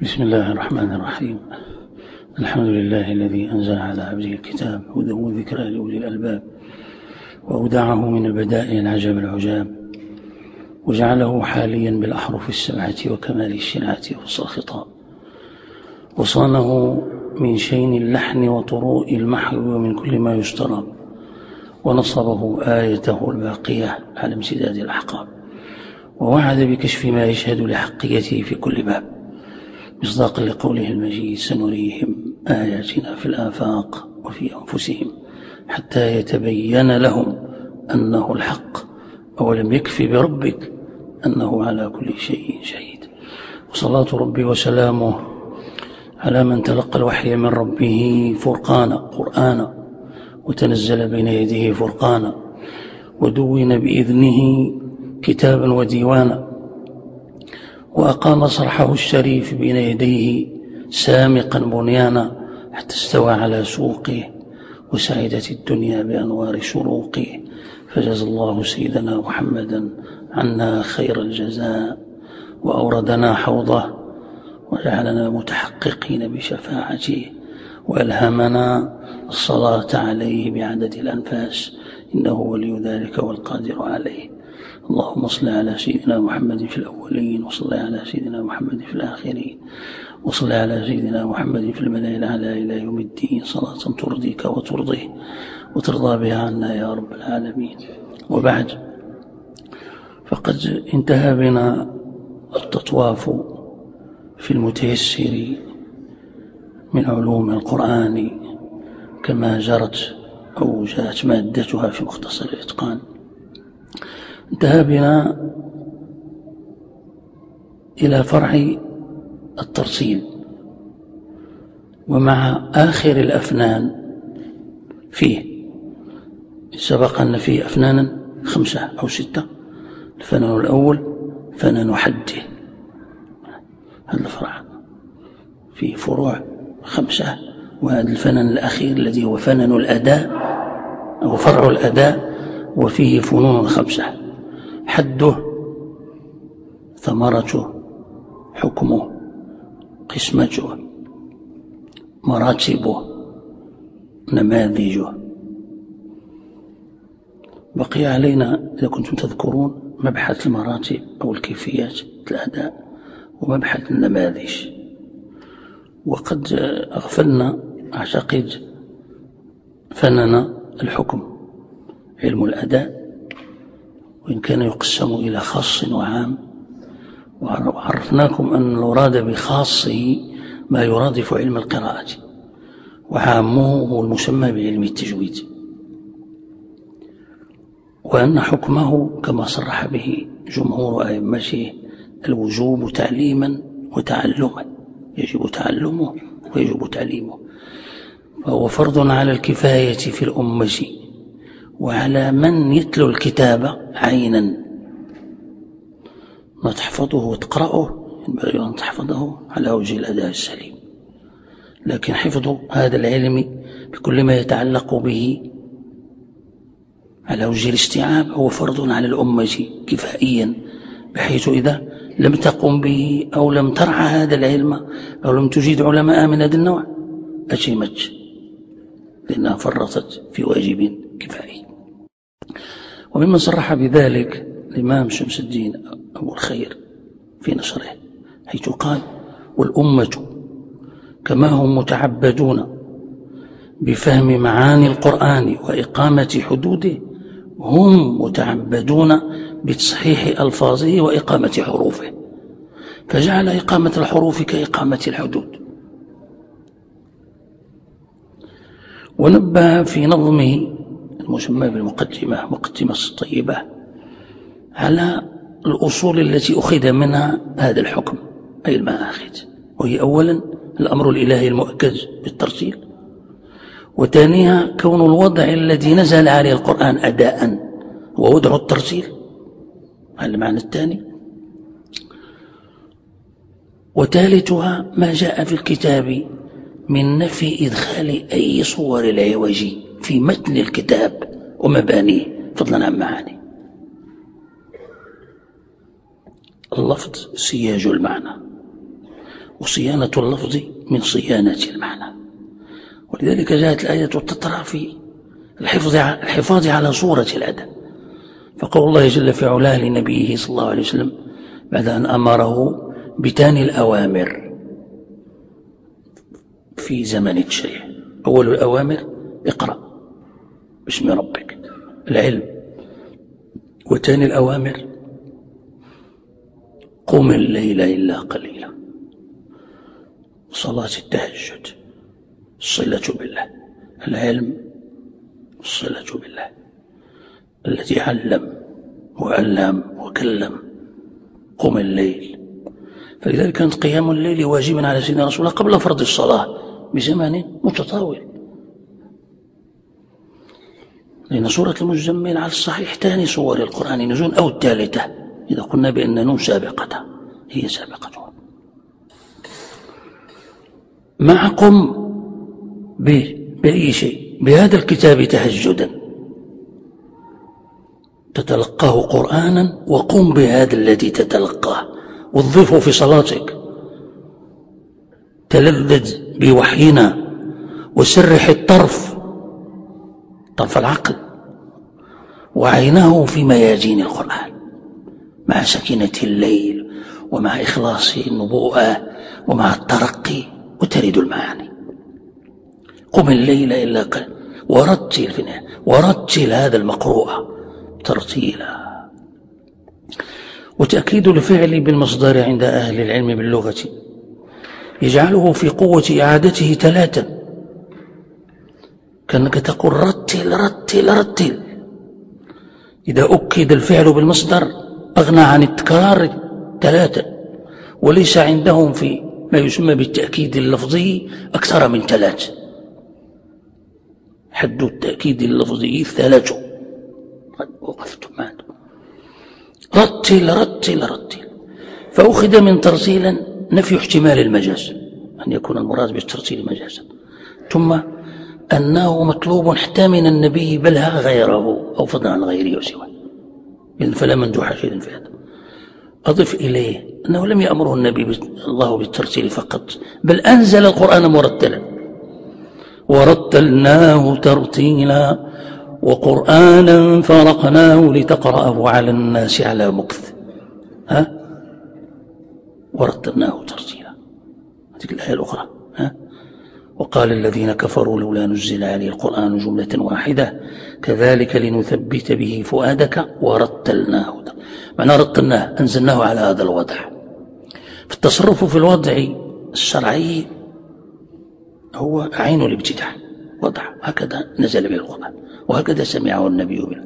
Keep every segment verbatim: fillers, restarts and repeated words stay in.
بسم الله الرحمن الرحيم. الحمد لله الذي أنزل على عبده الكتاب هدى وذكرى لأولي الألباب، وأودعه من البدائع العجب العجاب، وجعله حاليا بالأحرف السبعة وكمال الشرعة وفصل الخطاب، وصانه من شين اللحن وطروء المحو ومن كل ما يستراب، ونصبه آيته الباقية على امتداد الأحقاب، ووعد بكشف ما يشهد لحقيته في كل باب، مصداقا لقوله المجيد: سنريهم آياتنا في الآفاق وفي أنفسهم حتى يتبين لهم أنه الحق، أولم يكف بربك أنه على كل شيء شهيد. وصلاة ربي وسلامه على من تلقى الوحي من ربه فرقانا قرآنا، وتنزل بين يديه فرقانا، ودون بإذنه كتابا وديوانا، وأقام صرحه الشريف بين يديه سامقا بنيانا، حتى استوى على سوقه وسعدت الدنيا بأنوار شروقه. فجزى الله سيدنا محمدا عنا خير الجزاء، وأوردنا حوضه، وجعلنا متحققين بشفاعته، وألهمنا الصلاة عليه بعدد الأنفاس، إنه ولي ذلك والقادر عليه. اللهم صل على سيدنا محمد في الأولين، وصل على سيدنا محمد في الآخرين، وصل على سيدنا محمد في الملأ الأعلى إلى يوم الدين، صلاة ترضيك وترضيه وترضى بها عنا يا رب العالمين. وبعد، فقد انتهى بنا التطواف في المتيسر من علوم القرآن كما جرت أو جاءت مادتها في مختصر الإتقان. انتهى بنا إلى فرع الترسيل، ومع آخر الأفنان فيه. سبق أن فيه أفنانا خمسة أو ستة. الفنان الأول فنان حده، هذا الفرع فيه فروع خمسة، وهذا الفنان الأخير الذي هو فنان الأداء أو فرع الأداء، وفيه فنون خمسة: حده، ثمرته، حكمه، قسمته، مراتبه، نماذجه. بقي علينا إذا كنتم تذكرون مبحث المراتب أو الكيفيات الأداء، ومبحث النماذج. وقد أغفلنا أعتقد فننا الحكم، علم الأداء، وإن كان يقسم إلى خاص وعام، وعرفناكم أن المراد بخاصه ما يرادف علم القراءة، وعامه هو المسمى بعلم التجويد، وأن حكمه كما صرح به جمهور أئمته الوجوب تعليما وتعلما، يجب تعلمه ويجب تعليمه، فهو فرض على الكفاية في الأمة وعلى من يتلو الكتاب عينا، ما تحفظه وتقرأه ينبغي أن تحفظه على وجه الأداء السليم، لكن حفظ هذا العلم بكل ما يتعلق به على وجه الاستيعاب هو فرض على الأمة كفائيا، بحيث إذا لم تقم به أو لم ترعى هذا العلم أو لم تجيد علماء من هذا النوع أشمت، لأنها فرطت في واجب كفائي. وممن صرح بذلك الإمام شمس الدين أبو الخير في نشره، حيث قال: والأمة كما هم متعبدون بفهم معاني القرآن وإقامة حدوده، هم متعبدون بتصحيح ألفاظه وإقامة حروفه، فجعل إقامة الحروف كإقامة الحدود. ونبه في نظمه المسمى بالمقدمة، مقدمة الطيبة، على الأصول التي أخذ منها هذا الحكم، أي المآخذ، وهي أولا الأمر الإلهي المؤكد بالترتيل، وثانيها كون الوضع الذي نزل عليه القرآن أداء ووضع الترتيل، هذا المعنى الثاني، وثالثها ما جاء في الكتاب من نفي إدخال أي صور العوج في متن الكتاب ومبانيه فضلا عن معانيه. اللفظ سياج المعنى، وصيانة اللفظ من صيانة المعنى. ولذلك جاءت الآية تترى في الحفظ الحفاظ على صورة الأداء. فقول الله جل في علاه لنبيه صلى الله عليه وسلم بعد أن أمره بتاني الأوامر في زمن التشريع: أول الأوامر اقرأ باسم ربك، العلم. وتاني الأوامر قم الليل إلا قليلا، صلاة التهجد، الصلة بالله، العلم، الصلة بالله الذي علم وعلم وكلم. قم الليل. فلذلك كانت قيام الليل واجبا على سيدنا رسول الله قبل فرض الصلاة بزمان متطاول، لأن سورة المزمل على الصحيح ثاني سور القرآن نزول أو الثالثة إذا قلنا بأن نون سابقة هي سابقة. مع قم بأي شيء بهذا الكتاب تهجدا تتلقاه قرآنا، وقم بهذا الذي تتلقاه وظفه في صلاتك. تلذذ بوحينا وسرح الطرف طرف العقل وعينه في ميادين القرآن مع سكينة الليل ومع إخلاص النبوءة ومع الترقي وترد المعاني. قم الليل إلا قل ورتل في النهاية ورتل هذا المقروء ترتيلا. وتأكيد الفعل بالمصدر عند أهل العلم باللغة يجعله في قوة إعادته ثلاثا، كأنك تقول رتل رتل رتل. إذا أكد الفعل بالمصدر أغنى عن التكرار ثلاثا، وليس عندهم في ما يسمى بالتأكيد اللفظي أكثر من ثلاث. حد التأكيد اللفظي ثلاث. قد وقفت معه رتل رتل رتل. فأخذ من ترتيلا نفي احتمال المجاز، أن يكون المراد بالترتيل مجازا، ثم أنه مطلوب حتى من النبي بل غيره أو فضلا عن غيره وسواه، إذن فلا مندوح شيء في هذا. أضف إليه أنه لم يأمره النبي الله بالترتيل فقط، بل أنزل القرآن مرتلا ورتلناه ترتيلا وقرآنا فرقناه لتقرأه على الناس على مكث. ها ورتلناه ترتيلا. هذه الآية الأخرى. ها وقال الذين كفروا لولا نزل عليه القرآن جملة واحدة كذلك لنثبت به فؤادك ورتلناه. معنى رتلناه أنزلناه على هذا الوضع. في التصرف في الوضع الشرعي هو عين الابتداع، وضع هكذا نزل به القرآن وهكذا سمعه النبي منه.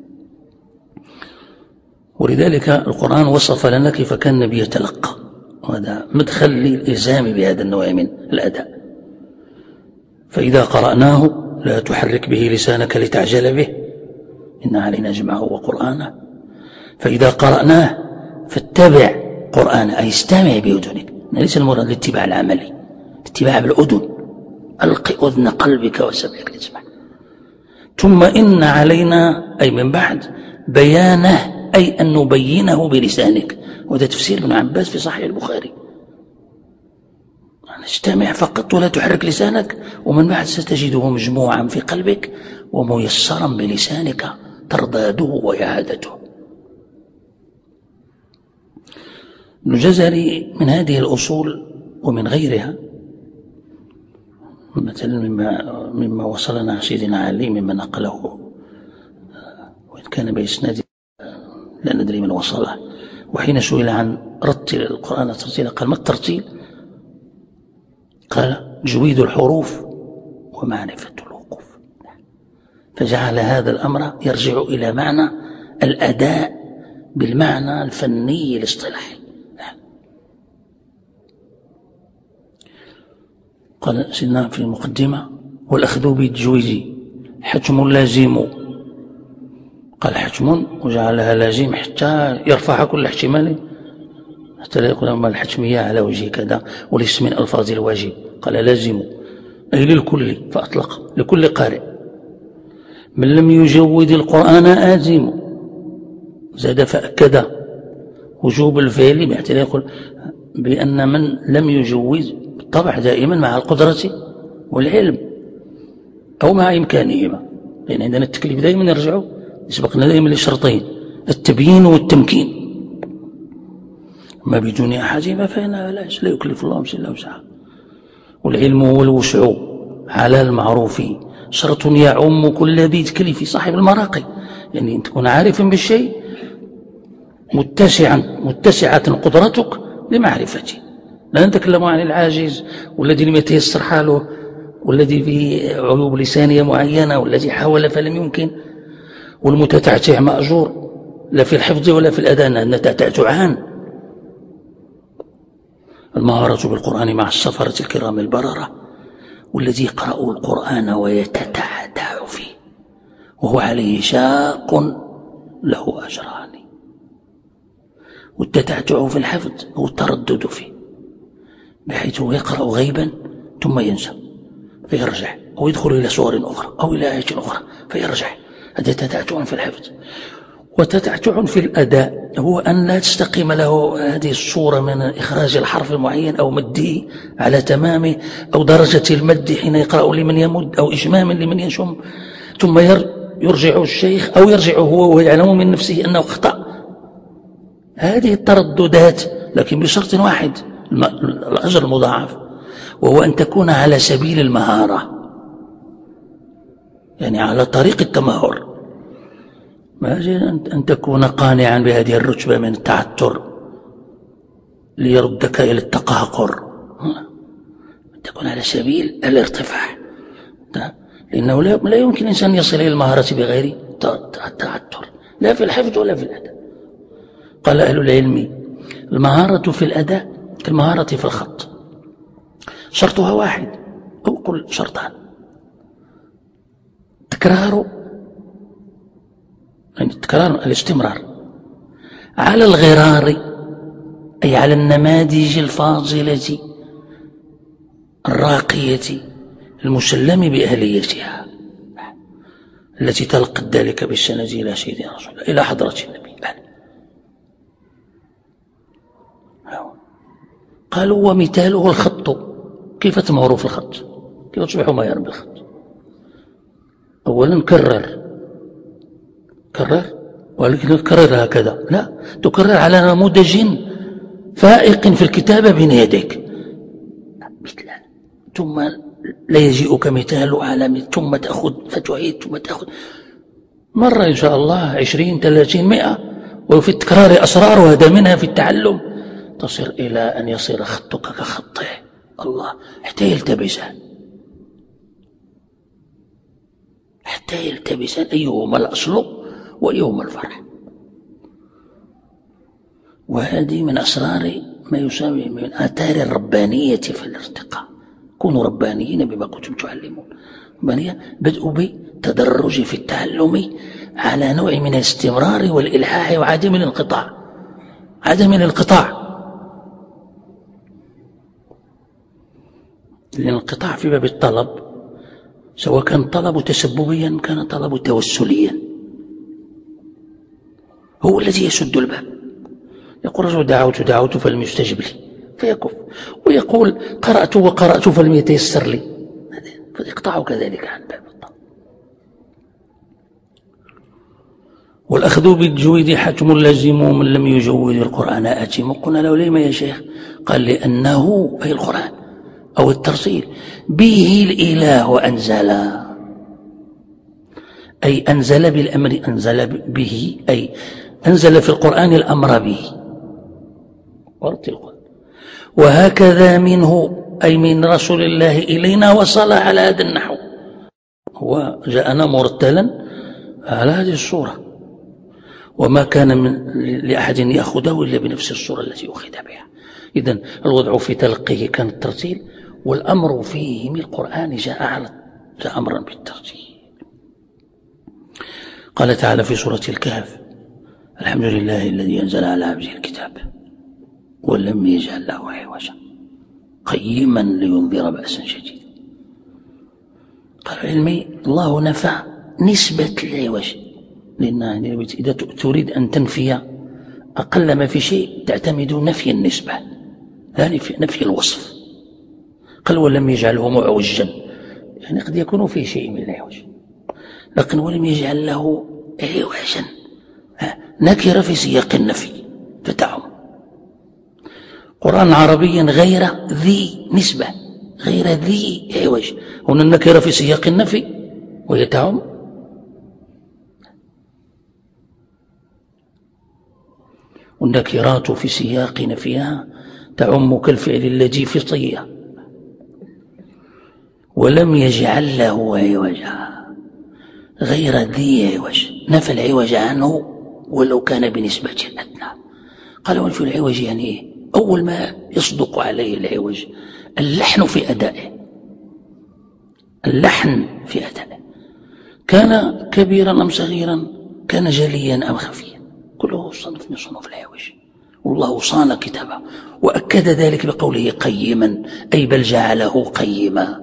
ولذلك القرآن وصف لنا كيف كان النبي يتلقى، وهذا مدخل للإلزام بهذا النوع من الأداء. فإذا قرأناه لا تحرك به لسانك لتعجل به، إن علينا جمعه وقرآنه. فإذا قرأناه فاتبع قرآنه، أي استمع بأذنك، ليس المراد الاتباع العملي، الاتباع بالأذن، ألقي أذن قلبك وسمعك لتسمع. ثم إن علينا أي من بعد بيانه، أي أن نبينه بلسانك. وهذا تفسير ابن عباس في صحيح البخاري، استمع فقط ولا تحرك لسانك، ومن بعد ستجده مجموعا في قلبك وميسرا بلسانك ترداده وإعادته. ابن الجزري من هذه الأصول ومن غيرها، مثلا مما, مما وصلنا سيدنا علي مما نقله وإن كان بإسناد لا ندري من وصله، وحين سئل عن رتل القرآن ترتيلا قال: ما الترتيل؟ قال: تجويد الحروف ومعرفة الوقوف. فجعل هذا الأمر يرجع إلى معنى الأداء بالمعنى الفني الاصطلاحي. قال سيدنا في المقدمة: والأخذ بالتجويز حتم لازم. قال حتم وجعلها لازم حتى يرفع كل احتمال، حتى لا يقول أما الحتمية على وجه كذا وليس من ألفاظ الواجب. قال لازم أي للكل، فأطلق لكل قارئ. من لم يجود القرآن آزم. زاد فأكد وجوب الفعل، حتى لا يقول بأن من لم يجوز بالطبع دائما مع القدرة والعلم أو مع إمكانهما، لأن عندنا التكليف دائما يرجع يسبقنا دائما لشرطين: التبيين والتمكين. ما بدون أحدهما فإنها لا لا يكلف الله نفسا إلا وسعها. والعلم هو الوسع على المعروف شرط يعم كل ذي تكليف. صاحب المراقي يعني أن تكون عارفا بالشيء متسعا متسعة قدرتك لمعرفته. لا نتكلم عن العاجز والذي لم يتيسر حاله والذي فيه عيوب لسانية معينة والذي حاول فلم يمكن، والمتتعتع مأجور لا في الحفظ ولا في الأداء، نتتعتعان. المهارة بالقرآن مع السفرة الكرام البررة، والذي يقرأ القرآن ويتتعتع فيه وهو عليه شاق له أجران. والتتعتع في الحفظ هو التردد فيه، بحيث يقرأ غيبا ثم ينسى فيرجع، أو يدخل إلى سور أخرى أو إلى آية أخرى فيرجع. هذا تتعتع في الحفظ. وتتعتع في الأداء هو أن لا تستقيم له هذه الصورة من إخراج الحرف المعين أو مده على تمامه أو درجة المد حين يقرأ لمن يمد أو إشمام لمن يشم، ثم يرجع الشيخ أو يرجع هو وهو يعلم من نفسه أنه خطأ. هذه الترددات، لكن بشرط واحد: الأجر المضاعف، وهو أن تكون على سبيل المهارة، يعني على طريق التمهر. ما أجل أن تكون قانعا بهذه الرتبة من التعتر ليردك إلى التقهقر، تكون على سبيل الارتفاع، لأنه لا يمكن الإنسان يصل إلى المهارة بغير التعتر، لا في الحفظ ولا في الأداء. قال أهل العلم: المهارة في الأداء كالمهارة في الخط، شرطها واحد أو كل شرطان: تكرار، يعني تكرار الاستمرار على الغرار، أي على النماذج الفاضلة الراقية المسلم بأهليتها، التي تلقت ذلك بالسند إلى سيدنا رسول الله، إلى حضرة النبي. قالوا: ومثاله الخط. كيف تمهر في الخط؟ كيف تصبح ماهرا بالخط؟ أولا كرر كرر، ولكن تكرر هكذا لا، تكرر على نموذج فائق في الكتابة بين يديك، مثلا ثم لا يجيئك مثال على، ثم تأخذ فتعيد، ثم تأخذ مرة إن شاء الله عشرين ثلاثين مئة. وفي التكرار أسرار، وهذا منها في التعلم، تصل إلى أن يصير خطك كخطه الله، حتى يلتبسان حتى يلتبسان أيهما الأصل وأيهما الفرع. وهذه من أسرار ما يسمى من آثار الربانية في الارتقاء. كونوا ربانيين بما كنتم تعلمون. ربانية بدء بتدرج في التعلم على نوع من الاستمرار والإلحاح وعدم الانقطاع، عدم الانقطاع. الانقطاع في باب الطلب، سواء كان طلب تسببيا كان طلب توسليا، هو الذي يسد الباب. يقول رجل: دعوت دعوت فلم يستجب لي، فيكف. ويقول: قرأت وقرأت فلم يتيسر لي، فيقطع كذلك عن باب الطلب. والأخذ بالجويد حتم لازم، من لم يجود القرآن آتم. قلنا له: لما يا شيخ؟ قال: لأنه أي القرآن أو الترسيل به الإله أنزل، أي أنزل بالأمر، أنزل به أي أنزل في القرآن الأمر به. وهكذا منه أي من رسول الله إلينا وصل على هذا النحو، هو جاءنا مرتلا على هذه الصورة، وما كان من لأحد يأخذه إلا بنفس الصورة التي أخذ بها. إذن الوضع في تلقيه كان الترتيل، والأمر فيه من القرآن جاء على جاء أمرا بالترتيل. قال تعالى في سورة الكهف: الحمد لله الذي أنزل على عبده الكتاب ولم يجعل له عوجا قيما لينذر بأسا شديدا. قال علمي: الله نفى نسبة العوج، لأن إذا تريد أن تنفي أقل ما في شيء تعتمد نفي النسبة، يعني في نفي الوصف. قال ولم يجعله معوجا، يعني قد يكون فيه شيء من العوج، لكن ولم يجعل له عوجا، نكر في سياق النفي فتعم. قرآن عربيا غير ذي نسبة، غير ذي عوج، هنا النكر في سياق النفي وهي تعم. والنكرات في سياق نفيها تعم كالفعل الذي في طيها. ولم يجعل له عوجا، غير ذي عوج، نفى العوج عنه ولو كان بنسبة أدنى. قال ونفي العوج يعني إيه؟ أول ما يصدق عليه العوج اللحن في أدائه، اللحن في أدائه كان كبيرا أم صغيرا، كان جليا أم خفيا، كله صنف من صنوف العوج. والله صان كتابه وأكد ذلك بقوله قيما، أي بل جعله قيما،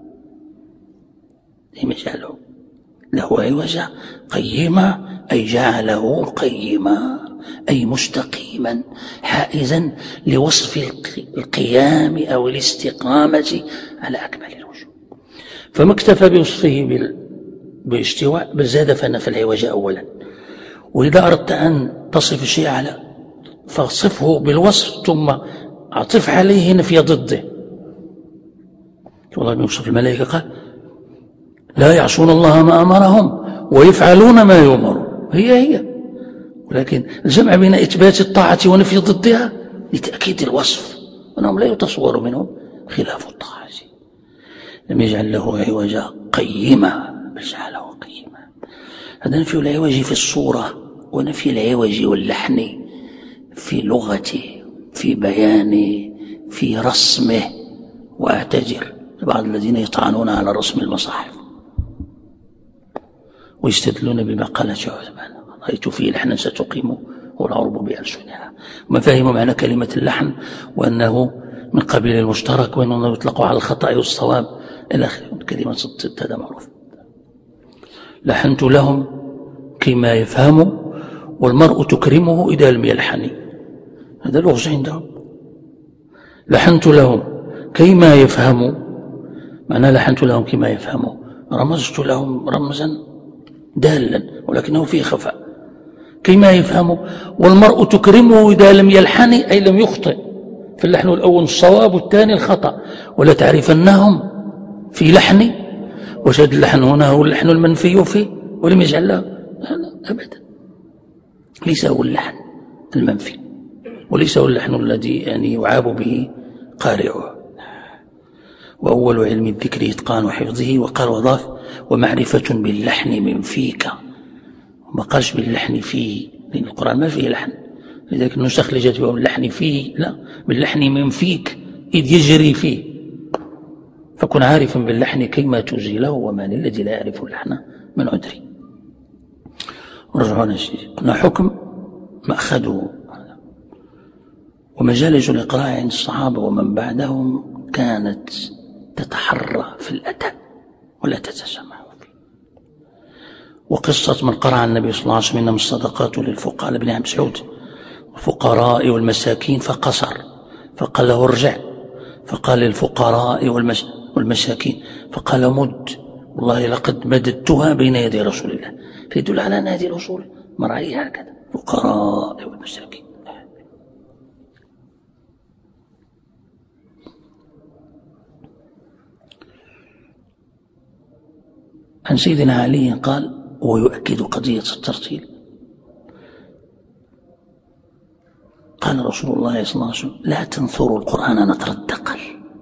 لم يجعله له عوجا، قيما أي جعله قيما، أي مستقيما حائزا لوصف القيام أو الاستقامة على أكمل الوجوه. فما اكتفى بوصفه بالاستواء بل زاد فنفى العوج أولا. وإذا أردت أن تصف الشيء على فاصفه بالوصف ثم أعطف عليه نفي ضده. والله يوصف الملائكة قال لا يعصون الله ما أمرهم ويفعلون ما يؤمرون، هي هي، ولكن الجمع بين إثبات الطاعة ونفي ضدها لتأكيد الوصف، وأنهم لا يتصور منهم خلاف الطاعة. لم يجعل له عوجا قيما بل جعله قيما. هذا نفي العوج في الصورة، ونفي العوج واللحن في لغته، في بيانه، في رسمه. وأعتذر لبعض الذين يطعنون على رسم المصاحف ويستدلون بما قال عثمان رأيت فيه لحنا ستقيم والعرب بألسنها، وما فهموا معنى كلمة اللحن وأنه من قبيل المشترك وأنه يطلق على الخطأ والصواب إلى آخره. كلمة صدت هذا معروف. لحنت لهم كما يفهموا والمرء تكرمه إذا لم يلحن، هذا لغز عندهم. لحنت لهم كيما يفهموا، معنى لحنت لهم كما يفهموا، رمزت لهم رمزا دالا ولكنه فيه خفاء. كيما يفهموا والمرء تكرمه إذا لم يلحن أي لم يخطئ، في اللحن الأول الصواب والثاني الخطأ. ولا تعرفنهم في لحن، وشد اللحن هنا هو اللحن المنفي فيه ولم يجعل له أبدا، ليس هو اللحن المنفي وليس هو اللحن الذي يعني يعاب به قارئه. وأول علم الذكر إتقان حفظه. وقال وضاف ومعرفة باللحن من فيك، ما قالش باللحن فيه لأن القرآن ما فيه لحن، لذلك النسخ اللي جاءت بها باللحن فيه لا، باللحن من فيك إذ يجري فيه، فكن عارفا باللحن كيما تزيله وما للذي لا يعرف اللحن من عذري. ورجعنا قلنا حكم مأخذه ومجالس الإقراء عند الصحابة ومن بعدهم كانت تتحرى في الأداء ولا تتسامح فيه. وقصة من قرأ النبي صلى الله عليه وسلم إنما الصدقات للفقراء لابن مسعود الفقراء والمساكين فقصر، فقال له ارجع، فقال للفقراء والمساكين، فقال مد، والله لقد مددتها بين يدي رسول الله، فيدل على أن هذه الأصول مرعية هكذا، الفقراء والمساكين. عن سيدنا علي قال ويؤكد قضية الترتيل، قال رسول الله صلى الله عليه وسلم لا تنثروا القرآن نثر الدقل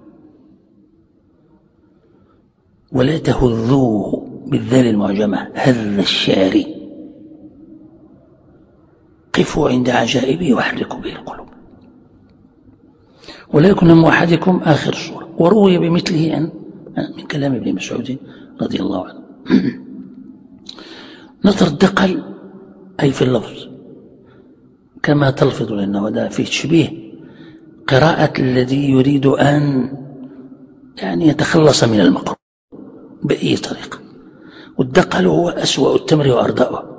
ولا تهذوه بالذال المعجمة هذ الشاري، قفوا عند عجائبه واحركوا به القلوب، ولا يكن هم أحدكم آخر السورة. وروي بمثله عن من كلام ابن مسعود رضي الله عنه. نثر الدقل أي في اللفظ كما تلفظ، لأنه هذا فيه تشبيه قراءة الذي يريد أن يعني يتخلص من المقروء بأي طريقة. والدقل هو أسوأ التمر وأرداؤه،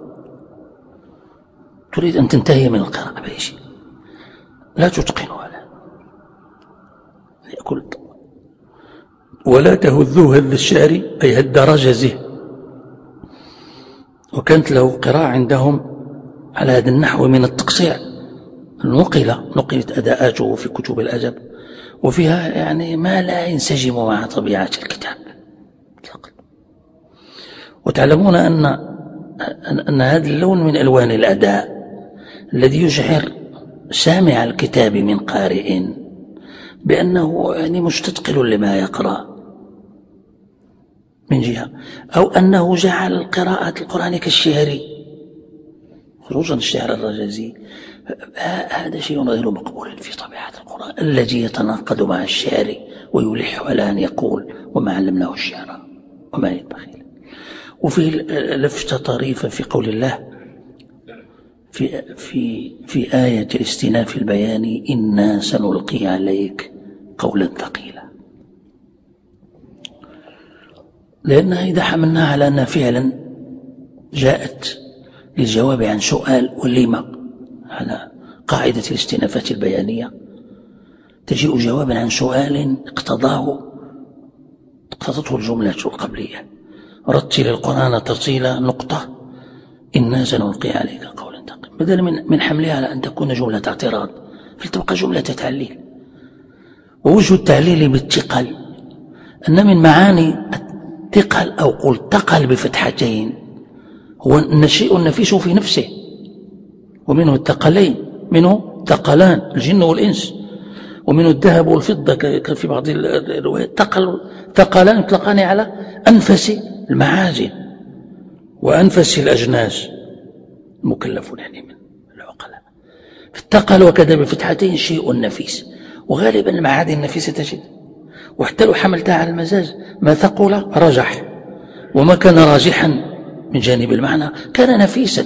تريد أن تنتهي من القراءة بأي شيء لا تتقنها، يأكل. ولا تهذوه هذ الشعر أي هد رجزه. وكانت له قراءة عندهم على هذا النحو من التقصيع، نقل نقلت أداءاته في كتب الأدب، وفيها يعني ما لا ينسجم مع طبيعة الكتاب. وتعلمون أن أن هذا اللون من ألوان الأداء الذي يشعر سامع الكتاب من قارئ بأنه يعني مستثقل لما يقرأ من جهة، أو أنه جعل قراءة القرآن كالشعري خصوصا الشعر الرجزي. هذا شيء غير مقبول في طبيعة القرآن الذي يتناقض مع الشعر ويلح على أن يقول وما علمناه الشعر وما ينبغي. وفي لفتة طريفة في قول الله في في في آية الاستئناف البياني: إنا سنلقي عليك قولا ثقيلا. لأنها إذا حملناها على أنها فعلا جاءت للجواب عن سؤال ولما على قاعدة الاستئنافات البيانية، تجيء جوابا عن سؤال اقتضاه اقتضته الجملة القبلية: رتل القرآن ترتيلا نقطة إنا سنلقي عليك قولا ثقيلا، بدل من من حملها على أن تكون جملة اعتراض فلتبقى جملة تعليل. ووجه التعليل بالثقل أن من معاني الثقل أو قل ثقل بفتحتين هو الشيء النفيس في نفسه، ومنه الثقلين، منه ثقلان الجن والإنس، ومنه الذهب والفضة في بعض الروايات ثقل ثقلان يطلقان على أنفس المعازن وأنفس الأجناس المكلفون يعني من العقلاء. الثقل وكذا بفتحتين شيء نفيس، وغالبا المعادن النفيسة تجد، وحتى لو حملتها على المزاج ما ثقل رجح، وما كان راجحا من جانب المعنى كان نفيسا.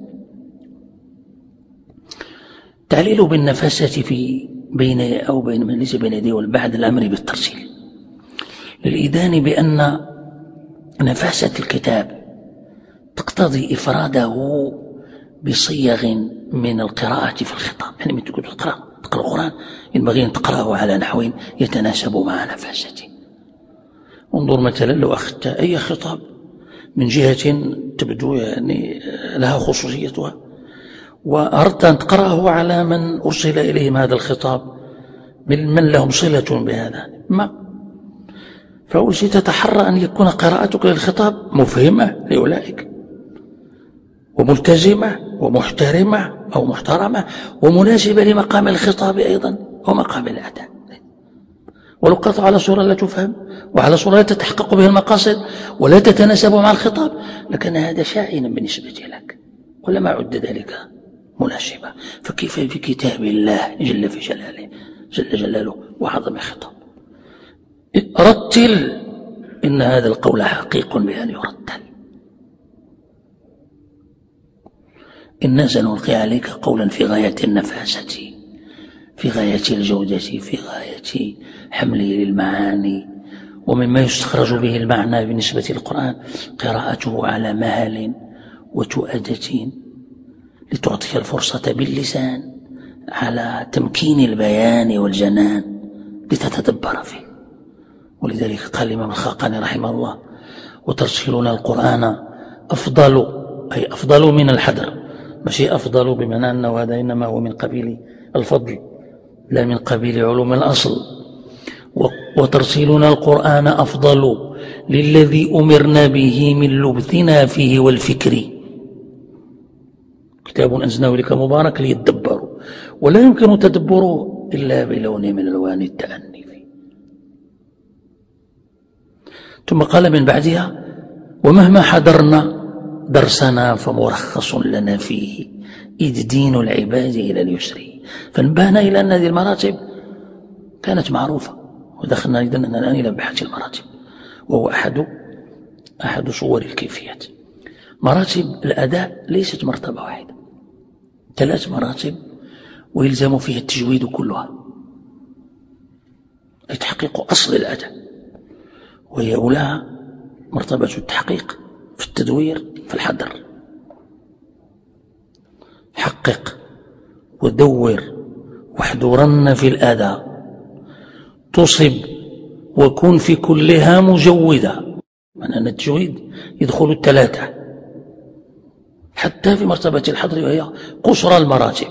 تعليل بالنفاسة في بين أو بين من ليس بين يديه بعد الأمر بالترسيل للإيذان بأن نفاسة الكتاب تقتضي إفراده بصيغ من القراءة في الخطاب. يعني من تقول تقرأ تقرأ القرآن ينبغي أن تقرأه على نحو يتناسب مع نفاسته. انظر مثلا لو أخذت أي خطاب من جهة تبدو يعني لها خصوصيتها وأردت أن تقرأه على من أرسل إليهم هذا الخطاب من لهم صلة بهذا، ما فأول شيء تتحرى أن يكون قراءتك للخطاب مفهمة لأولئك وملتزمة ومحترمة أو محترمة ومناسبة لمقام الخطاب أيضا ومقام الأداء. ولو قطع على صورة لا تفهم وعلى صورة لا تتحقق بها المقاصد ولا تتناسب مع الخطاب لكن هذا شائنا بالنسبة لك ولا ما عد ذلك مناسبة. فكيف في كتاب الله جل في جلاله جل جلاله وعظم خطاب؟ رتل، إن هذا القول حقيق بأن يرتل. إنا سنلقي عليك قولا في غاية النفاسة، في غاية الجودة، في غاية حمله للمعاني. ومما يستخرج به المعنى بالنسبة للقرآن قراءته على مهل وتؤدة لتعطي الفرصة باللسان على تمكين البيان والجنان لتتدبر فيه. ولذلك قال الإمام الخاقاني رحمه الله: وترسلون القرآن أفضل، أي أفضل من الحدر، ماشي أفضل بمعنى أنه هذا إنما هو من قبيل الفضل لا من قبيل علوم الأصل. وترسلون القرآن أفضل للذي أمرنا به من لبثنا فيه والفكر، كتاب أنزلناه إليك مبارك ليتدبروا، ولا يمكن تدبره إلا بلون من ألوان التأني فيه. ثم قال من بعدها: ومهما حضرنا درسنا فمرخص لنا فيه إذ دين العباد إلى اليسر. فانبهنا إلى أن هذه المراتب كانت معروفة، ودخلنا إذن الآن إلى بحث المراتب، وهو أحد أحد صور الكيفيات. مراتب الأداء ليست مرتبة واحدة، ثلاث مراتب ويلزم فيها التجويد كلها، أي تحقيق أصل الأداء، وهي أولاها مرتبة التحقيق في التدوير في الحضر. حقق ودور واحضرن في الأداء تصب وكن في كلها مجودة، معنى أن التجويد يدخل الثلاثة حتى في مرتبة الحضر وهي قصرى المراتب.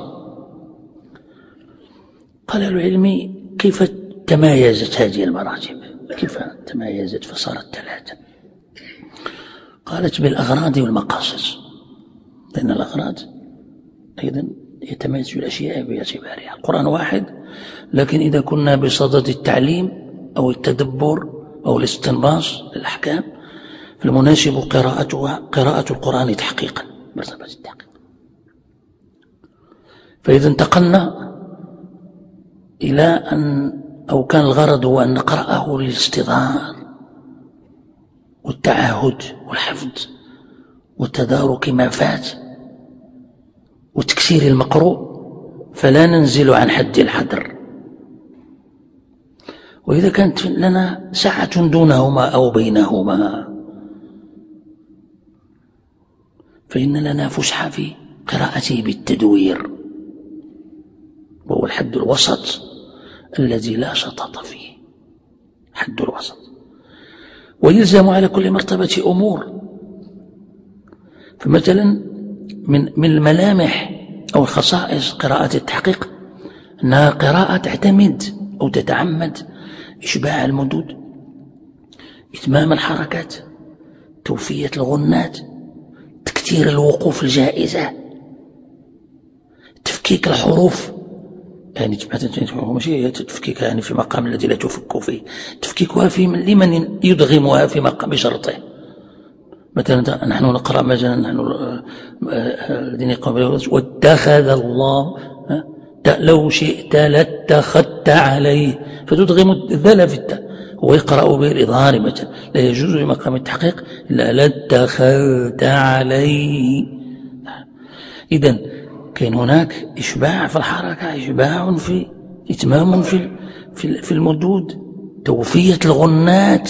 قال العلم كيف تمايزت هذه المراتب؟ كيف تمايزت فصارت ثلاثة؟ قالت بالأغراض والمقاصد، لأن الأغراض أيضا يتميز الأشياء باعتبارها. القرآن واحد، لكن إذا كنا بصدد التعليم أو التدبر أو الاستنباط للأحكام فالمناسب قراءتها قراءة القرآن تحقيقا، مرتبة التحقيق. فإذا انتقلنا إلى أن أو كان الغرض هو أن نقرأه للاستظهار والتعهد والحفظ والتدارك ما فات وتكسير المقروء، فلا ننزل عن حد الحذر. وإذا كانت لنا ساعة دونهما أو بينهما فإن لنا فسحة في قراءته بالتدوير، وهو الحد الوسط الذي لا شطط فيه، حد الوسط. ويلزم على كل مرتبة أمور. فمثلا من من الملامح أو الخصائص قراءة التحقيق أنها قراءة تعتمد أو تتعمد إشباع المدود، إتمام الحركات، توفية الغنات، تكثير الوقوف الجائزة، تفكيك الحروف، يعني ماشي تفكيك يعني في مقام الذي لا تفك فيه، تفكيكها في لمن يدغمها في مقام بشرطه. مثلا نحن نقرأ مثلا نحن الذين يقولون واتخذ الله لو شئت لاتخذت عليه، فتدغم الذال في التاء، ويقرأ بالإظهار مثلا لا يجوز في مقام التحقيق إلا لاتخذت عليه. إذن كان هناك إشباع في الحركة، إشباع في إتمام في في المدود، توفية الغنات.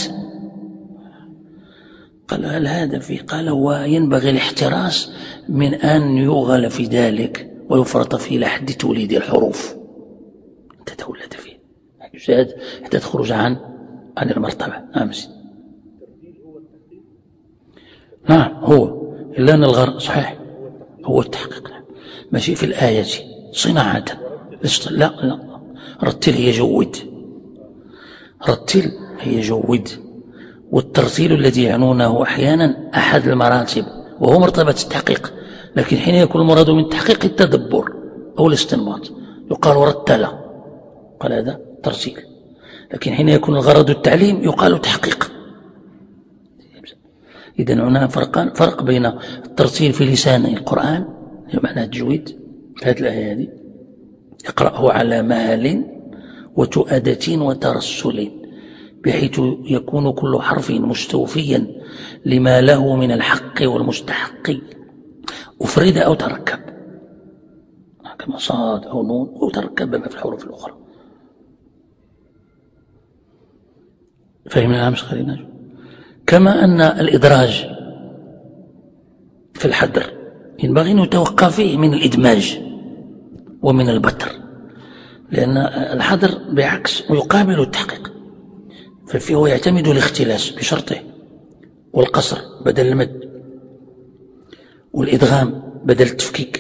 قال هل هذا في؟ قال وينبغي الاحتراس من أن يغل في ذلك ويفرط فيه لحد توليد الحروف، تتولد فيه حتى تخرج عن عن المرتبة. نعم نعم هو إلا أن الغرض صحيح هو التحقيق، ماشي في الآية صناعة. لا لا رتل هي جود، رتل هي جود. والترتيل الذي يعنونه أحيانا أحد المراتب وهو مرتبة التحقيق، لكن حين يكون المراد من التحقيق التدبر أو الاستنباط يقال رتل، قال هذا ترتيل. لكن حين يكون الغرض التعليم يقال تحقيق. إذن هنا فرقان، فرق بين الترتيل في لسان القرآن بمعنى التجويد في هذه الآية هذه يقرأه على مهل وتؤدة وترسل، بحيث يكون كل حرف مستوفيا لما له من الحق والمستحق، أفرد أو تركب كما صاد أو نون، أو تركب بما في الحروف الأخرى. فهمنا أمس خلينا. كما أن الإدراج في الحدر ينبغي أن يتوقع فيه من الإدماج ومن البتر، لأن الحدر بعكس ويقابل التحقيق، ففيه يعتمد الاختلاس بشرطه، والقصر بدل المد، والإدغام بدل التفكيك،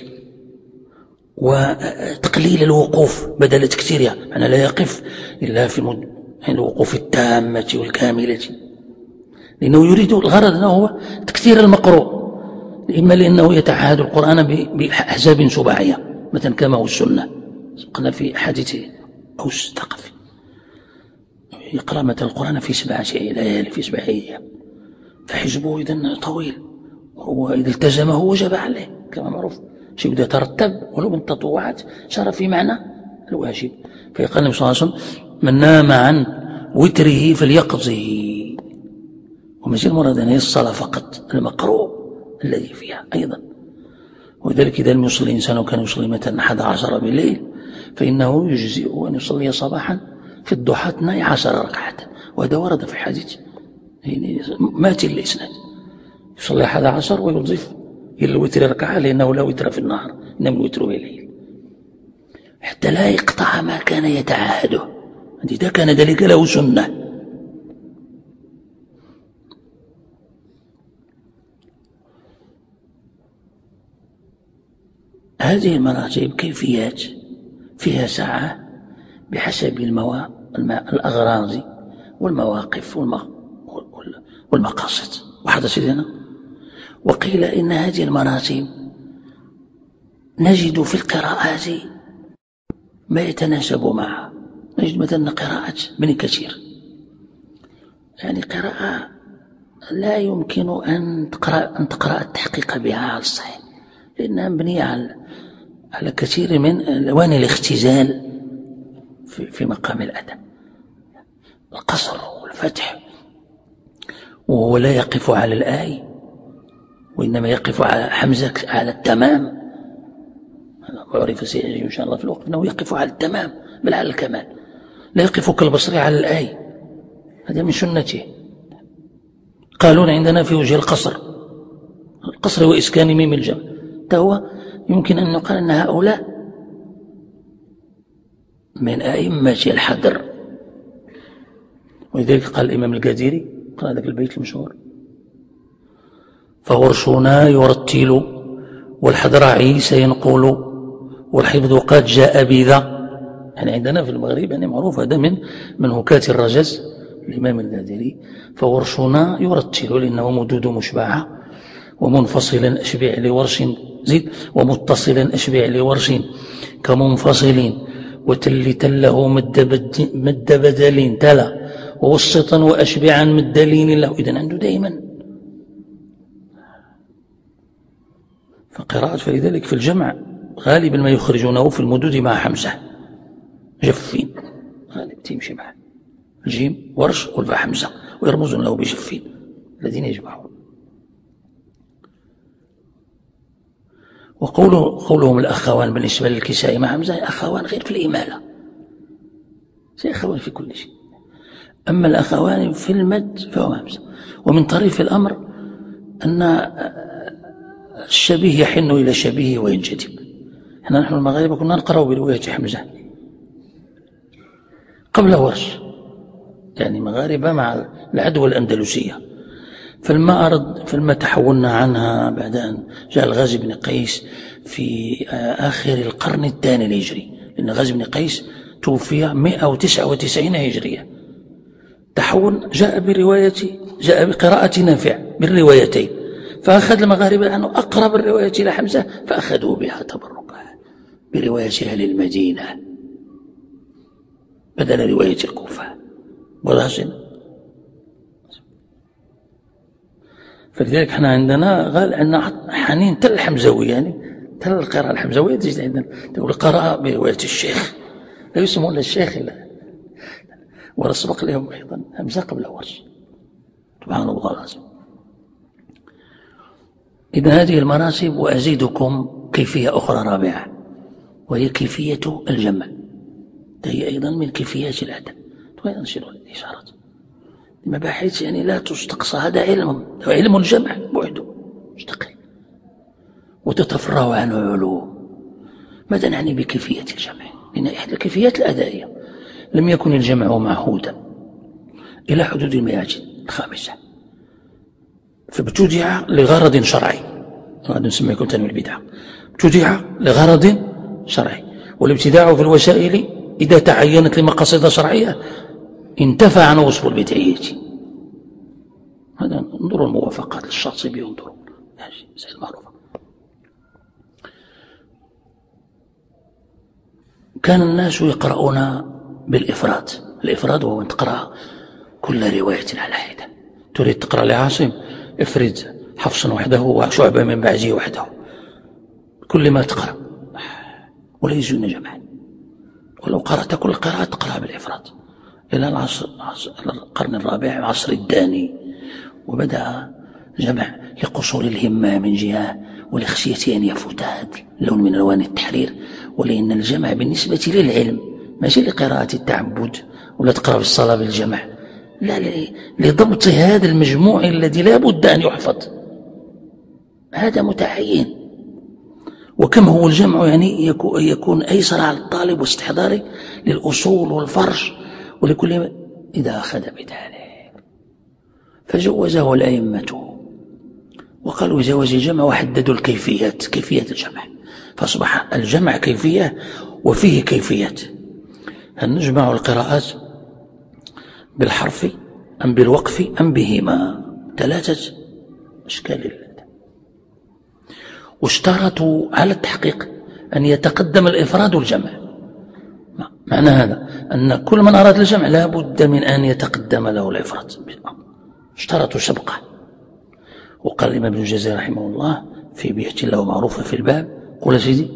وتقليل الوقوف بدل تكثيرها، معنى لا يقف إلا في المد... يعني الوقوف التامة والكاملة، لأنه يريد الغرض أنه هو تكثير المقروء، إما لأنه يتعهد القرآن بأحزاب سباعية مثلا كما هو السنة، قلنا في حديث أوس الثقفي يقرأ مثلا القرآن في سبعة ليالي في سبعة أيام، فحزبه إذن طويل، وإذا التزمه وجب عليه كما معروف، شيء إذا ترتب ولو من تطوعات صار في معنى الواجب. فيقال النبي صلى الله عليه وسلم من نام عن وتره فليقضه، ومثل المراد أن الصلاة فقط المقروء الذي فيها أيضا. وذلك إذا لم يصلي الإنسان وكان يصلي مثلا أحد عشر بالليل فإنه يجزئ أن يصلي صباحا في الضحى اثني عشر ركعة، وهذا ورد في حديث يعني ماتي الإسناد، يصلي أحد عشر ويضيف إلى الوتر ركعة، لأنه لا وتر في النهار إنما الوتر بالليل، حتى لا يقطع ما كان يتعاهده إذا كان ذلك له سنة. هذه المراتب كيفيات فيها ساعة بحسب الموا... الأغراض والمواقف والمقاصد. واحد سيدنا. وقيل إن هذه المراتب نجد في القراءات ما يتناسب معها. نجد مثلا قراءة ابن كثير، يعني قراءة لا يمكن أن تقرأ أن تقرأ التحقيق بها على الصحيح، لأنها مبنية على على كثير من ألوان الاختزال في, في مقام الأدب، القصر والفتح، وهو لا يقف على الآي وإنما يقف على حمزة على التمام. عرف سيأتي إن شاء الله في الوقت أنه يقف على التمام بل على الكمال، لا يقف كالبصري على الآي، هذا من سنته. قالون عندنا في وجه القصر، القصر وإسكان ميم الجمع، هو يمكن أن يقال أن هؤلاء من أئمة الحذر. ولذلك قال الإمام القادري، قال هذاك البيت المشهور: فورشنا يرتل والحذرعي سينقول والحفظ قد جاء بذا. يعني عندنا في المغرب يعني معروف هذا من من هكات الرجز الإمام القادري. فورشنا يرتل لأنه مدود مشبعة، ومنفصلا أشبع لورش زيد، ومتصلا أشبع لورش كمنفصل، وتل تله مد بدل تلا، ووسطا وأشبعا مد لين له. إذن عنده دائما فقراءة. فلذلك في الجمع غالبا ما يخرجونه في المدود مع حمزة جفين، غالبا تمشي معه الجيم ورش والفاء حمزة، ويرمزون له بجفين الذين يجمعون. وقوله قولهم الأخوان بالنسبة للكسائي مع حمزة، أخوان غير في الإمالة، زي أخوان في كل شيء. أما الأخوان في المد فهو حمزة. ومن طريف الأمر أن الشبيه يحن إلى شبيه وينجذب. احنا نحن المغاربة كنا نقرأ برواية حمزة قبل ورش، يعني مغاربة مع العدوى الأندلسية. فلما أرد فلما تحولنا عنها بعد أن جاء الغازي بن قيس في آخر القرن الثاني الهجري، لأن غازي بن قيس توفي مئة وتسعة وتسعين هجرية. تحول جاء برواية جاء بقراءة نافع بالروايتين، فأخذ المغاربة عنه أقرب الرواية إلى حمزة فأخذوا بها تبركا برواية أهل المدينة بدل رواية الكوفة ولكن. فلذلك احنا عندنا غال عندنا حنين تل الحمزوي، يعني تل القراءة الحمزوية تجد عندنا تقول قراءة برواية الشيخ، لا يسمون الشيخ إلا ولا سبق لهم أيضا همزة قبل ورش. سبحان الله العظيم. إذن هذه المراتب. وأزيدكم كيفية أخرى رابعة، وهي كيفية الجمع، هي أيضا من كيفيات الأدب. وين نشير الإشارات مباحث يعني لا تستقصى، هذا علم علم الجمع بعده مستقل وتتفرع عنه علوم. ماذا نعني بكيفية الجمع؟ لأن إحدى الكيفيات الأدائية لم يكن الجمع معهودا إلى حدود المئة الخامسة، فابتدع لغرض شرعي، هذا نسميه تنوي البدعة، ابتدع لغرض شرعي. والابتداع في الوسائل إذا تعينت لمقاصد شرعية انتفى عن وصف البدعية. هذا انظروا الموافقات للشاطبي، انظروا مسائل معروفة. كان الناس يقرؤون بالإفراد. الإفراد هو أن تقرأ كل رواية على حدة. تريد تقرأ لعاصم افرد حفصا وحده وشعبة من بعده وحده، كل ما تقرأ، ولا يجون جمعا. ولو قرأت كل قراءة تقرأ بالإفراد إلى العصر القرن الرابع عصر الداني، وبدأ جمع لقصور الهمة من جهة ولخشية أن يفوت هذا اللون من ألوان التحرير، ولأن الجمع بالنسبة للعلم ماشي لقراءة التعبد ولا تقرأ بالصلاة بالجمع، لا، لضبط هذا المجموع الذي لا بد أن يحفظ، هذا متعين. وكم هو الجمع يعني يكون أيسر على الطالب واستحضاره للأصول والفرش ولكل إذا أخذ بذلك، فجوزه الأئمة وقالوا جواز الجمع وحددوا الكيفيات، كيفية الجمع، فأصبح الجمع كيفية وفيه كيفيات. هل نجمع القراءات بالحرف أم بالوقف أم بهما؟ ثلاثة أشكال. واشترطوا على التحقيق أن يتقدم الإفراد والجمع. معنى هذا أن كل من أراد الجمع لا بد من أن يتقدم له الإفراد، اشترطوا سبقه. وقال الإمام ابن الجزري رحمه الله في بيئة له معروفة في الباب، قول سيدي: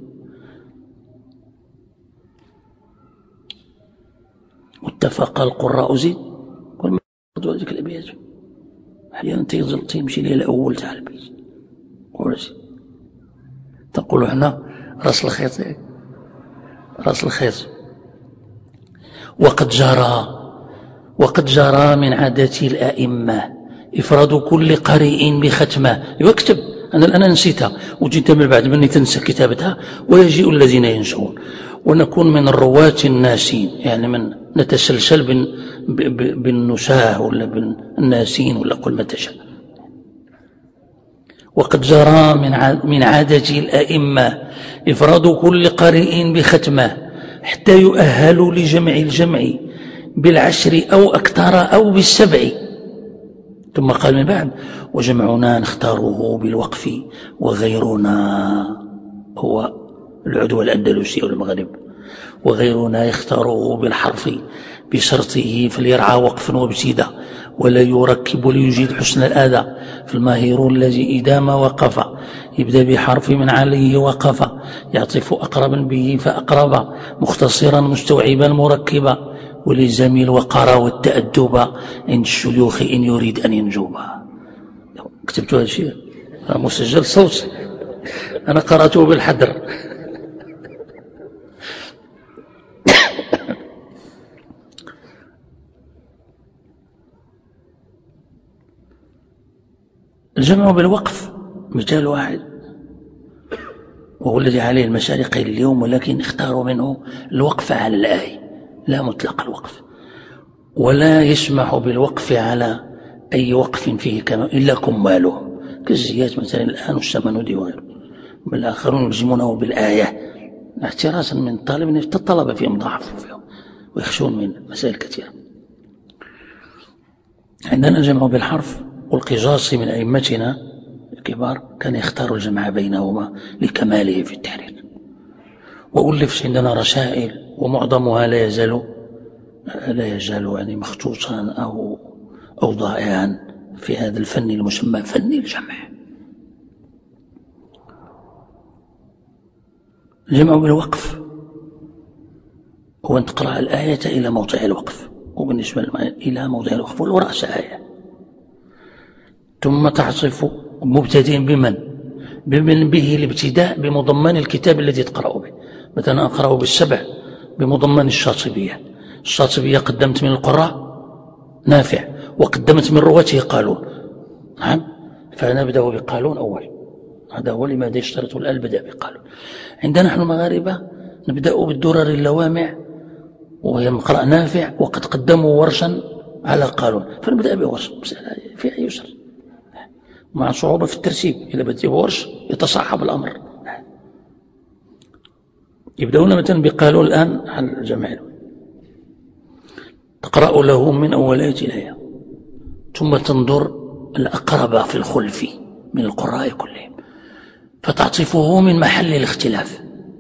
واتفق القراء زيد والمرض هذيك الأبيات أحيانا تمشي لي الأول تاع البيت، قول سيدي تقولوا احنا راس الخيط، راس الخيط. وقد جرى وقد جرى من عادة الأئمة إفراد كل قارئ بختمة. يكتب أنا الآن نسيتها وجيت من بعد مني تنسى كتابتها، ويجيء الذين ينشؤون، ونكون من الرواة الناسين، يعني من نتسلسل بالنساه ولا بالناسين ولا قل ما تشاء. وقد جرى من عادة الأئمة إفراد كل قارئ بختمة حتى يؤهلوا لجمع الجمع بالعشر أو أكثر أو بالسبع. ثم قال من بعد: وجمعنا نختاره بالوقف وغيرنا، هو العدوى الأندلسي والمغرب، وغيرنا يختاره بالحرف بشرطه فليرعى وقفا وابتداء ولا يركب ليجيد حسن الأداء. فالماهر الذي إذا ما وقف يبدأ بحرف من عليه وقف، يعطف أقربا به فأقرب مختصرا مستوعبا مركبا، ولزم الوقار والتأدب عند الشيوخ إن يريد أن ينجب. كتبت هذا الشيء مسجل صوت، أنا قرأته بالحدر. الجمع بالوقف مثال واحد، وهو الذي عليه المشارق اليوم، ولكن اختاروا منه الوقف على الآية لا مطلق الوقف، ولا يسمح بالوقف على أي وقف فيه كما إلا كماله كالزيات مثلا الآن والسمنودي وغيره، والآخرون يلزمونه بالآية احتراسا من الطالب، الطلبة فيهم ضعف فيهم ويخشون من مسائل كثيرة. عندنا الجمع بالحرف، والقجاصي من أئمتنا الكبار كان يختار الجمع بينهما لكماله في التحرير. وألف عندنا رسائل ومعظمها لا يزال لا يزال يعني مخطوطا أو أو ضائعا في هذا الفن المسمى فن الجمع. الجمع بالوقف هو أن تقرأ الآية إلى موضع الوقف، وبالنسبة إلى موضع الوقف والرأس آية، ثم تعصف مبتدئ بمن بمن به الابتداء بمضمن الكتاب الذي تقرأ به. مثلا أقرأ بالسبع بمضمن الشاطبية. الشاطبية قدمت من القراء نافع، وقدمت من رواته قالون. نعم، فنبدأ بقالون أول، هذا هو لماذا يشترط الآن بدأ بقالون. عندنا نحن المغاربة نبدأ بالدرر اللوامع ويقرأ نافع، وقد قدموا ورشا على قالون، فنبدأ بورش فيها يسر مع صعوبة في الترتيب. إذا بدأ بورش يتصاحب الأمر. يبدأون مثلا بقالون الآن على الجمع، تقرأ له من أول آية إلى آية، ثم تنظر الأقرب في الخلف من القراء كلهم فتعطفه من محل الاختلاف.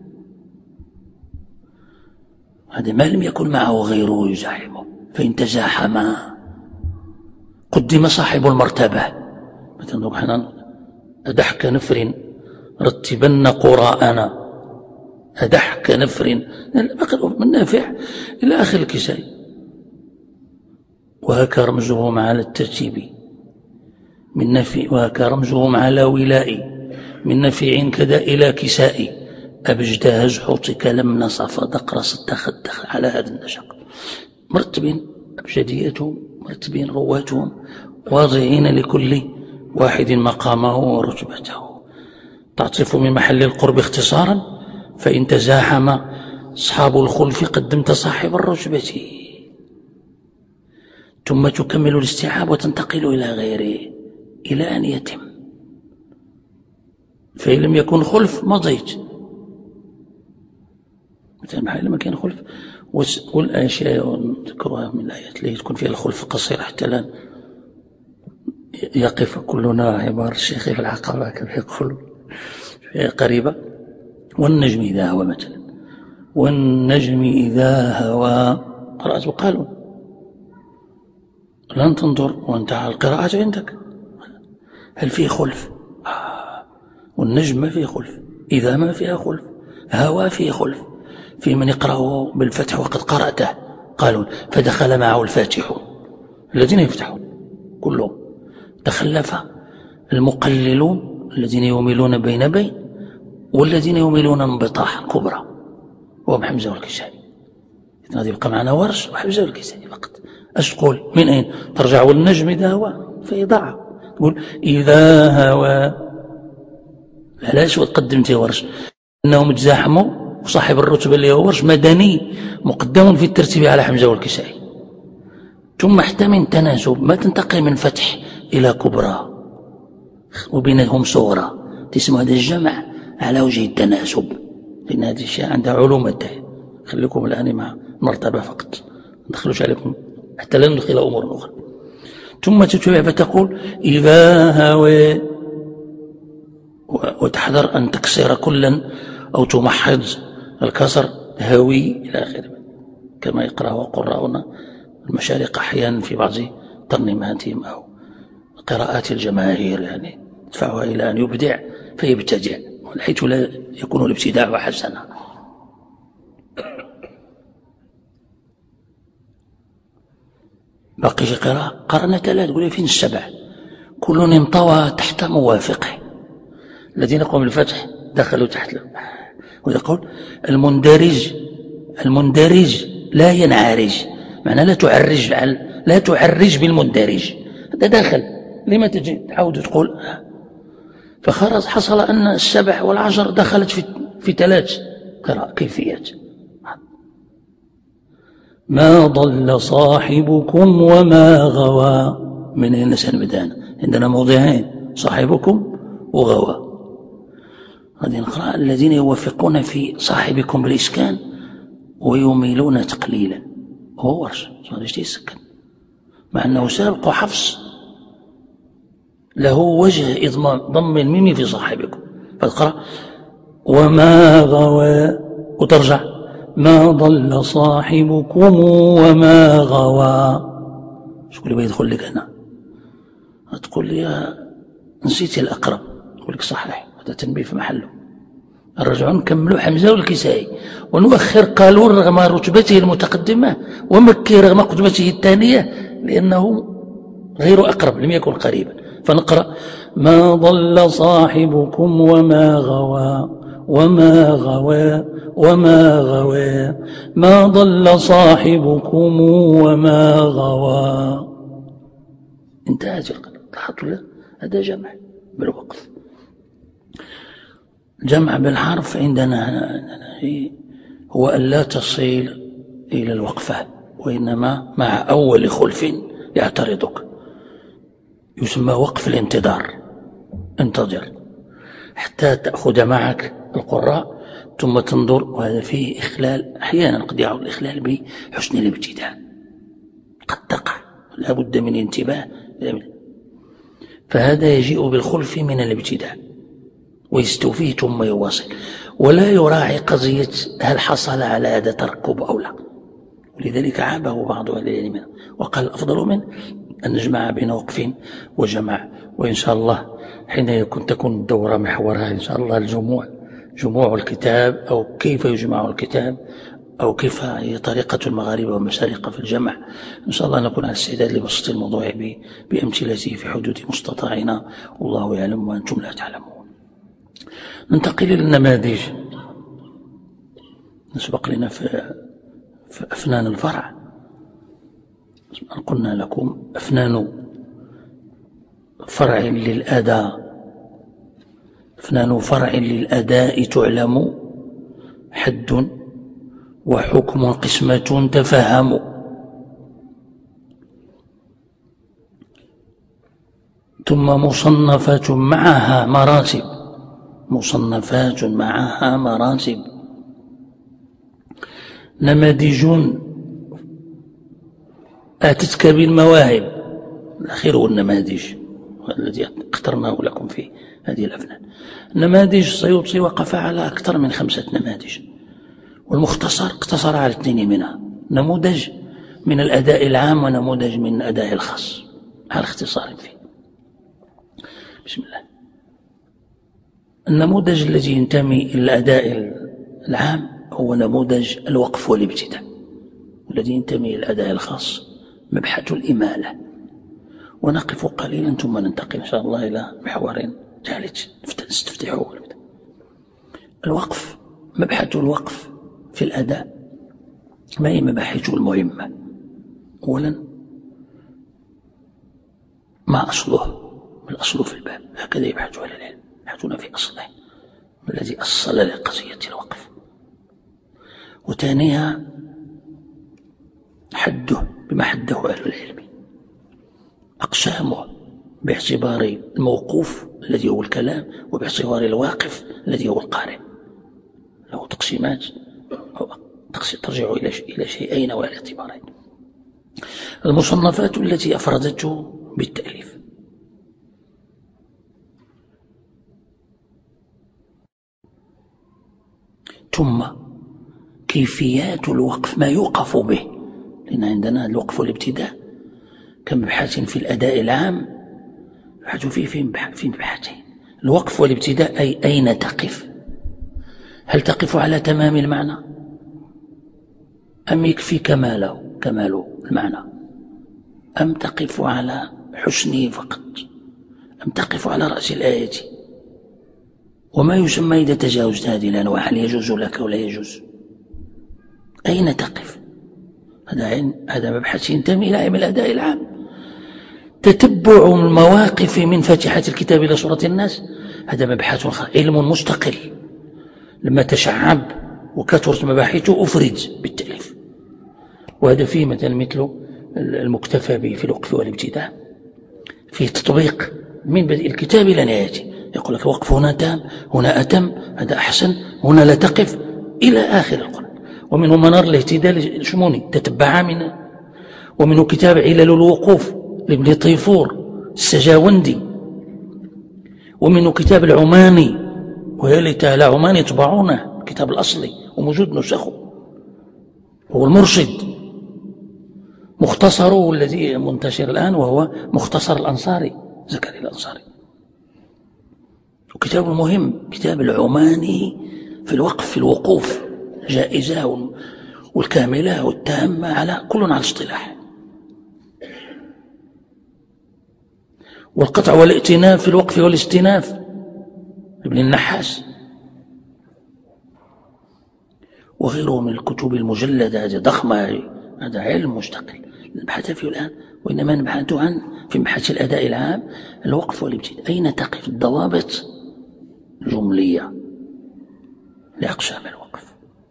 هذا ما لم يكن معه غيره يزاحمه، فإن تزاحما قدم صاحب المرتبة. مثلا نحن أدحك نفر رتبن قراءنا، أدحك نفر من نافع إلى آخر الكساء. وهكا رمزهم على الترتيب من نفي، وهكا رمزهم على ولاء من نفيع كذا إلى كساء. أبجد هزحوتك لم نصف دقر ستخدخ على هذا النشق. مرتبين أبجديتهم، مرتبين رواتهم، واضعين لكل واحد مقامه ورتبته. تعطف من محل القرب اختصارا، فإن تزاحم أصحاب الخلف قدمت صاحب الرتبة. ثم تكمل الاستيعاب وتنتقل إلى غيره إلى أن يتم. فإن لم يكن خلف مضيت، مثلا بحال لما كان خلف والأشياء نذكرها من الآيات اللي تكون فيها الخلف قصير حتى لا يقف كلنا عبارة الشيخ في العقبة كما يقول قريبة. والنجم إذا هوى مثلا، والنجم إذا هوى قرأت وقالوا لن تنظر وانتهى القراءة عندك، هل فيه خلف؟ آه. والنجم ما فيه خلف، إذا ما فيها خلف، هوى فيه خلف، في من يقرأه بالفتح وقد قرأته قالوا فدخل معه الفاتحون الذين يفتحون كلهم، تخلف المقللون الذين يميلون بين بين والذين يميلون انبطاح كبرى وهم حمزة والكسائي. إذن يبقى معنا ورش وحمزة والكسائي فقط. أش تقول من أين ترجع؟ والنجم إذا هوى فيضع تقول إذا هوى، علاش وتقدمتي ورش؟ أنهم تزاحموا وصاحب الرتبة اللي هو ورش مدني مقدم في الترتيب على حمزة والكسائي، ثم حتى من تناسب ما تنتقل من فتح إلى كبرى وبينهم صغرى، تسمى هذا الجمع على وجه التناسب، لأن هذه الشيء عندها علوم الدين. خليكم الآن مع مرتبة فقط، ما ندخلوش عليكم حتى لا ندخل أمور أخرى. ثم تتبع فتقول إذا هوى، وتحذر أن تكسر كلا أو تمحض الكسر هوي إلى آخره كما يقرأه قراؤنا المشارق أحيانا في بعض ترنيماتهم أو قراءات الجماهير، يعني يدفعها إلى أن يبدع فيبتدع حيث لا يكون الابتداع حسنا. باقي قراءة قرن ثلاث تقول فين السبع؟ كل انطوى تحت موافقه، الذين قاموا بالفتح دخلوا تحت له. ويقول المندرج المندرج لا ينعرج، معناه لا تعرج لا تعرج بالمندرج، هذا داخل لما تجي تعود تقول. فخرج حصل أن السبع والعشر دخلت في في ثلاث قراءة كيفيات. ما ضل صاحبكم وما غوى، من هنا سنبدأ عندنا موضعين صاحبكم وغوى. هذه نقرأ الذين يوافقون في صاحبكم بالإسكان ويميلون تقليلا، هو ورش صادش يسكن مع أنه سابق حفص له وجه إضمام ضم الميم في صاحبكم، فتقرأ وما غوى وترجع ما ضل صاحبكم وما غوى. شكون اللي بيدخل لك هنا؟ تقول لي نسيت الأقرب، أقول لك صحيح هذا تنبيه في محله. نرجعوا نكملوا حمزة والكسائي ونؤخر قالون رغم رتبته المتقدمة ومكي رغم رتبته الثانية لأنه غير أقرب لم يكن قريبا. فنقرأ ما ضل صاحبكم وما غوى وما غوى وما غوى ما ضل صاحبكم وما غوى. انتهت القراءة. هذا جمع بالوقف. جمع بالحرف عندنا هو أن لا تصل إلى الوقفة وإنما مع أول خلف يعترضك، يسمى وقف الانتظار. انتظر حتى تأخذ معك القراء ثم تنظر، وهذا فيه إخلال أحيانا قد يعود الإخلال بحسن الابتداء، قد تقع لا بد من انتباه، فهذا يجيء بالخلف من الابتداء ويستوفيه ثم يواصل، ولا يراعي قضية هل حصل على هذا تركب أو لا. ولذلك عابه بعض أهل العلم وقال الأفضل منه أن نجمع بين وقف وجمع. وإن شاء الله حين يكون تكون الدورة محورها إن شاء الله الجموع، جموع الكتاب أو كيف يجمع الكتاب أو كيف هي طريقة المغاربة والمشارقة في الجمع، إن شاء الله نكون على استعداد لبسط الموضوع بأمثلته في حدود مستطاعنا، والله يعلم وأنتم لا تعلمون. ننتقل إلى النماذج. نسبق لنا في, في أفنان الفرع، قلنا لكم أفنان فرع للأداء، أفنان فرع للأداء تعلم حد وحكم قسمة تفهم. ثم مصنفات معها مراتب، مصنفات معها مراتب، نماذج آتتك بالمواهب. الأخير هو النماذج الذي اخترناه لكم في هذه الأفنان. نماذج السيوطي وقف على أكثر من خمسة نماذج، والمختصر اقتصر على اثنين منها، نموذج من الأداء العام ونموذج من الأداء الخاص، على اختصار فيه. بسم الله. النموذج الذي ينتمي إلى الأداء العام هو نموذج الوقف والابتداء، والذي ينتمي إلى الأداء الخاص مبحث الإمالة. ونقف قليلا ثم ننتقل إن شاء الله إلى محور ثالث نستفتحه. الوقف، مبحث الوقف في الأداء ما هي مباحثه المهمة؟ أولا، ما أصله؟ الأصل في الباب، هكذا يبحث أهل العلم، يبحثون في أصله الذي أصل لقضية الوقف. وثانيها حده بما حده أهل العلم، أقسامه باعتبار الموقوف الذي هو الكلام، وباعتبار الواقف الذي هو القارئ. له تقسيمات ترجع إلى شيئين وإلى اعتبارين. المصنفات التي أفردته بالتأليف، ثم كيفيات الوقف، ما يوقف به، لأن عندنا الوقف والابتداء كمبحث في الأداء العام يبحث فيه في مبحثين: الوقف والابتداء، أي أين تقف؟ هل تقف على تمام المعنى أم يكفي كماله كمال المعنى، أم تقف على حسنه فقط، أم تقف على رأس الآية؟ وما يسمى إذا تجاوزت هذه الأنواع، هل يجوز لك ولا يجوز؟ أين تقف؟ هذا هذا مبحث ينتمي إلى علم الأداء العام. تتبع المواقف من فاتحة الكتاب إلى سورة الناس، هذا مبحث علم مستقل. لما تشعب وكثرت مباحثه أفرد بالتأليف، وهذا فيه مثلا مثل المكتفى به في الوقف والابتداء، فيه تطبيق من بدء الكتاب إلى نهايته. يقول لك الوقف هنا تام، هنا أتم، هذا أحسن، هنا لا تقف، إلى آخر القرآن. ومنه منار الاهتداء الشموني تتبع منه، ومنه كتاب علل الوقوف لابن طيفور السجاوندي، ومنه كتاب العماني، ويا ليت أهل عمان يطبعونه الكتاب الأصلي وموجود نسخه، هو المرشد. مختصره الذي منتشر الآن وهو مختصر الأنصاري، زكريا الأنصاري. وكتاب مهم كتاب العماني في الوقف في الوقوف، جائزة والكاملة والتامة على كل على الاصطلاح. والقطع والائتناف في الوقف والاستئناف ابن النحاس، وغيره من الكتب المجلدة هذه ضخمة. هذا علم مستقل نبحث فيه الآن، وإنما نبحث عن في مبحث الأداء العام الوقف والابتداء، أين تقف؟ الضوابط جملية لأقسام الوقف،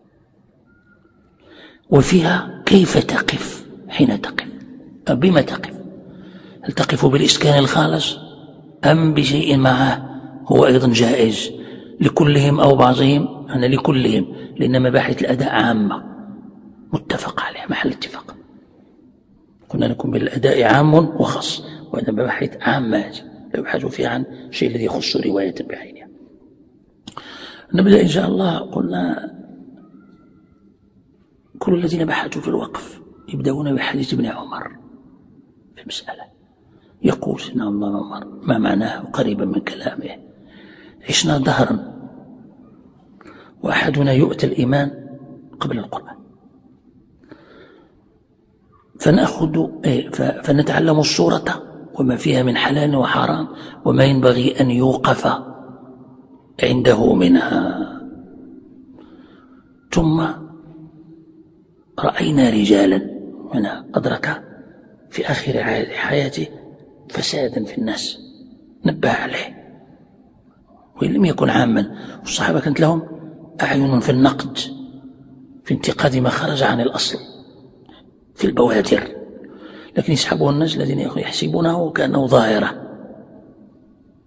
وفيها كيف تقف، حين تقف، بما تقف، هل تقف بالإسكان الخالص أم بشيء معه هو أيضا جائز لكلهم أو بعضهم؟ أنا لكلهم، لأن مباحث الأداء عامة متفق عليها محل اتفاق. قلنا لكم بالأداء عام وخاص، وهذا مباحث عامة لا يبحث فيها عن شيء الذي يخص رواية بعينها. نبدأ إن شاء الله. قلنا كل الذين بحثوا في الوقف يبدأون بحديث ابن عمر في مسألة، يقول سيدنا الله عمر ما معناه قريبا من كلامه: عشنا دهرا وأحدنا يؤتى الإيمان قبل القرآن، فنأخذ فنتعلم السورة وما فيها من حلال وحرام وما ينبغي أن يوقف عنده منها، ثم رأينا رجالا هنا أدرك في آخر حياته فسادا في الناس نبه عليه، وإن لم يكن عاما. والصحابة كانت لهم أعين في النقد، في انتقاد ما خرج عن الأصل في البوادر، لكن يسحبه الناس الذين يحسبونه كأنه ظاهرة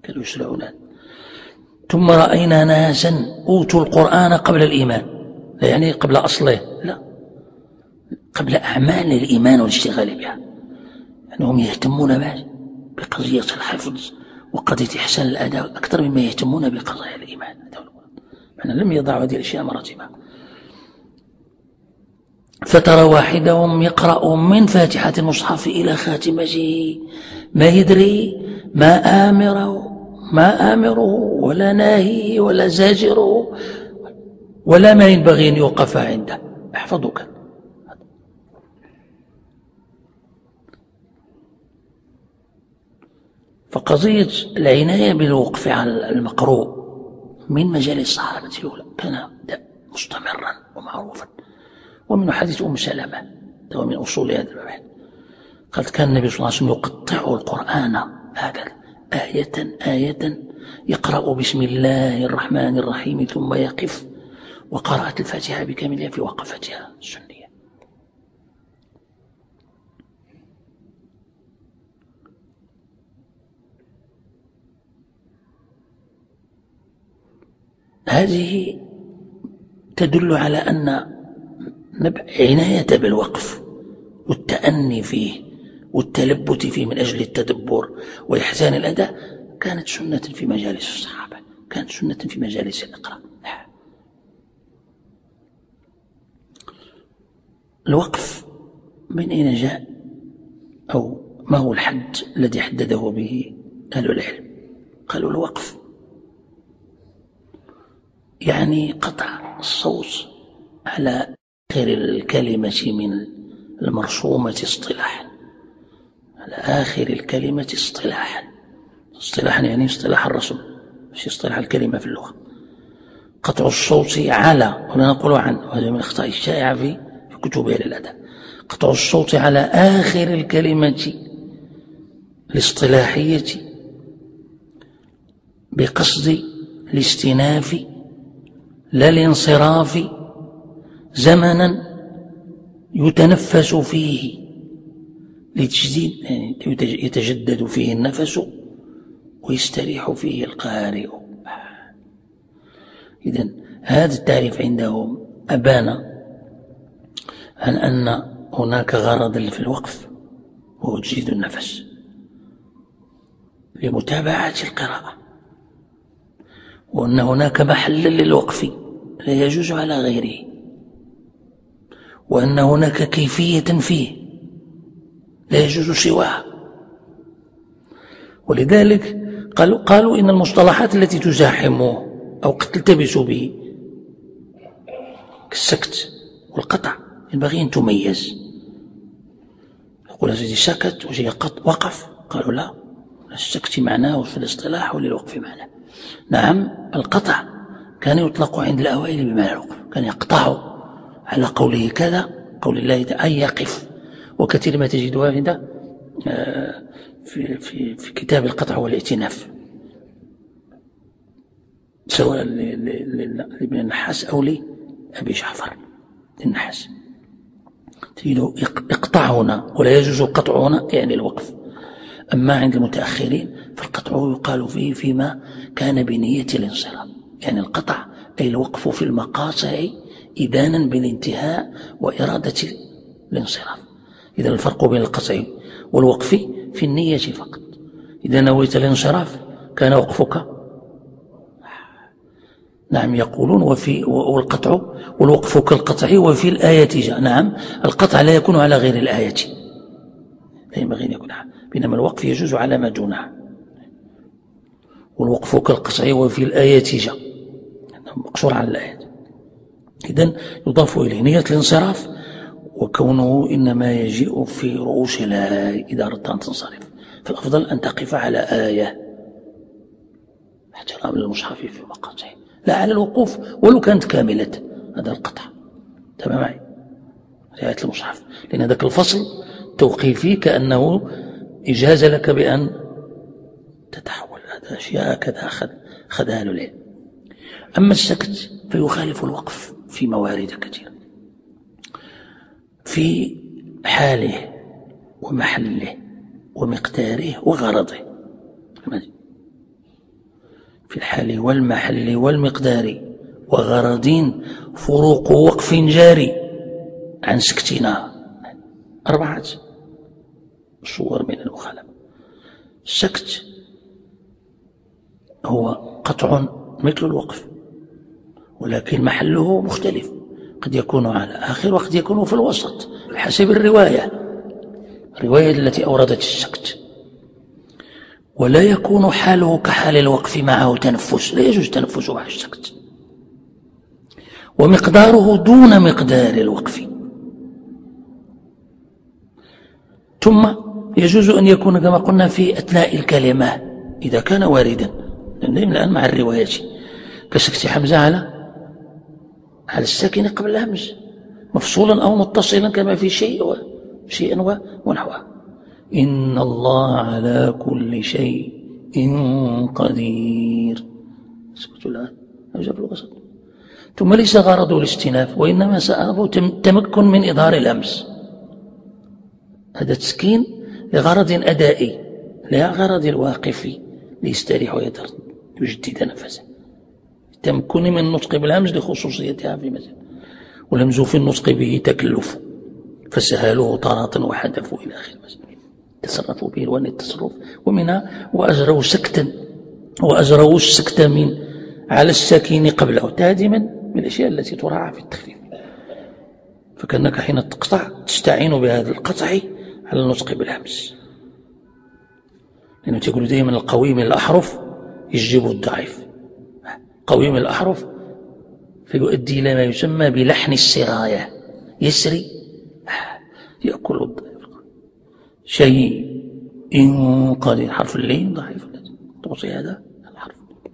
كانوا يشرعون. ثم رأينا ناسا أوتوا القرآن قبل الإيمان، لا يعني قبل أصله، لا، قبل أعمال الإيمان والاشتغال بها، أنهم يهتمون بقضية الحفظ وقضية إحسان الأداء أكثر مما يهتمون بقضايا الإيمان. معنى لم يضعوا هذه الأشياء مراتبها. فترى واحدهم يقرأ من فاتحة المصحف إلى خاتمته ما يدري ما آمره ما آمره ولا ناهيه ولا زاجره ولا ما ينبغي أن يوقف عنده، احفظك. فقضية العناية بالوقف على المقروء من مجال الصحابة الأولى كان مستمرا ومعروفا. ومن حديث أم سلمة ومن أصول هذا البحث قالت كان النبي صلى الله عليه وسلم يقطع القرآن هكذا آية آية، يقرأ بسم الله الرحمن الرحيم ثم يقف، وقرأت الفاتحة بكاملها في وقفتها السنية. هذه تدل على أن عناية بالوقف والتأني فيه والتلبت فيه من أجل التدبر وإحسان الأداء كانت سنة في مجالس الصحابة، كانت سنة في مجالس الإقراء. الوقف من أين جاء؟ أو ما هو الحد الذي حدده به أهل العلم؟ قالوا الوقف يعني قطع الصوت على آخر الكلمة من المرسومة اصطلاحا، على آخر الكلمة اصطلاحا، اصطلاحا يعني اصطلاح الرسم مش اصطلاح الكلمة في اللغة. قطع الصوت على، ولا نقول عن، وهذا من الأخطاء الشائعة في كتب أهل الأدب، قطع الصوت على آخر الكلمة الاصطلاحية بقصد الاستئناف لا الانصراف زمنا يتنفس فيه لتجديد، يعني يتجدد فيه النفس ويستريح فيه القارئ. إذن هذا التعريف عندهم أبان عن أن هناك غرض في الوقف وهو تجديد النفس لمتابعة القراءة، وأن هناك محلا للوقف لا يجوز على غيره، وأن هناك كيفية فيه لا يجوز سواها. ولذلك قالوا, قالوا إن المصطلحات التي تزاحمه أو قد تلتبس به كالسكت والقطع ينبغي أن تميز. يقول هذه سكت وهي وقف، قالوا لا، السكت معناه في الاصطلاح وللوقف معناه. نعم القطع كان يطلق عند الأوائل بمعنى الوقف، كان يقطع على قوله كذا، قول الله تعالى أن يقف، وكثير ما تجدها هنا في, في, في كتاب القطع والائتناف سواء لابن النحاس أو لأبي جعفر النحاس، تجده اقطع هنا ولا يجوز القطع هنا يعني الوقف. أما عند المتأخرين فالقطع يقال فيه فيما كان بنية الانصراف، يعني القطع أي الوقف في المقاطع إذانا بالانتهاء وإرادة الانصراف. إذا الفرق بين القطع والوقف في النية فقط. إذا نويت الانصراف كان وقفك، نعم يقولون وفي والقطع والوقف كالقطع وفي الآية جاء. نعم القطع لا يكون على غير الآية، لا ينبغي أن يكون، بينما الوقف يجوز على ما دونها. والوقف كالقطع وفي الآية جاء مقصور على الآية. إذن يضاف إليه نية الانصراف، وكونه إنما يجيء في رؤوس الآية إذا أردت أن تنصرف، فالأفضل أن تقف على آية احترام للمصحف في مقاطعه، لا على الوقوف ولو كانت كاملة. هذا القطع تمام معي رعاية المصحف، لأن ذاك الفصل توقيفي كأنه إجازة لك بأن تتحول. هذا أشياء كذا أخذ أخذها العلم. أما السكت فيخالف الوقف في موارد كثيرة في حاله ومحله ومقداره وغرضه. في الحال والمحل والمقدار وغرض فروق وقف جاري عن سكتنا. أربعة صور من المخالفة. السكت هو قطع مثل الوقف، ولكن محله مختلف، قد يكون على آخر وقد يكون في الوسط بحسب الرواية الرواية التي أوردت السكت. ولا يكون حاله كحال الوقف معه تنفس، لا يجوز تنفس مع السكت. ومقداره دون مقدار الوقف. ثم يجوز أن يكون كما قلنا في أثناء الكلمة إذا كان واردا الآن مع الروايات كسكت حمزة على على الساكن قبل الهمز مفصولا أو متصلا كما في شيء شيئا ونحوه. إن الله على كل شيء قدير. سكت الآن أجاب الوسط. ثم ليس غرضه الاستئناف، وإنما سأله تمكن من إظهار الهمز. هذا التسكين لغرض أدائي لا غرض الواقف ليستريح ويجدد نفسه. تمكن من النطق بالهمز لخصوصيتها في مثل، والهمز في النطق به تكلف فسهلوه طارة وحدثوا إلى آخر مثل. تصرفوا به الوان التصرف، ومنها وأجروا سكتا وأجروا السكت من على الساكن قبله. هذه من الأشياء التي تراعى في التخفيف. فكأنك حين تقطع تستعين بهذا القطع على النطق بالهمز، لأنه تقول دائما القوي من الأحرف يجيب الضعيف. قوي من الأحرف فيؤدي إلى ما يسمى بلحن السراية، يسري يأكل الضعيف. شيء إن قدير حرف اللين ضعيف توصي هذا الحرف.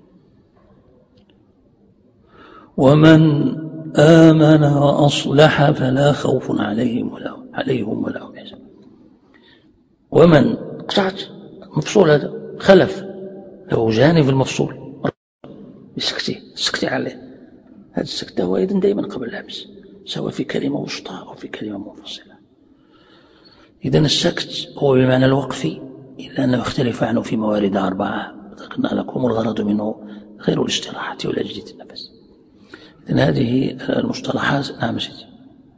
ومن آمن وأصلح فلا خوف عليهم ولا عليهم ولا هم يحزنون. ومن قطعت مفصول هذا خلف له جانب المفصول بسكتي سكتي عليه. هذا السكت هو أيضا دائما قبل الهمز سواء في كلمة وسطى أو في كلمة منفصلة. إذن السكت هو بمعنى الوقف، إلا أنه يختلف عنه في موارد أربعة ذكرنا لكم، الغرض منه غير الاستراحة ولا تجديد النفس. إذن هذه المصطلحات. نعم سيدي.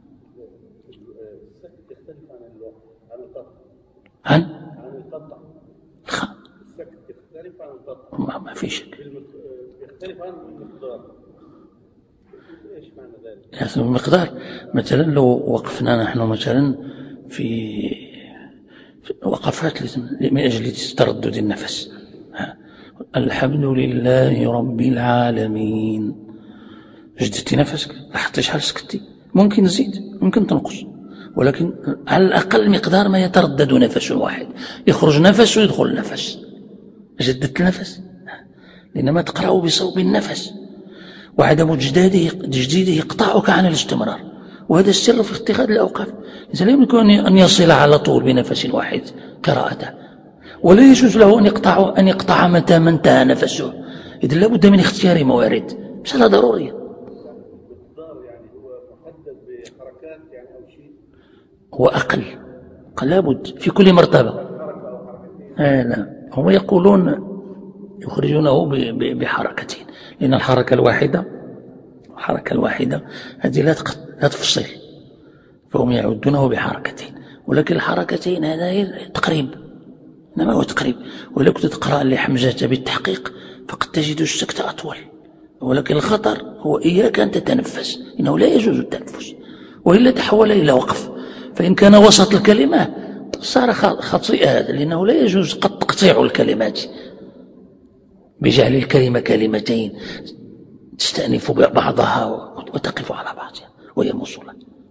السكت يختلف عن الوقف عن القطع عن عن القطع الخ... السكت يختلف عن القطع ما, ما في شك يختلف عن المقدار. ايش معنى ذلك؟ يعني المقدار مثلا لو وقفنا نحن مثلا في, في وقفات من أجل تردد النفس، الحمد لله رب العالمين، جددتي نفسك لاحظتي شحال سكتي، ممكن تزيد ممكن تنقص، ولكن على الأقل مقدار ما يتردد نفس واحد، يخرج نفس ويدخل نفس، جددت النفس، لأنما تقرأ بصوب النفس، وعدم تجديده تجديده يقطعك عن الاستمرار. وهذا السر في اتخاذ الأوقاف. لا يمكن أن يصل على طول بنفس واحد قراءته، ولا يجوز له أن يقطع أن يقطع متى ما انتهى نفسه. إذن لا بد من اختيار موارد، مسألة ضرورية. المقدار يعني هو محدد بحركات يعني أو شيء، هو أقل لا بد في كل مرتبة. آه لا هم يقولون يخرجونه بحركتين، لأن الحركة الواحدة الحركة الواحدة هذه لا لا تفصل، فهم يعدونه بحركتين، ولكن الحركتين هذا تقريب، إنما هو تقريب. ولو كنت تقرأ لحمزة بالتحقيق فقد تجد السكت أطول، ولكن الخطر هو إياك أن تتنفس، إنه لا يجوز التنفس، وإلا تحول إلى وقف. فإن كان وسط الكلمة صار خطيئة هذا، لأنه لا يجوز قد تقطيع الكلمات بجعل الكلمة كلمتين تستأنف بعضها وتقف على بعضها وهي موصولة.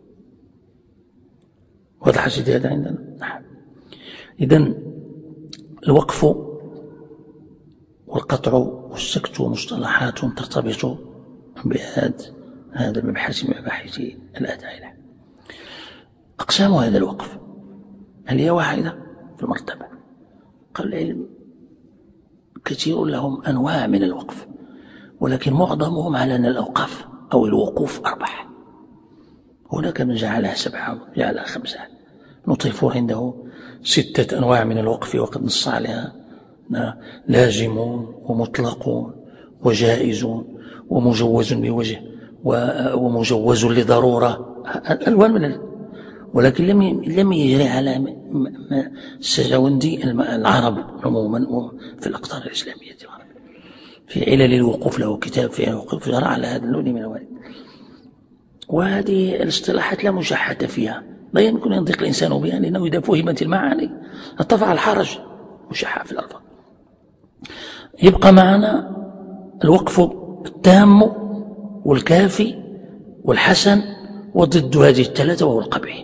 واضح سيدي هذا عندنا؟ نعم. إذن الوقف والقطع والسكت مصطلحات ترتبط بهذا هذا المبحث من مباحث الأداء. أقسام هذا الوقف هل هي واحدة في المرتبة؟ قال العلم كثير لهم أنواع من الوقف، ولكن معظمهم على أن الأوقاف أو الوقوف أربع. هناك من جعلها سبعة وجعلها خمسة. نطيفور عنده ستة أنواع من الوقف، وقد نص عليها لازمون ومطلقون وجائز ومجوز بوجه ومجوز لضرورة، ألوان من ال... ولكن لم لم يجري على السجاوندي العرب عموما في الأقطار الإسلامية العربية. في علل الوقوف له كتاب في الوقوف جرى على هذا اللون من الوارد. وهذه الاصطلاحات لا مشاحة فيها، لا يمكن أن ينطق الإنسان بها، لأنه إذا فهمت المعاني ارتفع الحرج. مشاحة في الألفاظ. يبقى معنا الوقف التام والكافي والحسن، وضد هذه الثلاثة وهو القبيح.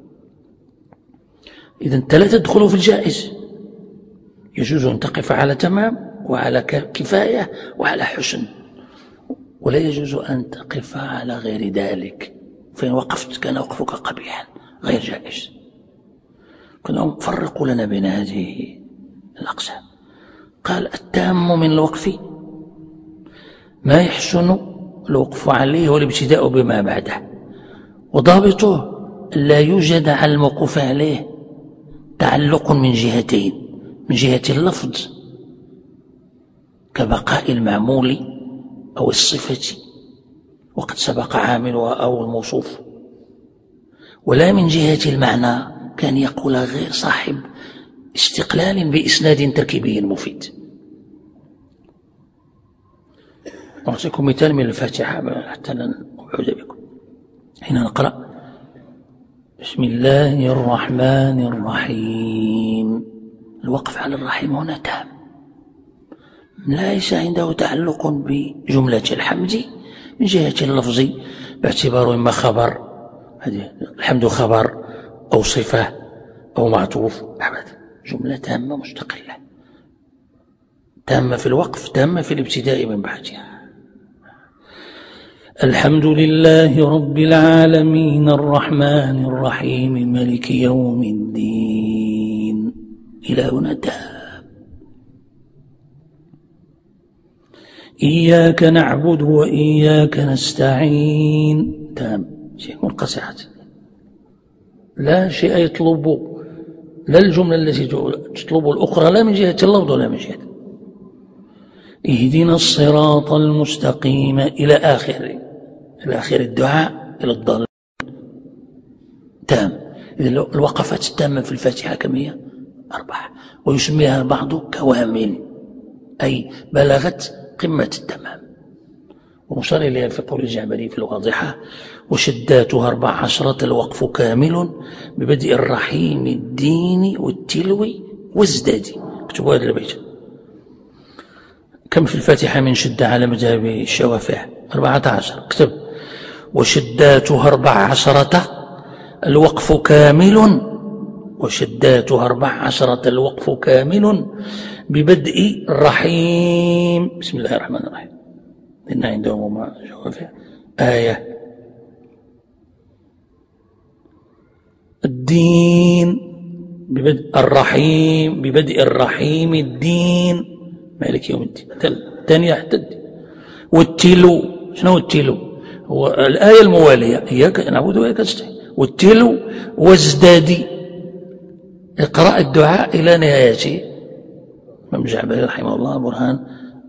إذن الثلاثة تدخلوا في الجائز، يجوز أن تقف على تمام وعلى كفاية وعلى حسن، ولا يجوز أن تقف على غير ذلك، فإن وقفت كان وقفك قبيحا غير جائز. كلهم فرقوا لنا بين هذه الأقسام. قال التام من الوقف ما يحسن الوقف عليه والابتداء بما بعده، وضابطه لا يوجد على الموقوف عليه تعلق من جهتين، من جهة اللفظ كبقاء المعمول أو الصفة وقد سبق عاملها أو الموصوف، ولا من جهة المعنى كان يقول غير صاحب استقلال بإسناد تركيبي مفيد. أعطيكم مثال من الفاتحة حتى لا أعود بكم. هنا نقرأ بسم الله الرحمن الرحيم. الوقف على الرحيم هنا تام، ليس عنده تعلق بجملة الحمد من جهة اللفظ باعتباره إما خبر، الحمد خبر أو صفة أو معطوف، أبدا جملة تامة مستقلة، تامة في الوقف، تامة في الابتداء من بعدها. الحمد لله رب العالمين الرحمن الرحيم مالك يوم الدين، إلى هنا تام. إياك نعبد وإياك نستعين، تام، شيء منقطعات، لا شيء يطلب، لا الجملة التي تطلب الأخرى لا من جهة اللفظ ولا من جهة. اهدنا الصراط المستقيم إلى آخر إلى آخر الدعاء إلى الضال تام. إذا الوقفات التامة في الفاتحة كم هي؟ أربعة، ويسميها البعض كوامل، أي بلغت قمة التمام. ومشار إليها في قول الجعبري في الواضحة وشداتها أربع عشرة الوقف كامل ببدء الرحيم الدين والتلو والزداد. اكتبوا هذا البيت. كم في الفاتحة من شدة على مذهب الشوافع؟ أربعة عشر. اكتب وشداتها أربع عشرة الوقف كامل، وشداتها أربع عشرة الوقف كامل ببدء الرحيم. بسم الله الرحمن الرحيم. إن عندهم ما شوافع آية الدين ببدء الرحيم، ببدء الرحيم الدين مالك يوم الدين. ثانية حتى والتلو. شنو التلو؟ هو الآية الموالية إياك نعبد وإياك نستعين، والتلو وازدادي. اقرأ الدعاء إلى نهايته. الإمام الجعبري رحمه الله برهان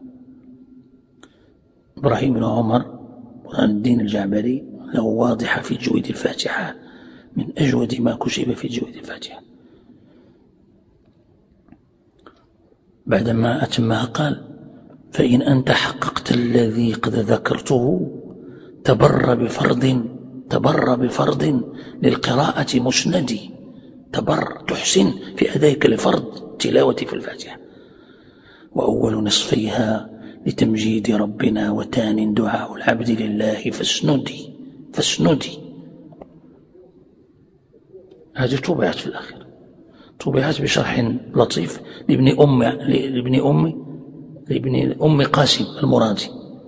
إبراهيم بن عمر برهان الدين الجعبري له واضحة في جويد الفاتحة من أجود ما كشف في جويد الفاتحة. بعدما أتمها قال فإن أنت حققت الذي قد ذكرته تبر بفرض تبر بفرض للقراءة مسندي، تبر تحسن في أدائك لفرض التلاوة في الفاتحة. وأول نصفيها لتمجيد ربنا وتان دعاء العبد لله فاسندي فاسندي. هذه طبعت في الأخير، طبعت بشرح لطيف لابن أم لابن أم لابن أم قاسم المرادي.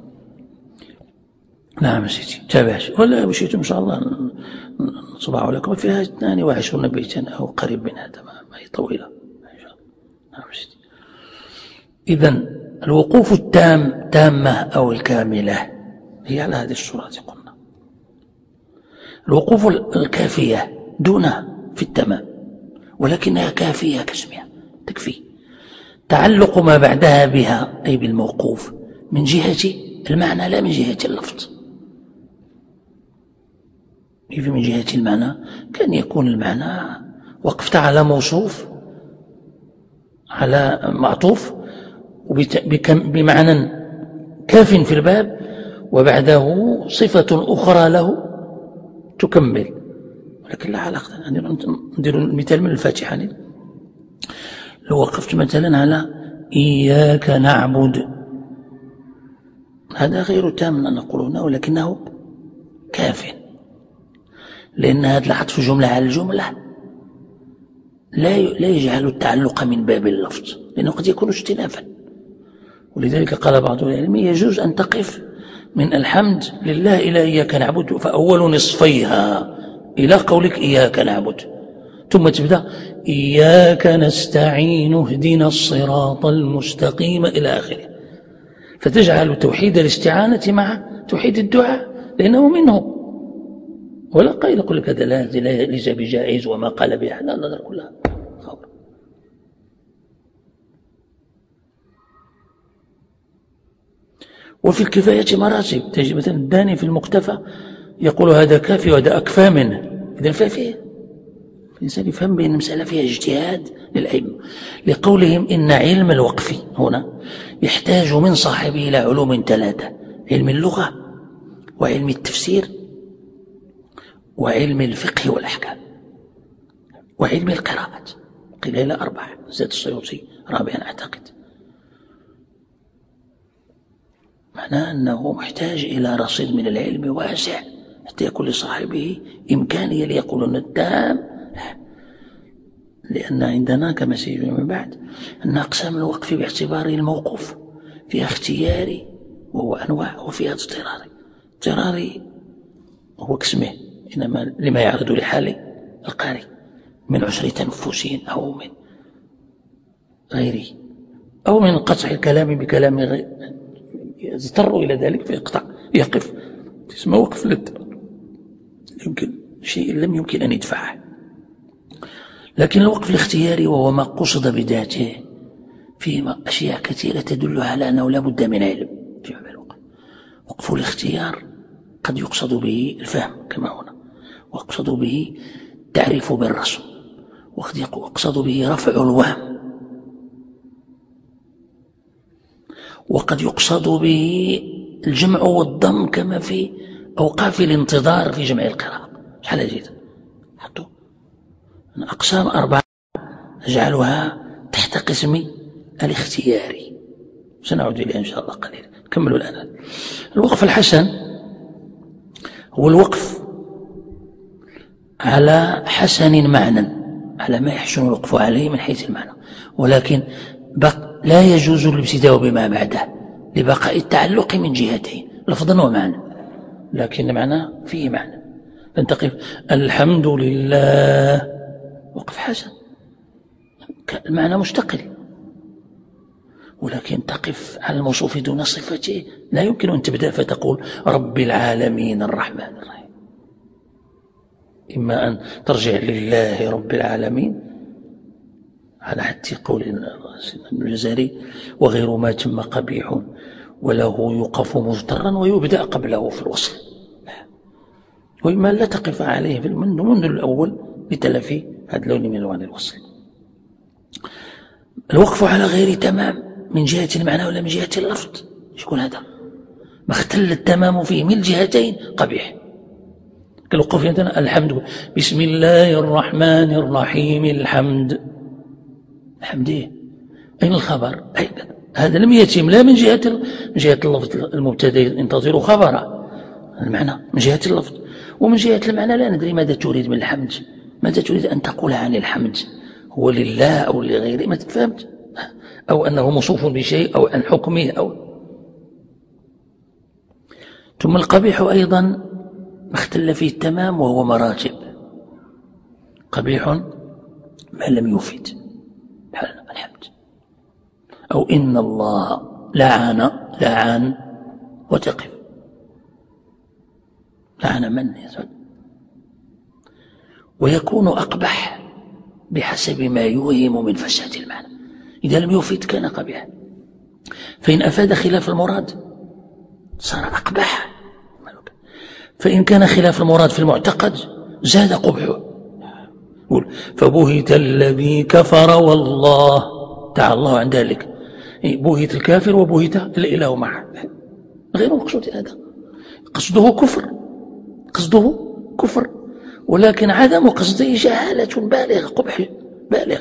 نعم سيدي تابعت، ولا مشيتم إن شاء الله نصبع لكم فيها اثنان وعشرون بيتا أو قريب من هذا، ما هي طويلة إن شاء الله. نعم سيدي. إذن الوقوف التام تامة أو الكاملة هي على هذه الصورة قلنا. الوقوف الكافية دونها في التمام، ولكنها كافية كاسمها تكفي. تعلق ما بعدها بها أي بالموقوف من جهة المعنى لا من جهة اللفظ. كيف من جهة المعنى؟ كان يكون المعنى وقفت على موصوف على معطوف بمعنى كاف في الباب وبعده صفة أخرى له تكمل، ولكن لا علاقة. ندير المثال من الفاتحة. لو وقفت مثلا على إياك نعبد، هذا غير تام نقولونه، ولكنه كاف، لأن هذا العطف جملة على الجملة لا لا يجعل التعلق من باب اللفظ، لأنه قد يكون اجتنافا. ولذلك قال بعض العلم يجوز أن تقف من الحمد لله إلى إياك نعبد فأول نصفيها إلى قولك إياك نعبد، ثم تبدأ إياك نستعين اهدنا الصراط المستقيم إلى آخره، فتجعل توحيد الاستعانة مع توحيد الدعاء لأنه منه. ولا قائل يقول لك هذا لا ليس بجائز وما قال به، لا لا كلها خبر. وفي الكفاية مراتب، تجد مثلا الداني في المقتفى يقول هذا كافي وهذا أكفى منه، إذن فيه الإنسان يفهم بأن المسألة فيها اجتهاد للأئمة، لقولهم إن علم الوقف هنا يحتاج من صاحبه إلى علوم ثلاثة: علم اللغة وعلم التفسير وعلم الفقه والأحكام وعلم القراءات، قيل إلى أربعة، زاد السيوطي رابعا أعتقد. معناه أنه محتاج إلى رصيد من العلم واسع حتى يكون لصاحبه إمكانية ليقولون التام. لأن عندنا كما سيجي من بعد أن أقسام الوقف باعتباره الموقوف فيها اختياري وهو أنواع، وفيها اضطراري. اضطراري هو كاسمه، إنما لما يعرض لحال القارئ من عسر تنفس أو من غيره أو من قطع الكلام بكلام غير يضطر إلى ذلك فيقطع يقف، اسمه وقف للضرر، يمكن شيء لم يمكن أن يدفعه. لكن الوقف الاختياري وهو ما قصد بذاته فيه أشياء كثيرة تدل على أنه لا بد من علم في هذا الوقف. وقف الاختيار قد يقصد به الفهم كما هنا، ويقصد به التعريف بالرسم، وقد يقصد به رفع الوهم، وقد يقصد به الجمع والضم كما في أوقاف الانتظار في جمع القراءة. شحال جيد حطوا أقسام أربعة نجعلها تحت قسم الاختياري، سنعود إليه إن شاء الله قليلا. كملوا الآن. الوقف الحسن هو الوقف على حسن معنى، على ما يحسن الوقف عليه من حيث المعنى، ولكن لا يجوز الابتداء بما بعده لبقاء التعلق من جهتين لفظا ومعنى، لكن المعنى فيه معنى. أن تقف الحمد لله وقف حسن، المعنى مستقل، ولكن تقف على الموصوف دون صفته لا يمكن أن تبدأ فتقول رب العالمين الرحمن الرحيم، إما أن ترجع لله رب العالمين على حد قول ابن الجزري وغير ما تم قبيح وله يوقف مضطرا ويبدأ قبله في الوصل، وإما لا تقف عليه منذ الأول لتلفي هذا اللون من ألوان الوصل. الوقف على غير تمام من جهة المعنى ولا من جهة اللفظ يكون هذا ما اختل التمام فيه من الجهتين قبيح. كالوقوف عندنا الحمد بسم الله الرحمن الرحيم الحمد، الحمد إيه؟ أين الخبر؟ أيضا هذا لم يتم لا من جهة من جهة اللفظ، المبتدأ ينتظر خبره المعنى من جهة اللفظ، ومن جهة المعنى لا ندري ماذا تريد من الحمد، ماذا تريد أن تقول عن الحمد، هو لله أو لغيره، ما تفهمت، أو أنه موصوف بشيء أو عن حكمه أو. ثم القبيح أيضا ما اختل فيه التمام وهو مراتب. قبيح ما لم يفيد الحمد، أو إن الله لعن لعن وتقف لعن من يزال، ويكون أقبح بحسب ما يوهم من فساد المعنى. إذا لم يفيد كان قبيحا، فإن أفاد خلاف المراد صار أقبح، فإن كان خلاف المراد في المعتقد زاد قبحه. فبهت الذي كفر والله تعالى الله عن ذلك. بهت الكافر وبهت الإله معه، غير مقصود هذا، قصده كفر، قصده كفر، ولكن عدم قصده جهالة بالغة، قبح بالغ.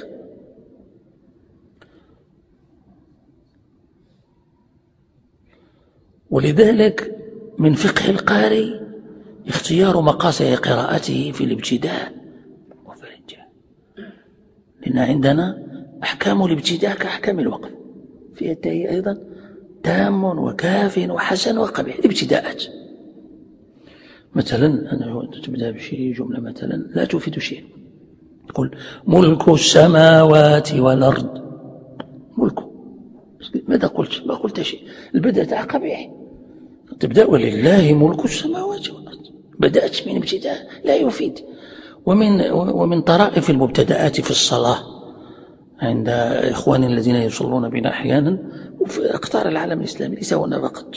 ولذلك من فقه القارئ اختيار مقاصد قراءته في الابتداء وفي الانتهاء، لأن عندنا أحكام الابتداء كأحكام الوقف، فيها أيضا تام وكاف وحسن وقبيح. الابتداءات مثلا أنا تبدأ بشيء جملة مثلا لا تفيد شيء، تقول ملك السماوات والأرض، ملك، ماذا قلت؟ ما قلت شيء، البدء تاع قبيح، تبدأ ولله ملك السماوات والأرض، بدأت من ابتداء لا يفيد. ومن ومن طرائف المبتدآت في الصلاة عند إخواننا الذين يصلون بنا أحيانا وفي أقطار العالم الإسلامي، ليس هنا فقط،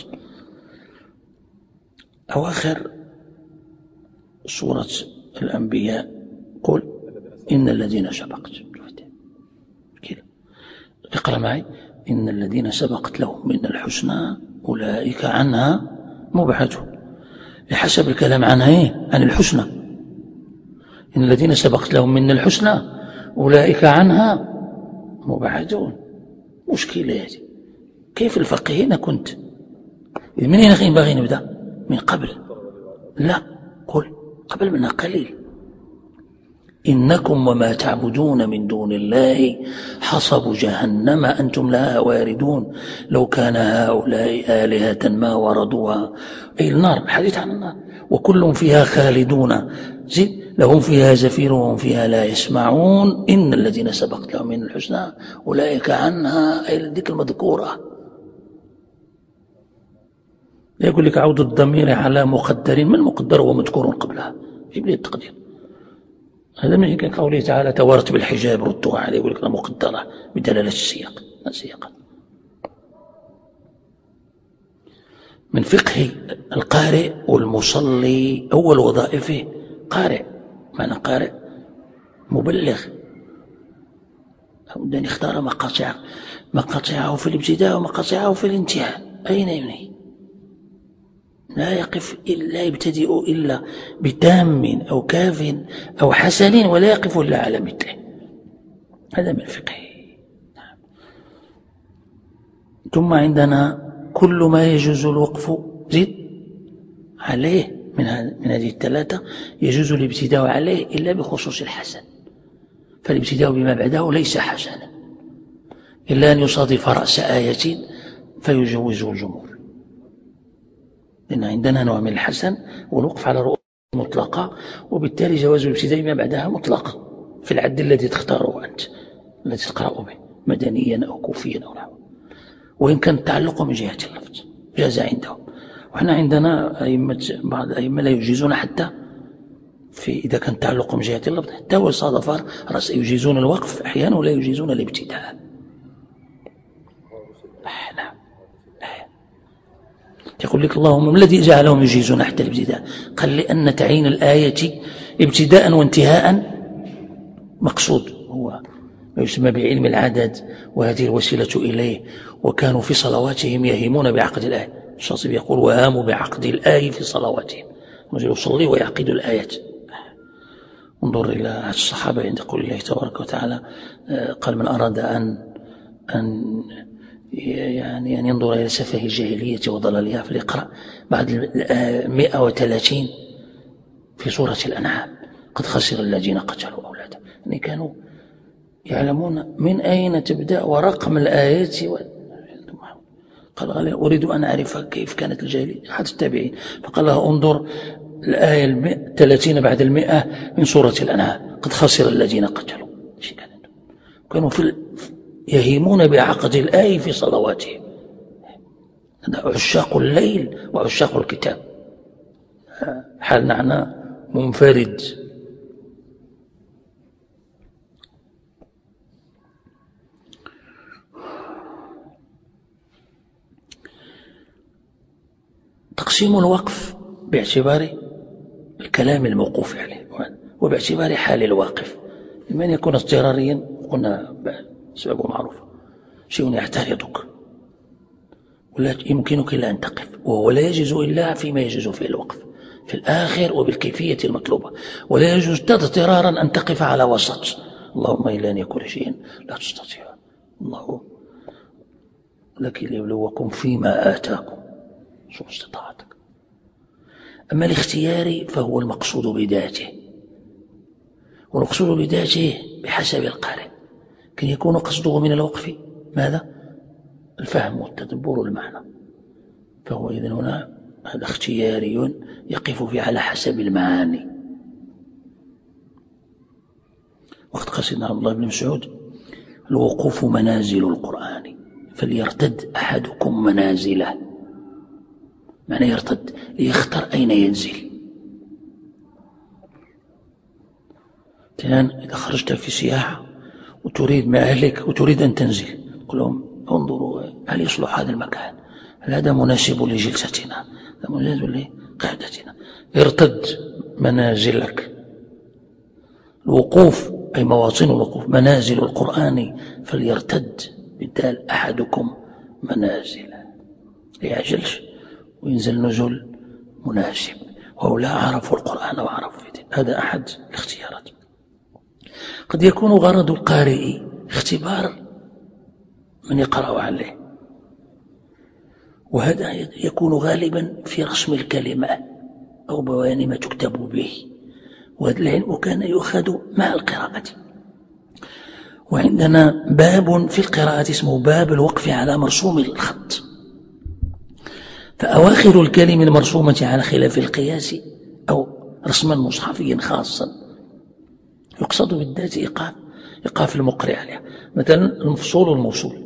أواخر سورة الأنبياء قل إن الذين سبقت كذا، اقرأ معي، إن الذين سبقت لهم من الحسنى أولئك عنها مبعدون. بحسب الكلام عنها إيه؟ عن الحسنى، إن الذين سبقت لهم من الحسنى أولئك عنها مبعدون. مشكلة هذه، كيف الفقه هنا كنت؟ من هنا ينبغي نبدأ؟ من قبل؟ لا، قل قبل منها قليل، إنكم وما تعبدون من دون الله حصب جهنم أنتم لها واردون لو كان هؤلاء آلهة ما وردوها، أي النار، حديث عن النار، وكل فيها خالدون زد لهم فيها زفير وهم فيها لا يسمعون إن الذين سبقت لهم من الحسنى أولئك عنها، أي ذيك المذكورة. يقول لك عود الضمير على مقدر، من مقدر ومذكور قبلها، جيب لي التقدير. هذا من قوله تعالى توارت بالحجاب ردوها عليه، يقول لك مقدرة بدلالة السياق، السياق. من فقه القارئ والمصلي أول وظائفه قارئ، معنى قارئ مبلغ، أن يختار مقاطع مقاطعه في الابتداء ومقاطعه في الانتهاء. أين ينهي؟ لا يقف لا يبتدئ إلا بتام أو كاف أو حسن، ولا يقف إلا على مثله. هذا من فقه. ثم عندنا كل ما يجوز الوقف زد عليه من من هذه الثلاثة، يجوز الابتداء عليه إلا بخصوص الحسن، فالابتداء بما بعده ليس حسنا إلا أن يصادف رأس آية فيجوزه الجمهور، لأن عندنا نوع من الحسن والوقف على رؤوس مطلقة، وبالتالي جواز الابتداء ما بعدها مطلق في العد الذي تختاره أنت، الذي تقرأ به مدنيا أو كوفيا أو نحو، وإن كان تعلقه من جهة اللفظ جاز عندهم. وإحنا عندنا أئمة بعض الأئمة لا يجيزون حتى في إذا كان تعلقه من جهة اللفظ، حتى والصادف رأس يجيزون الوقف أحيانا ولا يجيزون الابتداء. نعم، يقول لك اللهم ما الذي جعلهم يجيزون حتى الابتداء؟ قال لأن تعيين الآية ابتداء وانتهاء مقصود، هو ما يسمى بعلم العدد، وهذه الوسيلة إليه. وكانوا في صلواتهم يهيمون بعقد الآية، الشاطبي يقول وهاموا بعقد الآية في صلواتهم، يصلي ويعقد الآيات. انظر إلى الصحابة عند قول الله تبارك وتعالى، قال من أراد أن أن يعني أن ينظر إلى سفه الجاهلية وضلالها فليقرأ بعد مئة وثلاثين في سورة الأنعام، قد خسر الذين قتلوا أولادهم، يعني كانوا يعلمون من أين تبدأ ورقم الآيات و... قال أريد أن أعرف كيف كانت الجاهلية حتى التابعين، فقال له انظر الآية الثلاثين بعد المئة من سورة الأنعام، قد خسر الذين قتلوا. كانوا في يهيمون بعقد الآية في صلواتهم، عشاق الليل وعشاق الكتاب، حال نعنى منفرد. يقسم الوقف باعتبار الكلام الموقوف عليه وباعتبار حال الواقف. إما أن يكون اضطراريا، قلنا سببه معروف، شيء يعترضك ولا يمكنك إلا أن تقف، وهو لا يجوز إلا فيما يجوز فيه الوقف في الآخر وبالكيفية المطلوبة، ولا يجوز اضطرارا أن تقف على وسط، اللهم إلا أن يكون شيئا لا تستطيع، الله لكن ليبلوكم فيما آتاكم شو استطاعتك. أما الاختياري فهو المقصود بذاته، والمقصود بذاته بحسب القارئ كان يكون قصده من الوقف ماذا؟ الفهم والتدبر والمعنى، فهو إذن هنا هذا اختياري يقف فيه على حسب المعاني. وقد قال سيدنا عبد الله بن مسعود: الوقوف منازل القرآن فليرتد أحدكم منازله، معنى يرتد ليختار أين ينزل. الآن إذا خرجت في سياحة وتريد مع أهلك وتريد أن تنزل، قل لهم انظروا هل يصلح هذا المكان، هل هذا مناسب لجلستنا، هذا مناسب لقعدتنا، ارتد منازلك. الوقوف أي مواطن الوقوف، منازل القرآن فليرتد بالدال أحدكم منازله، ليعجلش وينزل نزل مناسب، وهؤلاء عرفوا القرآن وعرفوا في دين. هذا أحد الاختيارات. قد يكون غرض القارئ اختبار من يقرأ عليه، وهذا يكون غالبا في رسم الكلمة أو بيان ما تكتب به، وهذا العلم كان يؤخذ مع القراءة. وعندنا باب في القراءة اسمه باب الوقف على مرسوم الخط، فأواخر الكلمة المرسومة على خلاف القياس أو رسما مصحفيا خاصا يقصد بالذات إيقاف إيقاف المقرئ عليها، مثلا المفصول والموصول،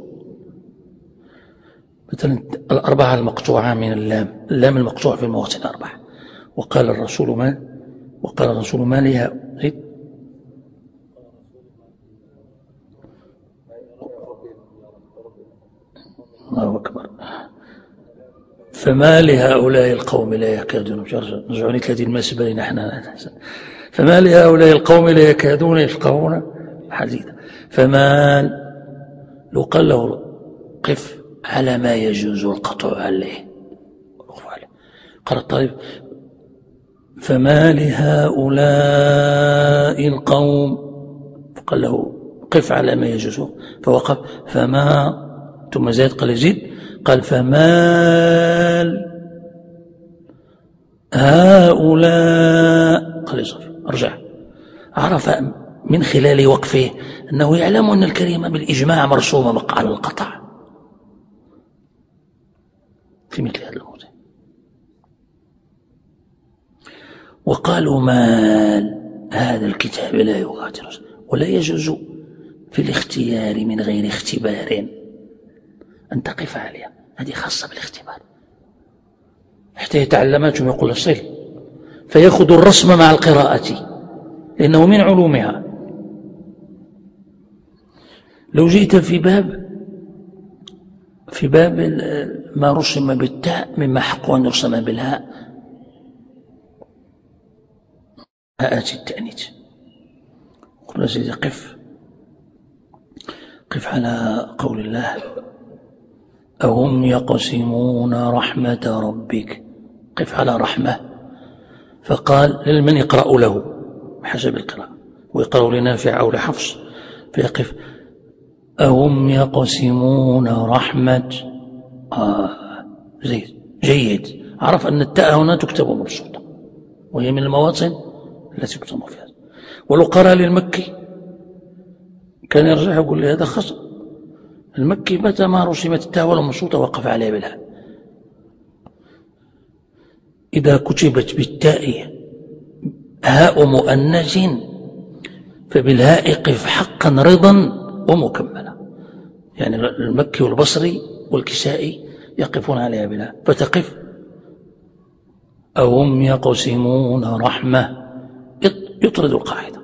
مثلا الأربعة المقطوعة من اللام، اللام المقطوع في المواطن أربعة. وقال الرسول ما وقال الرسول ما لها الله أكبر. فما لهؤلاء القوم لا يكادون، نرجعوني ثلاثين المسبة نحن، فما لهؤلاء القوم لا يكادون يفقهون حديثا. فما لو قال له قف على ما يجوز القطع عليه، قال الطالب فما لهؤلاء القوم، فقال له قف على ما يجوز، فوقف. فما ثم زاد قال زيد، قال فمال هؤلاء، قال يصف ارجع. عرف من خلال وقفه أنه يعلم أن الكلمة بالإجماع مرسومة على القطع في مثل هذا الموضع. وقالوا مال هذا الكتاب لا يغادر، ولا يجوز في الاختيار من غير اختبار أن تقف عليها، هذه خاصة بالاختبار حتى يتعلم ثم يقول الصل، فيأخذ الرسم مع القراءة لأنه من علومها. لو جئت في باب في باب ما رسم بالتاء مما حق أن يرسم بالهاء، هاءات التأنيث، قل سيدي قف قف على قول الله أهم يقسمون رحمة ربك، قف على رحمة. فقال لمن يقرأ له حسب القراءة، ويقرأ لنافع أو لحفص، فيقف أهم يقسمون رحمة آه زيد جيد. عرف أن التاء هنا تكتب مبسوطة وهي من المواطن التي تكتب فيها. ولو قرأ للمكي كان يرجع يقول لي هذا خطأ، المكي متى ما رسمت التاء ولا مبسوطة وقف عليها بالهاء. إذا كتبت بالتاء هاء مؤنث فبالهاء قف حقا رضا ومكملا، يعني المكي والبصري والكسائي يقفون عليها بالهاء، فتقف أهم يقسمون رحمة، يطرد القاعدة.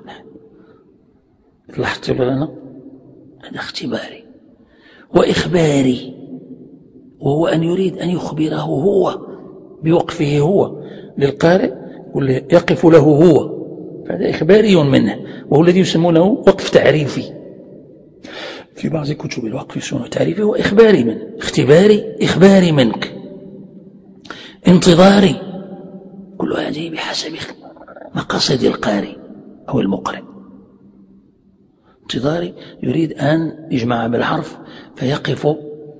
لاحظت لنا هذا اختباري وإخباري، وهو أن يريد أن يخبره هو بوقفه هو للقارئ، يقول يقف له هو، هذا إخباري منه، وهو الذي يسمونه وقف تعريفي. في بعض كتب الوقف يسمونه تعريفي، هو إخباري منه، اختباري، إخباري منك، انتظاري، كل هذه بحسب مقاصد القارئ أو المقرئ. انتظاري يريد أن يجمع بالحرف فيقف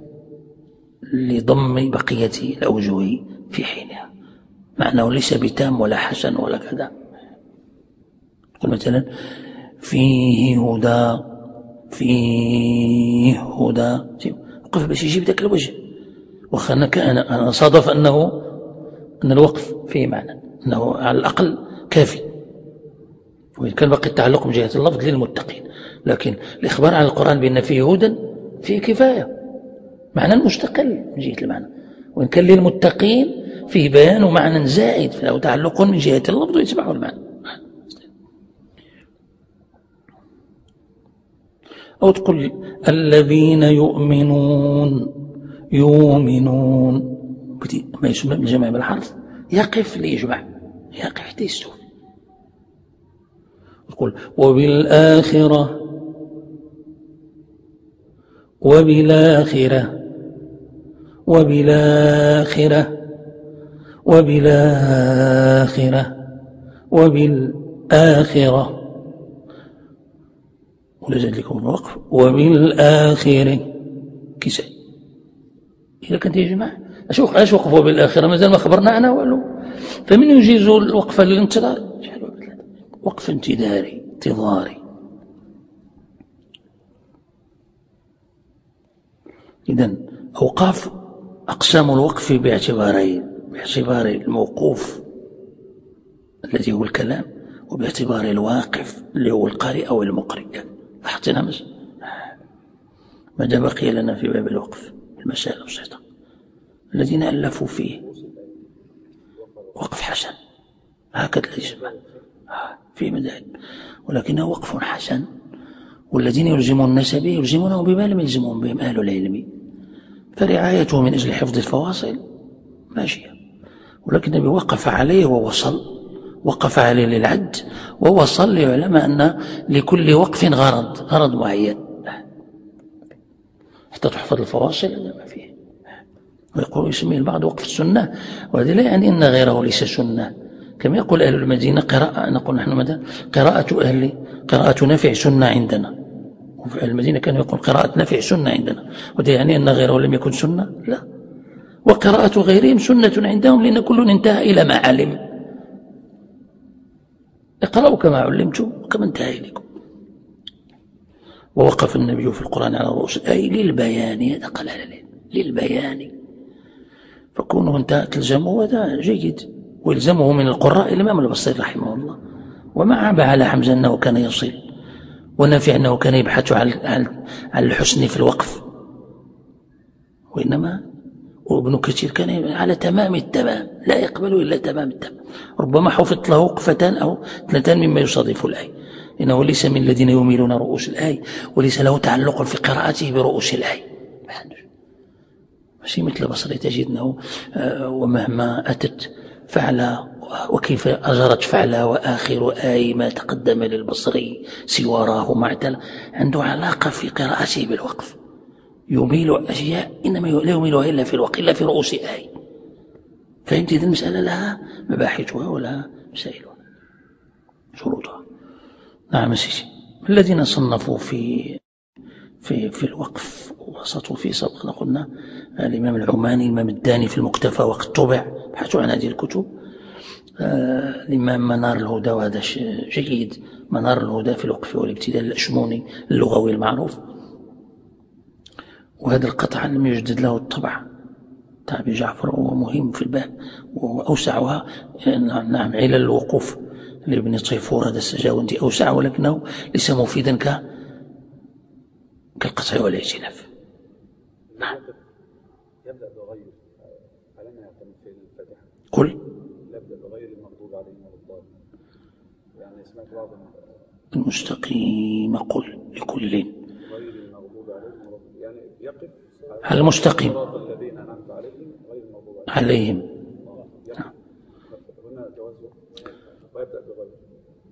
لضم بقية الأوجه في حينها، معناه ليس بتام ولا حسن ولا كذا. قل مثلا فيه هدى، فيه هدى، وقف باش يجيب ذاك الوجه، وخانا كان أنا صادف أنه أن الوقف فيه معنى، أنه على الأقل كافي، وإن كان باقي التعلق من جهة اللفظ للمتقين، لكن الإخبار عن القرآن بأن فيه هدى فيه كفاية، معنى مستقل من جهة المعنى، وإن كان للمتقين فيه بيان ومعنى زائد، فله تعلق من جهة اللفظ ويتبعه المعنى. أو تقول الذين يؤمنون، يؤمنون ما يسمى بالجمع بالحرف يقف ليجمع، يقف حتى يستوي. تقول وبالآخرة، وبالآخرة، وبالآخرة، وبالآخرة، وبالآخرة، ولا زاد لكم الوقف وبالآخرة كيسا. إذا كنت يجمع أش أش وقفوا بالآخرة مازال ما خبرنا عنها والو، فمن يجيز الوقف للانتظار؟ وقف انتظاري، انتظاري. إذن أوقاف أقسام الوقف باعتبارين: باعتبار الموقوف الذي هو الكلام، وباعتبار الواقف اللي هو القارئ أو المقرئ. لاحظتنا ماذا بقي لنا في باب الوقف؟ المسائل البسيطة الذين ألفوا فيه وقف حسن، هكذا يسمى في مذاهب، ولكنه وقف حسن، والذين يلزمون الناس به يلزمونه بما لم يلزمون بهم أهل العلم، فرعايته من أجل حفظ الفواصل ماشية، ولكن النبي وقف عليه ووصل، وقف عليه للعد ووصل ليعلم أن لكل وقف غرض، غرض معين حتى تحفظ الفواصل. هذا ما فيه. ويقول يسميه البعض وقف السنة، وهذا لا يعني أن غيره ليس سنة، كما يقول أهل المدينة قراءة، نقول نحن ماذا؟ قراءة أهل قراءة نافع سنة عندنا، وفي أهل المدينة كانوا يقول قراءة نافع سنة عندنا، وده يعني أن غيره لم يكن سنة؟ لا، وقراءة غيرهم سنة عندهم، لأن كل انتهى إلى ما علم. اقرأوا كما علمتم وكما انتهى إليكم. ووقف النبي في القرآن على رؤوس الآية للبيان، هذا قال للبيان، فكونه انت تلزمه هذا جيد، ويلزمه من القراء الإمام البصري رحمه الله، وما عاب على حمزة أنه كان يصل، ونافع أنه كان يبحث عن الحسن في الوقف، وإنما وابن كثير كان على تمام التمام، لا يقبل إلا تمام التمام، ربما حفظت له وقفتان أو اثنتان مما يصادف الآية، إنه ليس من الذين يميلون رؤوس الآية، وليس له تعلق في قراءته برؤوس الآية، ماشي مثل البصري تجد أنه ومهما أتت فعل وكيف أجرت فعل وآخر آي ما تقدم للبصري سواراه معتل، عنده علاقة في قراءته بالوقف، يميل أشياء إنما لا يميلها إلا في الوقف، إلا في رؤوس آي. فهمت؟ إذا المسألة لها مباحثها ولها مسائلها شروطها. نعم سيدي. الذين صنفوا في في في الوقف وسطوا فيه سبقنا قلنا الإمام العماني، الإمام الداني في المكتفى وقد طبع، بحثوا عن هذه الكتب. آه الإمام منار الهدى، وهذا جيد، منار الهدى في الوقف والابتداء الأشموني اللغوي المعروف، وهذا القطع لم يجدد له الطبع تاع أبي جعفر، وهو مهم في الباب وأوسعها. نعم علل الوقوف لابن طيفور هذا السجاوندي أوسع، ولكنه ليس مفيدا ك كالقطع والاعتلاف. نعم. يبدأ بغير علمها في الفاتحة. قل. يبدأ بغير المغضوب عليهم ولا الضالين. يعني سمعت بعض المستقيم قل لكل. غير المغضوب عليهم ولا الضالين، يعني يقف على المستقيم. الذين أنعمت عليهم غير المغضوب عليهم.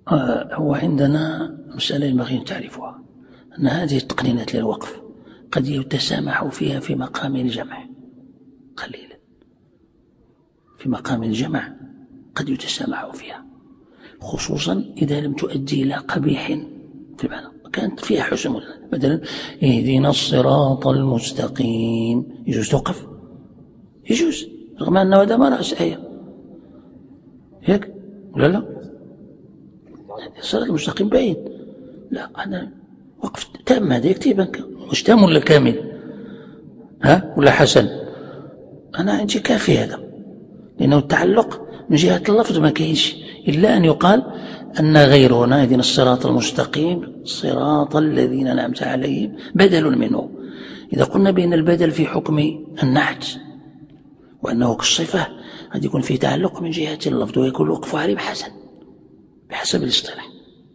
آه هو عندنا مسألة ينبغي أن تعرفها، أن هذه التقنينات للوقف قد يتسامح فيها في مقام الجمع قليلا، في مقام الجمع قد يتسامح فيها، خصوصا إذا لم تؤدي إلى قبيح في المعنى، كانت فيها حسن. مثلا اهدنا الصراط المستقيم يجوز توقف، يجوز رغم أنه هذا ما رأس آية هيك ولا لا؟ الصراط المستقيم بعيد، لا هذا وقف تام، هذا يكتبك مش تام ولا كامل ها ولا حسن؟ أنا عندي كافي هذا، لأنه التعلق من جهة اللفظ ما كاينش إلا أن يقال أن غير هنا اهدنا الصراط المستقيم صراط الذين أنعمت عليهم بدل منه. إذا قلنا بأن البدل في حكم النعت وأنه كالصفة قد يكون فيه تعلق من جهة اللفظ ويكون الوقف عليه بحسن بحسب الاصطلاح.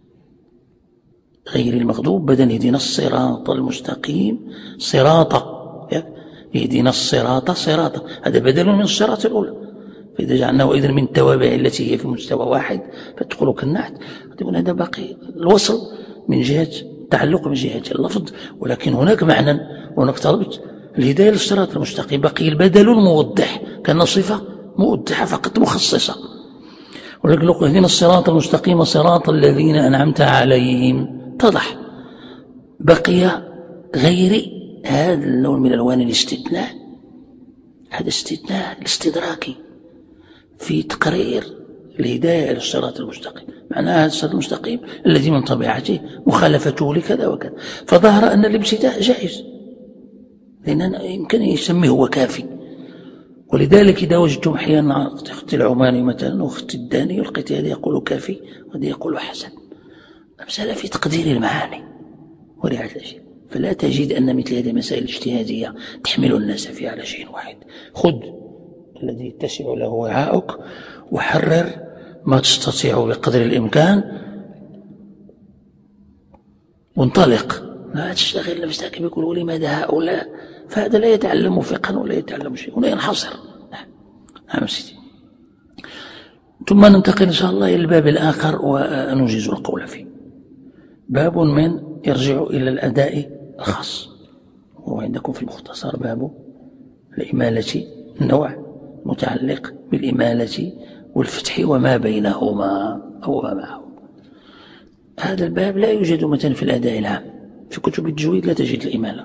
غير المغضوب بدل اهدنا الصراط المستقيم صراط، اهدنا الصراط صراط، هذا بدل من الصراط الأولى. فإذا جعلناه إذن من التوابع التي هي في مستوى واحد فتدخل كالنعت، تكون هذا باقي الوصل من جهة تعلق من جهة اللفظ، ولكن هناك معنى وهناك طلبت الهداية للصراط المستقيم، بقي البدل الموضح كان صفة موضحة فقط مخصصة. ولكن لو اهدنا الصراط المستقيم صراط الذين أنعمت عليهم اتضح، بقي غير هذا اللون من ألوان الاستثناء، هذا استثناء الاستدراكي في تقرير الهداية إلى الصراط المستقيم، معناها الصراط المستقيم الذي من طبيعته مخالفته لكذا وكذا، فظهر أن الابتداء جائز لأن يمكن يسميه هو كافي. ولذلك إذا وجدتم أحيانا أخت العماني مثلا وأخت الداني ولقيت هذا يقول كافي وهذا يقول حسن، مسألة في تقدير المعاني ورعاية الأشياء، فلا تجد أن مثل هذه المسائل الاجتهادية تحمل الناس فيها على شيء واحد. خذ الذي يتسع له وعاؤك وحرر ما تستطيع بقدر الإمكان وانطلق، لا تشتغل نفسك بيقولوا لماذا هؤلاء، فهذا لا يتعلم فقها ولا يتعلم شيء، هنا ينحصر. نعم سيدي. ثم ننتقل إن شاء الله إلى الباب الآخر ونجيز القول فيه، باب من يرجع إلى الأداء الخاص، وهو عندكم في المختصر باب الإمالة، النوع متعلق بالإمالة والفتح وما بينهما أو ما معه. هذا الباب لا يوجد مثلا في الأداء العام، في كتب التجويد لا تجد الإمالة،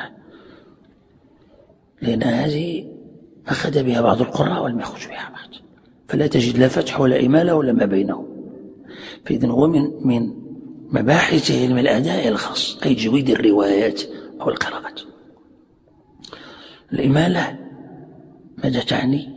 لأن هذه أخذ بها بعض القراء ولم يخرج بها بعض، فلا تجد لا فتح ولا إمالة ولا ما بينه. فإذن هو من من مباحث علم الأداء الخاص، أي تجويد الروايات أو القراءات. الإمالة ماذا تعني؟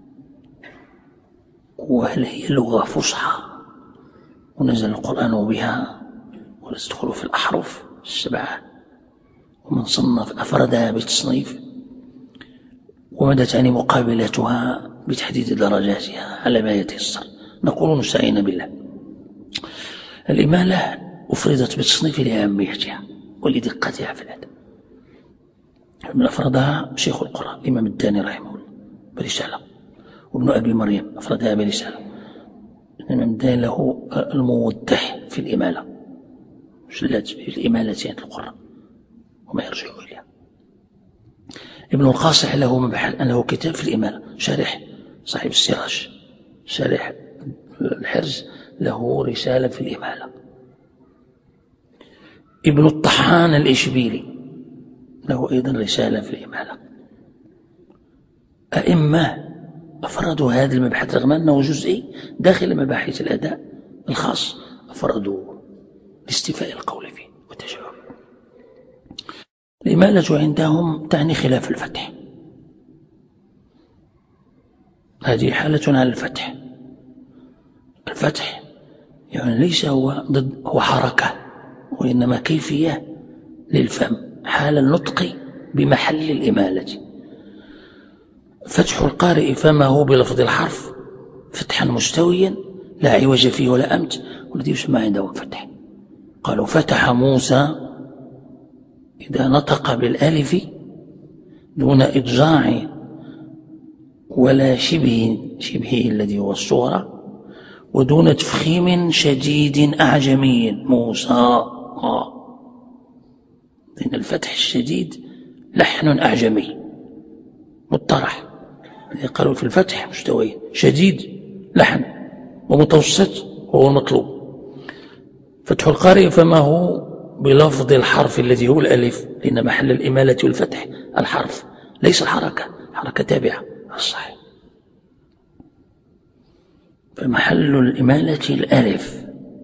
وهل هي لغة فصحى ونزل القرآن بها وتدخل في الأحرف السبعة، ومن صنف أفردها بالتصنيف، وماذا تعني مقابلتها بتحديد درجاتها على ما يتيسر؟ نقول نستعين بالله. الإمالة أفردت بالتصنيف لأهميتها ولدقتها في الأداء، من أفردها شيخ القرآن الإمام الداني رحمه الله برسالة، وابن أبي مريم أفردها برسالة. الإمام الداني له الموضح في الإمالة، جلات في الإمالة عند القرآن وما يرجع إليها. ابن القاصح له مبحث له كتاب في الإمالة، شارح صاحب السراج، شارح الحرز له رسالة في الإمالة. ابن الطحان الإشبيلي له أيضا رسالة في الإمالة. أئمة أفردوا هذا المبحث رغم أنه جزئي داخل مباحث الأداء الخاص، أفردوا لاستيفاء القول فيه والتجاوب. الإمالة عندهم تعني خلاف الفتح، هذه حالة على الفتح. الفتح يعني ليس هو ضد هو حركة، وإنما كيفية للفم حال النطق بمحل الإمالة. فتح القارئ فمه بلفظ الحرف فتحا مستويا لا عوج فيه ولا أمت، والذي يسمى عندهم فتح. قالوا فتح موسى إذا نطق بالألف دون إضجاع ولا شبه شبهه الذي هو الصغرى، ودون تفخيم شديد أعجمي موسى. آه. لأن الفتح الشديد لحن أعجمي مطرح، قالوا في الفتح مستوي شديد لحن ومتوسط هو المطلوب. فتح القارئ فما هو بلفظ الحرف الذي هو الألف، لأن محل الإمالة والفتح الحرف ليس الحركة، حركة تابعة الصحيح. فمحل الإمالة الألف.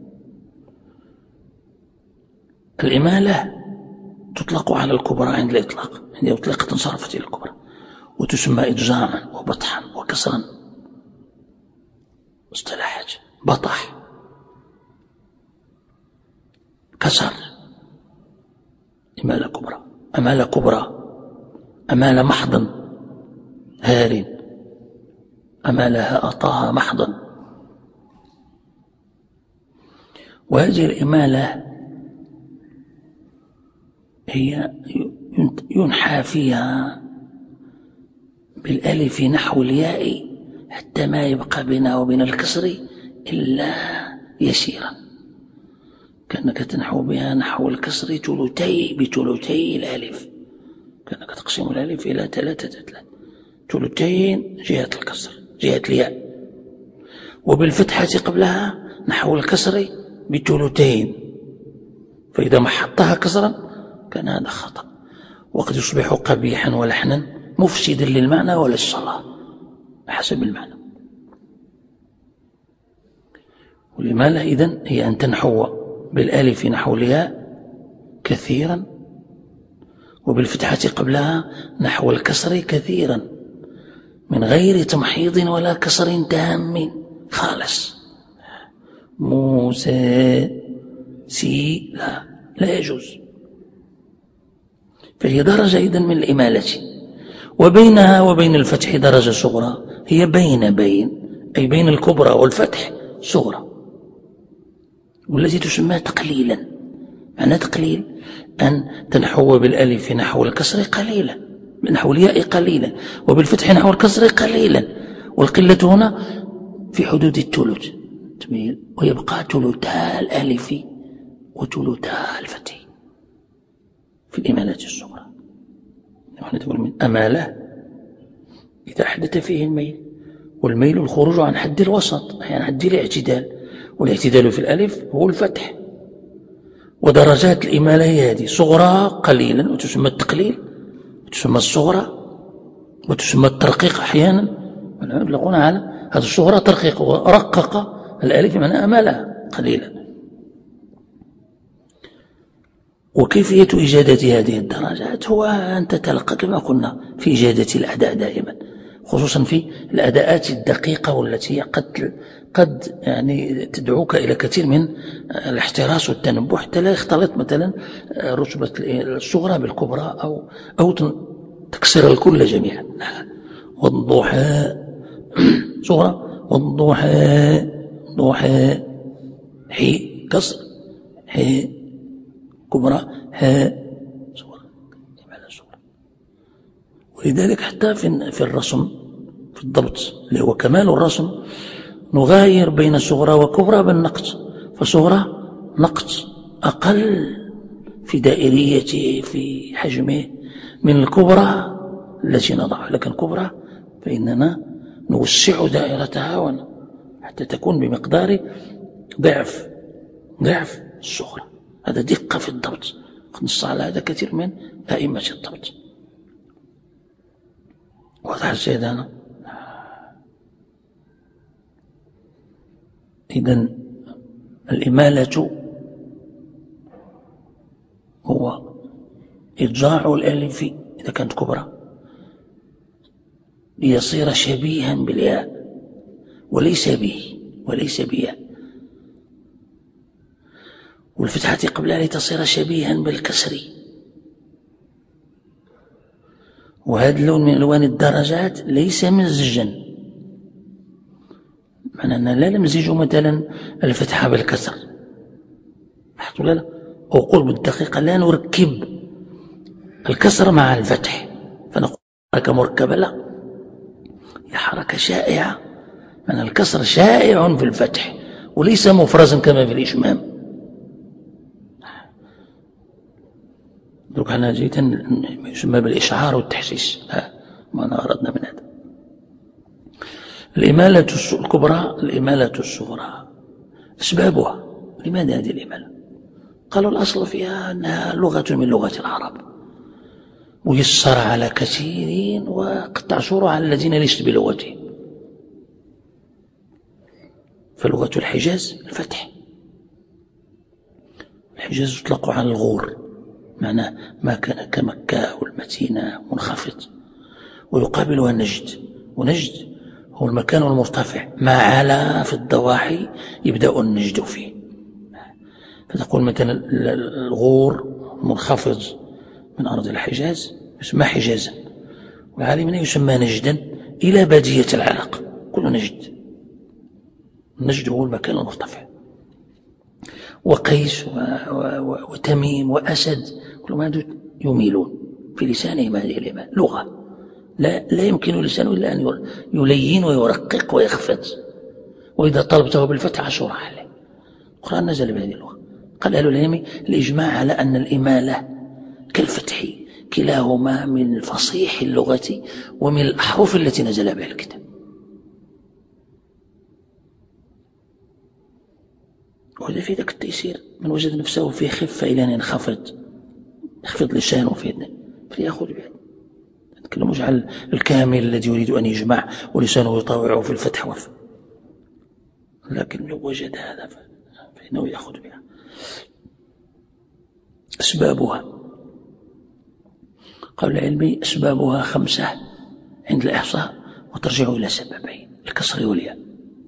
الإمالة تطلق على الكبرى عند الإطلاق، عند إطلاق انصرفت إلى الكبرى، وتسمى إجزاما وبطحا وكسرا اصطلاحات. بطح كسر، إمالة كبرى، أمالة كبرى، أمالة محض هار، أمالها أطاها محضا. وهذه الإمالة هي ينحى فيها بالألف نحو الياء حتى ما يبقى بينها وبين الكسر إلا يسيرا، كأنك تنحو بها نحو الكسر ثلثي بثلثي الألف، كأنك تقسم الألف إلى ثلاثة ثلاثة، ثلثين جهة الكسر جهة الياء، وبالفتحة قبلها نحو الكسر بثلثين، فإذا محطها كسرا كان هذا خطأ، وقد يصبح قبيحا ولحنا مفسدا للمعنى وللصلاة حسب المعنى. والإمالة إذن هي أن تنحو بالألف نحو الياء كثيرا، وبالفتحة قبلها نحو الكسر كثيرا، من غير تمحيض ولا كسر تام خالص. موسى سي لا لا يجوز. فهي درجة إذن من الإمالة، وبينها وبين الفتح درجة صغرى هي بين بين أي بين الكبرى والفتح صغرى، والتي تسمى تقليلا. معنى تقليل أن تنحو بالألف نحو الكسر قليلا، نحو الياء قليلا، وبالفتح نحو الكسر قليلا، والقلة هنا في حدود الثلث، ويبقى ثلثا الألف وثلثا الفتح في الإمالة الصغرى. نحن نقول من أمالة إذا حدث فيه الميل، والميل الخروج عن حد الوسط أي عن حد الاعتدال، والاعتدال في الألف هو الفتح. ودرجات الإمالة هي هذه: صغرى قليلا وتسمى التقليل، وتسمى الصغرى، وتسمى الترقيق أحيانا. يطلقون على هذا الصغرى ترقيق، ورقق الألف معنى أمالها قليلا. وكيفية إجادة هذه الدرجات هو أن تتلقى كما قلنا في إجادة الأداء دائما، خصوصا في الأداءات الدقيقة والتي قد قد يعني تدعوك إلى كثير من الاحتراس والتنبه حتى لا يختلط مثلا رتبة الصغرى بالكبرى أو أو تكسر الكل جميعا. والضحى صغرى، والضحى ضحى حي كسر، حي كبرى ها صغرى. ولذلك حتى في في الرسم في الضبط اللي هو كمال الرسم نغاير بين صغرى وكبرى بالنقط، فصغرى نقط أقل في دائريته في حجمه من الكبرى التي نضعها، لكن الكبرى فإننا نوسع دائرتها حتى تكون بمقدار ضعف ضعف الصغرى. هذا دقة في الضبط، نص على هذا كثير من أئمة الضبط. واضح سيدنا؟ إذن الإمالة هو إرجاع الألف إذا كانت كبرى ليصير شبيها بالياء وليس به وليس بياء، والفتحة قبلها لتصير شبيها بالكسر. وهذا اللون من ألوان الدرجات ليس مزجا، معنى أننا لا نمزج مثلا الفتحة بالكسر، لا، أو قول بالدقيقة لا نركب الكسر مع الفتح فنقول حركة مركبة، لا، هي حركة شائعة، معنى الكسر شائع في الفتح وليس مفرزا كما في الإشمام. دوك حنا جيتا يسمى بالإشعار والتحسيس، ما أردنا من هذا. الإمالة الكبرى، الإمالة الصغرى، أسبابها. لماذا هذه الإمالة؟ قالوا الأصل فيها أنها لغة من لغة العرب، ويسر على كثيرين وقد تعصر على الذين ليست بلغتهم. فلغة الحجاز الفتح. الحجاز يطلق على الغور، معناه ما كان كمكة والمدينة منخفض، ويقابلها النجد، ونجد هو المكان المرتفع ما علا في الضواحي يبدأ النجد فيه. فتقول مثلا الغور منخفض من أرض الحجاز يسمى حجازا، والعالمين يسمى نجدا إلى بادية العراق كله نجد. النجد هو المكان المرتفع. وقيس و... و... وتميم وأسد كلهم هذول يميلون في لسانهم هذه الإمالة لغة، لا, لا يمكن لسانه إلا أن يلين ويرقق ويخفض، وإذا طلبته بالفتح عشر عليه. القرآن نزل بهذه اللغة. قال أهل العلم الإجماع على أن الإمالة كالفتح كلاهما من فصيح اللغة ومن الأحرف التي نزل بها الكتاب. وهذا في ذاك التيسير من وجد نفسه في خفة إلى أن ينخفض، يخفض لسانه في يده فليأخذ بها. نتكلمش على الكامل الذي يريد أن يجمع ولسانه يطاوعه في الفتح وفي، لكن لو وجد هذا فإنه يأخذ بها. أسبابها قال العلمي أسبابها خمسة عند الإحصاء وترجع إلى سببين: الكسر والياء.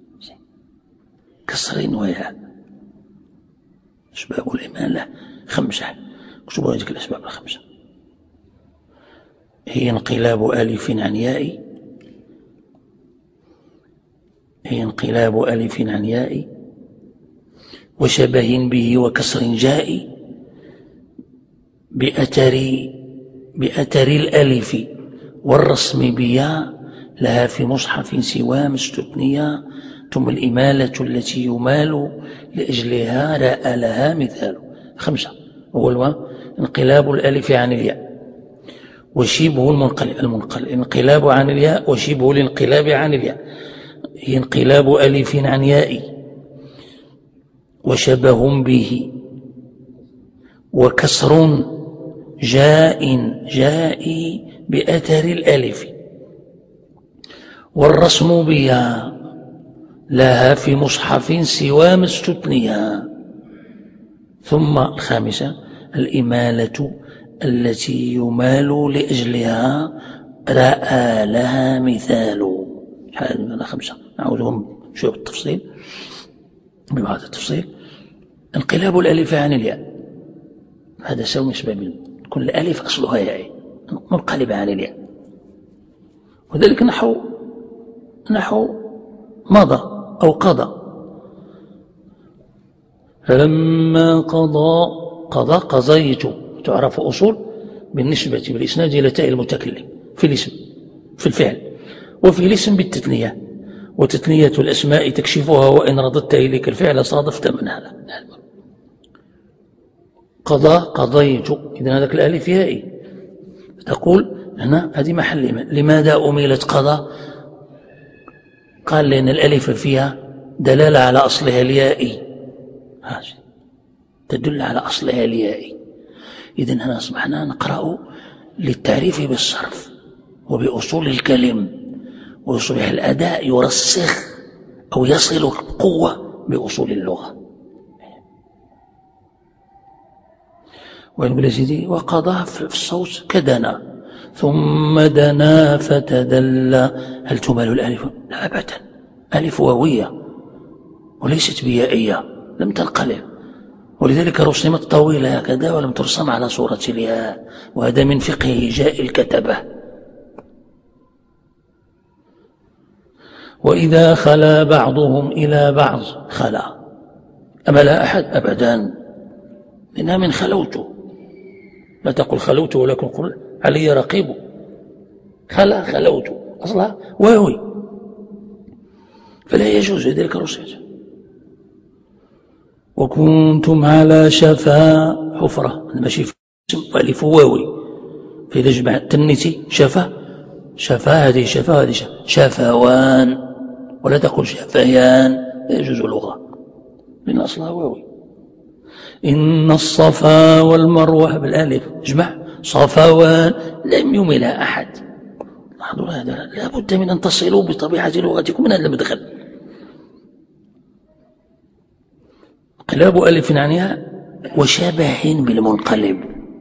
كسر وياء. أسباب الإمالة خمسة، اكتبوا هذه الأسباب الخمسة: هي انقلاب ألف عن ياء، هي انقلاب ألف عن ياء، وشبه به وكسر جاء، بأتر بأتر الألف والرسم بياء، لها في مصحف سوام استثنيا، ثم الإمالة التي يمال لأجلها راء لها مثال. خمسة. أول انقلاب الألف عن الياء وشبه المنقلب، المنقلب انقلاب عن الياء وشبه الانقلاب عن الياء، هي انقلاب ألف عن ياء وشبه به وكسر جاء جاء بأثر الألف والرسم بها، لها في مصحف سوى ما استثنيا. ثم الخامسة الإمالة التي يمال لأجلها رأى لها مثال. هذه خمسة، نعودهم شوف التفصيل بهذا التفصيل. انقلاب الألف عن الياء هذا سوى أسباب، كل الألف أصلها ياء منقلبة عن الياء، وذلك نحو نحو مضى أو قضى. فلما قضى قضى قضيت تعرف أصول بالنسبة بالإسناد إلى تاء المتكلم في الاسم في الفعل، وفي الاسم بالتثنية، وتثنية الأسماء تكشفها وإن رددت إليك الفعل صادفت من هذا. قضى قضيت، إذن هذاك الألف يائي. تقول هنا هذه محل لماذا أميلت قضى؟ قال لأن الألف فيها دلالة على أصلها اليائي، تدل على أصلها اليائي. إذن هنا أصبحنا نقرأ للتعريف بالصرف وبأصول الكلم، ويصبح الأداء يرسخ أو يصل قوة بأصول اللغة. ونقول سيدي وقضى في الصوت كدنا ثم دنا فتدلى، هل تمال الألف؟ لا أبدا، ألف واوية وليست بيائية، لم تنقلب، ولذلك رسمت طويلة هكذا ولم ترسم على صورة الياء، وهذا من فقه جاء الكتبة. وإذا خلا بعضهم إلى بعض خلا، أما لا أحد أبدا، إنها من خلوته، لا تقل خلوت ولكن قل علي رقيب. خلا خلوت أصلها واوي، فلا يجوز، لذلك رسمت. وكنتم على شفا حفرة، ماشي ألف واوي في لجمع تنتي شفا شفا، هذه شفا هذه شفا، شفوان، ولا تقول شفيان، لا يجوز لغة لأن أصلها واوي. إن الصفا والمروة بالألف جمع صفوان، لم يملها أحد. لاحظوا هذا، لا بد من أن تصلوا بطبيعة لغتكم من هذا المدخل. انقلاب ألف عنها وشبه بالمنقلب.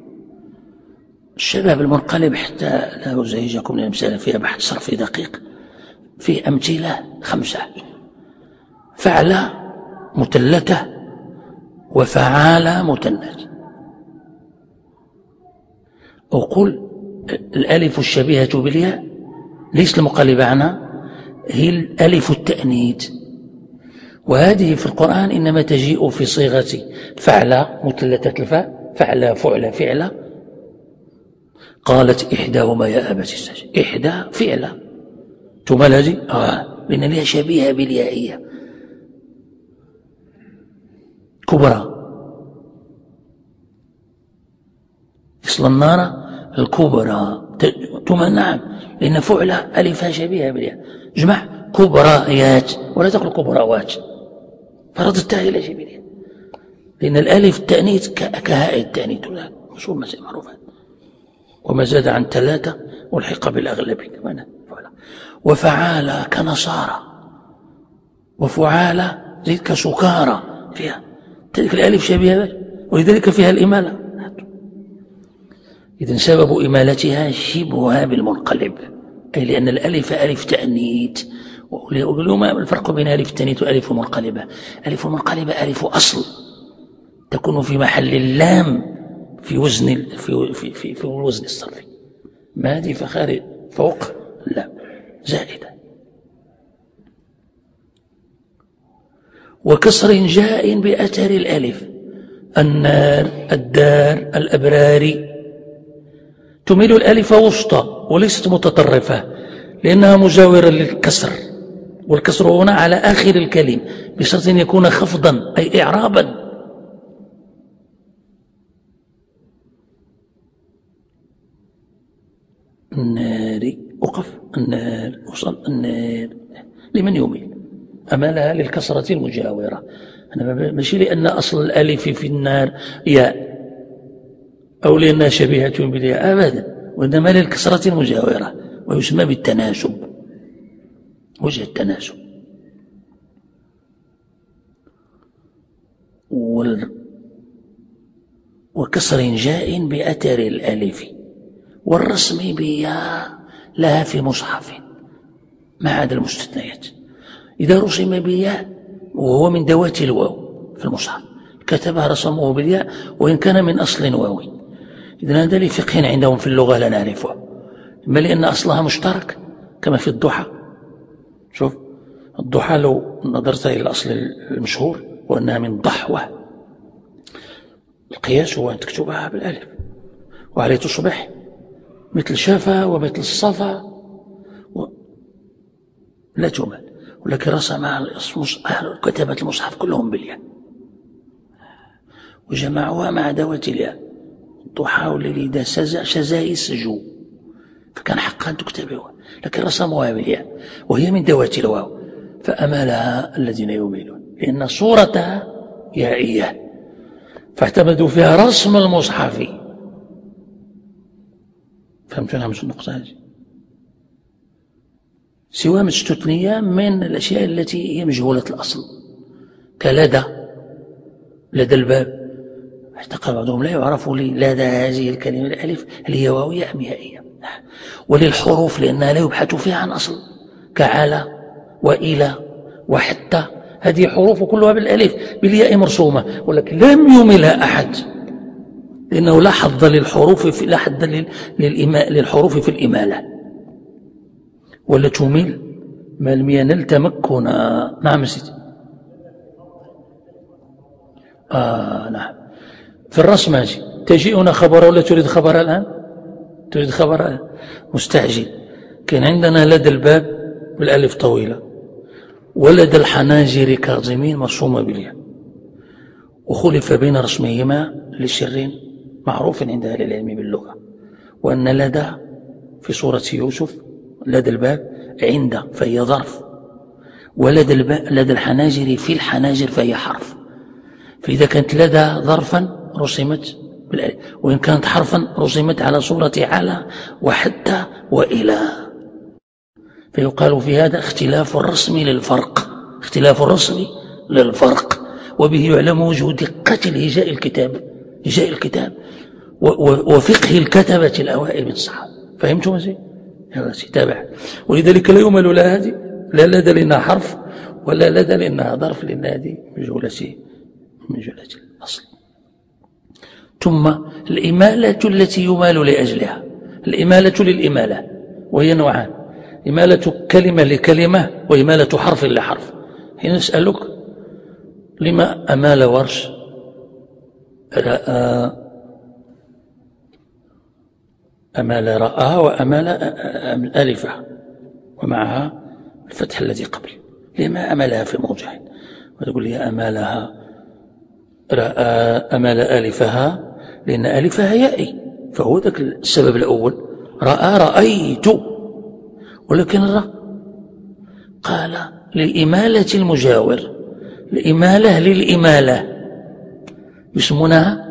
الشبه بالمنقلب حتى لا أزعجكم الأمثال فيها بحث صرفي دقيق، في أمثلة خمسة: فعل مثلثة، وفعال مثنث. أقول الألف الشبيهة بالياء ليس المقلبة عنها، هي الألف التأنيث، وهذه في القرآن إنما تجيء في صيغة فعل مثلثة الفاء، فعل فعل فعل. قالت إحداهما يا أبت استأجر، إحدى فعل تمال هذه آه لأن لها شبيهة باليائية. كبرى يصل النار الكبرى تمال، نعم، لأن فعل ألفها شبيهة بالياء. جمع كبريات، ولا تقل كبراوات، فرض التاء إلى شبيهة، لأن الألف التأنيث كهاء التأنيث، مشهور مسائل معروفة. وما زاد عن ثلاثة والحق بالأغلب كمان. وفعال كنصارى، وفعال زيد كسكارى، فيها تلك الألف شبيهة، ولذلك فيها الإمالة. إذن سبب إمالتها شبهها بالمنقلب، أي لأن الألف ألف تأنيث. وأقول ما الفرق بين ألف التأنيث وألف منقلبة؟ ألف منقلبة ألف أصل تكون في محل اللام في وزن في في في, في الوزن الصرفي، ما هذه فخارج فوق لا زائدة. وكسر جاء بأثر الألف، النار، الدار، الأبرار، تميل الألف وسطى وليست متطرفة لأنها مجاورة للكسر، والكسر هنا على آخر الكلم بشرط أن يكون خفضا أي إعرابا. النار وقف، النار وصل، النار لمن يميل أمالها للكسرة المجاورة. أنا ماشي لأن أصل الألف في النار ياء أو لأنها شبيهة بالياء أبدا، وإنما للكسرة المجاورة، ويسمى بالتناسب، وجه التناسب. وال... وكسر جاء بأثر الألف، والرسم بياء لها في مصحف ما عدا المستثنيات. إذا رسم بياء وهو من ذوات الواو في المصحف كتبها رسمه بالياء وإن كان من أصل واوي. إذن هذا لفقه عندهم في اللغة لا نعرفه، إما لأن أصلها مشترك كما في الضحى. شوف الضحى لو نظرت إلى الأصل المشهور وأنها من ضحوة، القياس هو أن تكتبها بالألف، وعليه تصبح مثل شفا ومثل الصفا و... لا تمال. ولكن رسم كتبة المصحف كلهم بالياء وجمعوها مع ذوات الياء، الضحى والليل إذا سزع شزاء سجو، فكان حقا تكتبها، لكن رسموها بالياء وهي من ذوات الواو، فأمالها الذين يميلون لأن صورتها يائية، فاعتمدوا فيها رسم المصحف. فهمتنا مش النقطة هذه؟ سواء مستثنية من الأشياء التي هي مجهولة الأصل كلدى، لدى الباب، حتى قال بعضهم لا يعرف لي لدى هذه الكلمة الألف هل هي واوية أم يائية. وللحروف لأنها لا يبحث فيها عن أصل كعلى وإلى وحتى، هذه حروف كلها بالألف بالياء مرسومة، ولكن لم يملها أحد لأنه لا حظ للحروف في لا حظ للحروف في الإمالة، ولا تميل ما لم ينل تمكنا. نعم سيدي. آه نعم. في الرسم هذه تجيئنا خبر ولا تريد خبر الآن؟ تريد خبر الآن؟ مستعجل. كان عندنا لدى الباب بالألف طويلة، ولدى الحناجر كاظمين مرسومة بالياء، وخلف بين رسميهما لسر معروف عند أهل العلم باللغة، وأن لدى في سورة يوسف لدى الباب عند فهي ظرف، ولدى لدى الحناجر في الحناجر فهي حرف. فإذا كانت لدى ظرفا رسمت بالألف، وإن كانت حرفا رسمت على صورة على وحتى وإلى. فيقال في هذا اختلاف الرسم للفرق، اختلاف الرسم للفرق، وبه يعلم وجه دقة الهجاء الكتاب، هجاء الكتاب وفقه الكتبة الأوائل من الصحابة. فهمتم شيء؟ تابع. ولذلك لا يمل لها هذه، لا لدى لأنها حرف ولا لدى لأنها ظرف، لأن هذه مجهولة مجهولة الأصل. ثم الإمالة التي يمال لأجلها، الإمالة للإمالة، وهي نوعان: إمالة كلمة لكلمة، وإمالة حرف لحرف. حين نسألك لما أمال ورش رأى، أمال رأى وأمال ألفها ومعها الفتح الذي قبل، لما أملها في موضع، وتقول لي أمالها رأى أمال ألفها لأن ألفها يائي، فهو ذاك السبب الأول رأى رأيت. ولكن الرأى قال للإمالة المجاور، الإمالة للإمالة يسمونها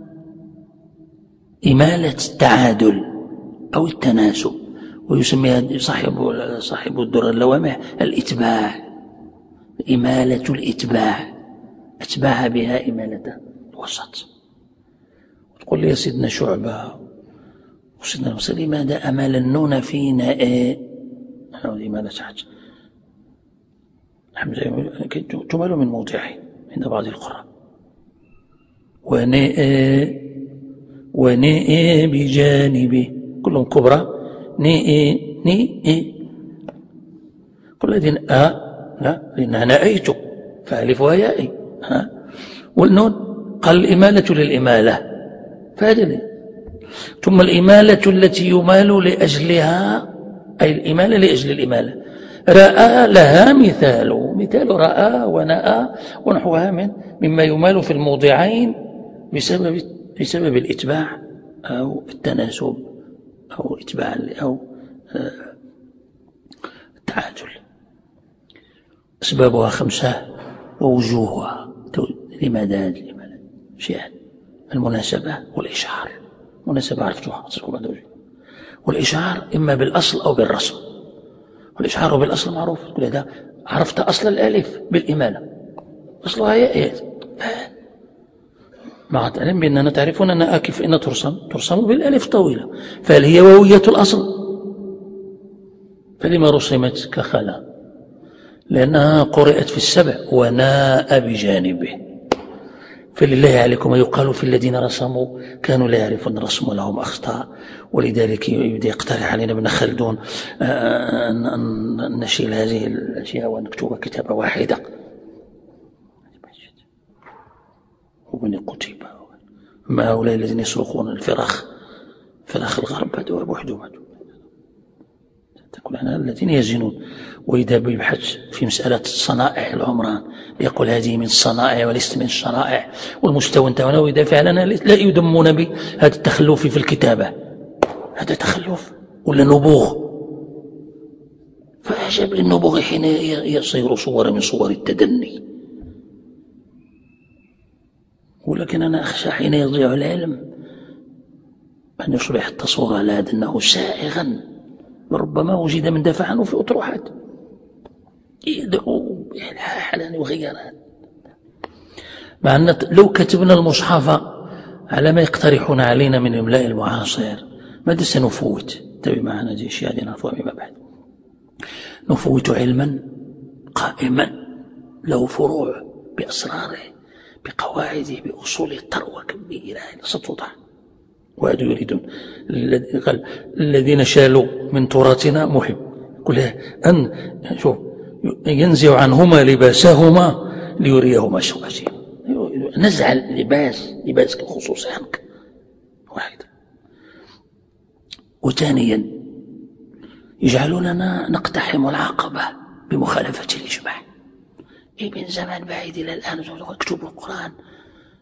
إمالة التعادل أو التناسب، ويسميها صاحب صاحب الدر اللوامع الإتباع، إمالة الإتباع، أتباع بها إمالة الوسط. تقول لي يا سيدنا شعبة وسيدنا المصري لماذا أمال النون في ناء؟ هذه إمالة حاجة تمال من موضعين عند بعض القراء، وناء وناء بجانبه كلهم كبرى، ناء ناء كل هذه أ لا لأنها نأيت فألفها يائي، ها. والنون قال الإمالة للإمالة فهذا. ثم الإمالة التي يمال لأجلها، أي الإمالة لأجل الإمالة. رأى لها مثال، مثال رأى ونأى ونحوها من مما يمال في الموضعين بسبب بسبب الإتباع أو التناسب أو إتباع أو التعادل. أسبابها خمسة ووجوهها. لماذا هذه الإمالة؟ شيئان: المناسبة والإشعار. المناسبة عرفتها والإشعار إما بالأصل أو بالرسم. والإشعار بالأصل معروف، تقول هذا عرفت أصل الألف بالإمالة، أصلها ياء، مع العلم بأننا تعرفون أن آكف إن ترسم ترسم بالألف طويلة، فهل هي واوية الأصل؟ فلما رسمت كخلا؟ لأنها قرأت في السبع وناء بجانبه. فلله عليكم يقال في الذين رسموا كانوا لا يعرفون الرسم ولهم أخطاء. ولذلك يبدأ يقترح علينا ابن خلدون أن نشيل هذه الأشياء ونكتب كتابة واحدة. ومن قتيبة ما هؤلاء الذين يسرقون الفراخ فراخ الغرب هذول بوحدهم، تقول أنا الذين يزنون. وإذا بيبحث في مسألة صنائع العمران يقول هذه من الصنائع وليست من الشرائع، والمستوى انتهى. ويدافع لنا لا يدمون بهذا التخلف في الكتابة، هذا تخلف ولا نبوغ. فأعجب للنبوغ حين يصير صورة من صور التدني. ولكن أنا أخشى حين يضيع العلم أن يصبح التصور على هذا أنه سائغا، وربما وجد من دافع عنه في أطروحات يدعو بإلحاح وغيرات. مع أن لو كتبنا المصحف على ما يقترحون علينا من إملاء المعاصر ماذا سنفوت؟ تبي معنا هذه الأشياء هذه نعرفها فيما بعد. نفوت علما قائما له فروع بأسراره بقواعده بأصول التروى كبيرة ستوضح. وهذا يريدون قال الذين شالوا من تراثنا محب يقول أن شوف ينزع عنهما لباسهما ليريهما سواتهما. نزع اللباس لباسك الخصوصي عنك واحد. وثانيا يجعلوننا نقتحم العقبة بمخالفة الإجماع. من زمان بعيد إلى الآن اكتبوا القرآن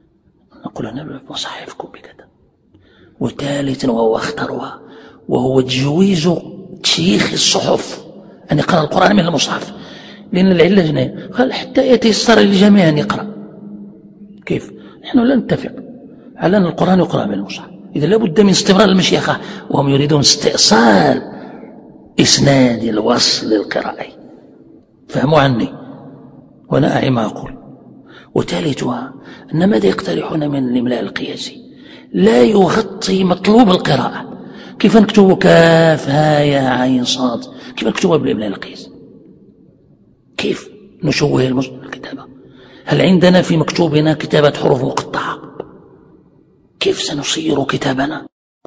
نقول أنا مصاحفكم بكذا. وثالثا وهو أخطرها وهو تجويز تشييخ الصحف أن يقرأ القرآن من المصحف، لأن العلة جناية قال حتى يتيسر للجميع أن يقرأ. كيف؟ نحن لا نتفق على أن القرآن يقرأ من المصحف، إذا لابد من استمرار المشيخة وهم يريدون استئصال إسناد الوصل للقراءة. فهموا عني وأنا أعي ما أقول. وثالثها أن ماذا يقترحون من الإملاء القياسي لا يغطي مطلوب القراءة. كيف نكتب كاف ها يا عين صاد؟ كيف نكتبها بالإملاء القياسي؟ كيف نشوه الكتابة؟ هل عندنا في مكتوبنا كتابة حروف مقطعة؟ كيف سنصير كتابنا؟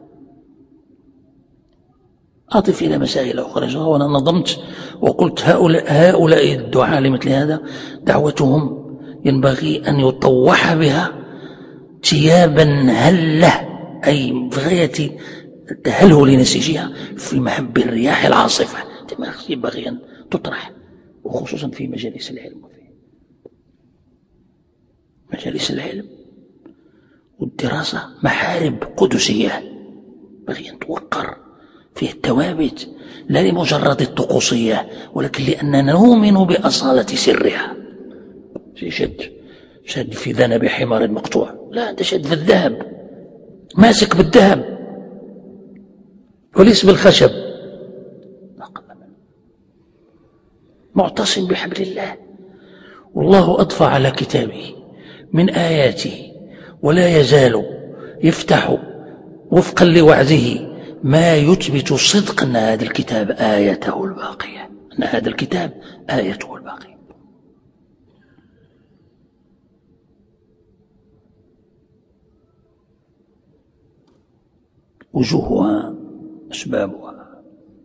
أضف إلى مسائل أخرى. وأنا نظمت وقلت هؤلاء, هؤلاء الدعاء لمثل هذا دعوتهم ينبغي أن يطوح بها ثيابا هلة، أي في غاية التهلهل لنسيجها في محب الرياح العاصفة. ينبغي أن تطرح، وخصوصا في مجالس العلم، مجالس العلم والدراسة محارب قدسية ينبغي أن توقر فيه الثوابت، لا لمجرد الطقوسية ولكن لأننا نؤمن بأصالة سرها. شد شد في ذنب حمار مقطوع، لا أنت شد في الذهب، ماسك بالذهب وليس بالخشب، معتصم بحبل الله. والله أضفى على كتابه من آياته ولا يزال يفتح وفقا لوعده ما يثبت صدق أن هذا الكتاب آيته الباقية، أن هذا الكتاب آيته الباقية. وجوهها أسبابها.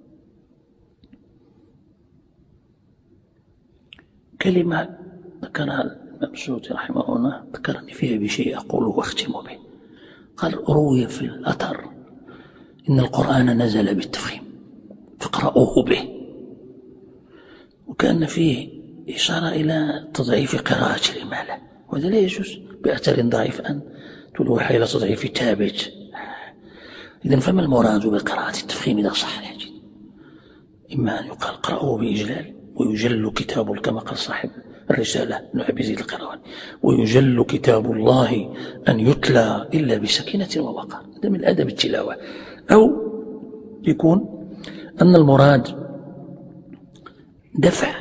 كلمة ذكرها الإمام السيوطي رحمه الله، ذكرني فيها بشيء أقوله واختم به. قال روي في الأثر إن القرآن نزل بالتفخيم فاقرأوه به، وكان فيه إشارة إلى تضعيف قراءة الإمالة، وهذا لا يجوز بأثر ضعيف أن تلوح إلى تضعيف ثابت. إذن فما المراد بقراءة التفخيم إذا صح الحديث؟ إما أن يقال قرأوه بإجلال ويجل كتاب كما قال صاحب الرسالة ابن أبي زيد القيرواني، ويجل كتاب الله أن يتلى إلا بسكينة ووقار، هذا من أدب التلاوة. أو يكون أن المراد دفع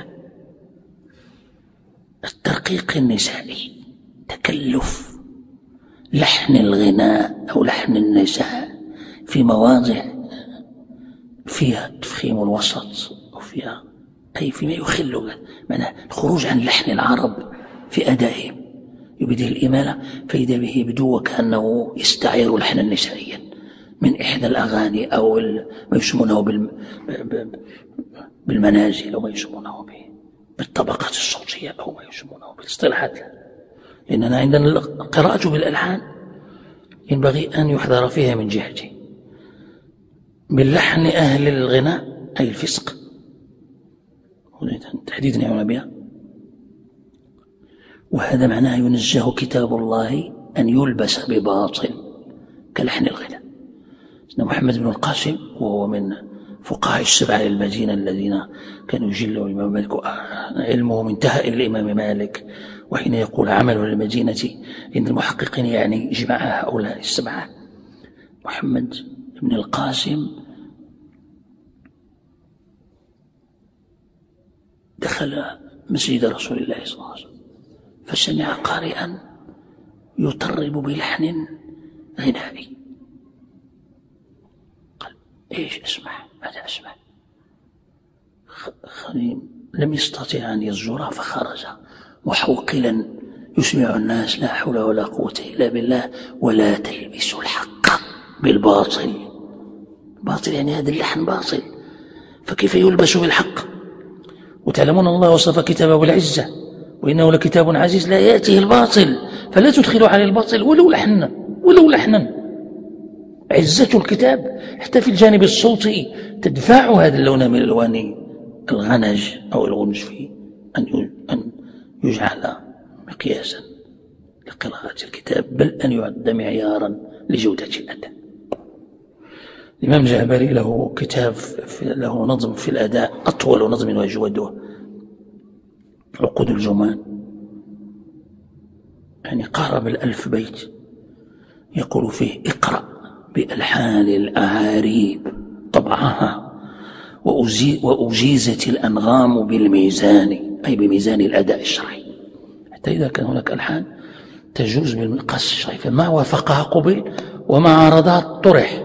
الترقيق النسائي، تكلف لحن الغناء أو لحن النساء في مواضع فيها تفخيم الوسط أو فيها أي فيما يخل معناه الخروج عن لحن العرب في أدائهم، يبدي الإمالة فإذا به يبدو وكأنه يستعير لحنا نسائيا من إحدى الأغاني أو ما يسمونه بالمنازل أو ما يسمونه بالطبقات الصوتية أو ما يسمونه بالاصطلاحات. لأننا عندنا القراءة بالألحان ينبغي أن يحذر فيها من جهتين: باللحن أهل الغناء أي الفسق تحديدا يعنى بها، وهذا معناه ينزه كتاب الله أن يلبس بباطل كلحن الغناء. محمد بن القاسم وهو من فقهاء السبعة للمدينة الذين كانوا يجلوا الإمام مالك، علمه منتهى الإمام مالك، وحين يقول عمله للمدينة عند المحققين يعني جمع هؤلاء السبعة. محمد بن القاسم دخل مسجد رسول الله صلى الله عليه وسلم فسمع قارئا يطرب بلحن غنائي، قال ايش اسمع؟ ماذا اسمع؟ لم يستطع أن يزجر فخرج محوقلا يسمع الناس: لا حول ولا قوة إلا بالله، ولا تلبسوا الحق بالباطل. باطل يعني هذا اللحن باطل، فكيف يلبس بالحق؟ وتعلمون الله وصف كتابه بالعزة وإنه لكتاب عزيز لا يأتيه الباطل، فلا تدخلوا عليه الباطل ولو لحنا ولو لحنا. عزة الكتاب حتى في الجانب الصوتي تدفع هذا اللون من الوان الغنج أو الغنج فيه أن يجعل مقياسا لقراءة الكتاب، بل أن يعد معيارا لجودة الأداء. الإمام الجعبري له كتاب، له نظم في الأداء أطول نظم وأجوده، عقود الجمان، يعني قارب الألف بيت، يقول فيه: اقرأ بألحان الأعاريب طبعها وأجيزت الأنغام بالميزان، أي بميزان الأداء الشرعي، حتى إذا كان هناك ألحان تجوز بالمقاس الشرعي، فما وافقها قبل وما عارضها طرح.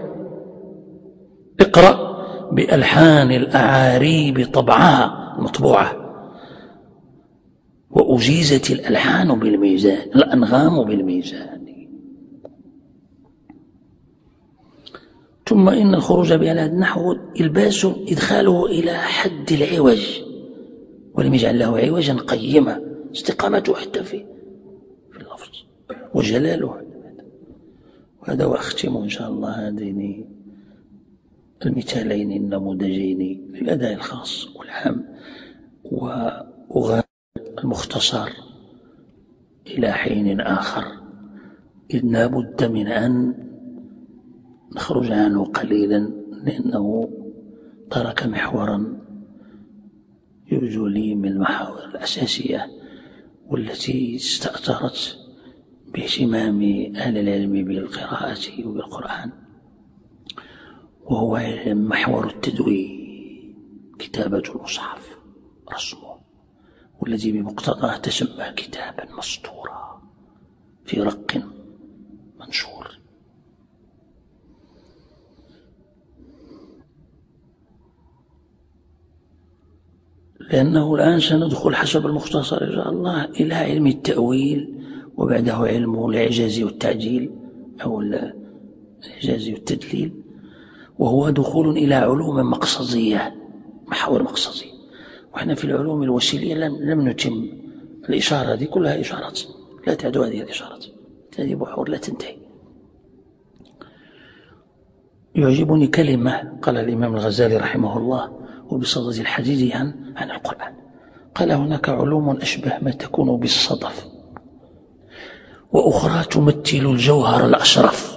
اقرأ بألحان الأعاريب طبعها المطبوعة وأجيزت الألحان بالميزان، الأنغام بالميزان. ثم إن الخروج بهذا النحو إلباس إدخاله إلى حد العوج، ولم يجعل له عوجا قيما، استقامته حتى في في اللفظ وجلاله. وهذا وأختم إن شاء الله هذين المثالين النموذجين للأداء الخاص والعام، وأغادر المختصر إلى حين آخر، إذ لا بد من أن نخرج عنه قليلا، لأنه ترك محورا يرجو لي من المحاور الأساسية والتي استأثرت باهتمام أهل العلم بالقراءة وبالقرآن، وهو محور التدوين، كتابة المصحف، رسمه، والذي بمقتضاه تسمى كتابا مسطورا في رق منشور. لأنه الآن سندخل حسب المختصر إن شاء الله إلى علم التأويل، وبعده علم الإعجاز والتعجيل أو الإعجاز والتدليل، وهو دخول إلى علوم مقصدية، محاور مقصدية. وإحنا في العلوم الوسيلية لم نتم الإشارة، هذه كلها إشارات، لا تعد هذه الإشارات، هذه بحور لا تنتهي. يعجبني كلمة قال الإمام الغزالي رحمه الله وبصدد الحديث عن عن القرآن، قال: هناك علوم أشبه ما تكون بالصدف، وأخرى تمثل الجوهر الأشرف.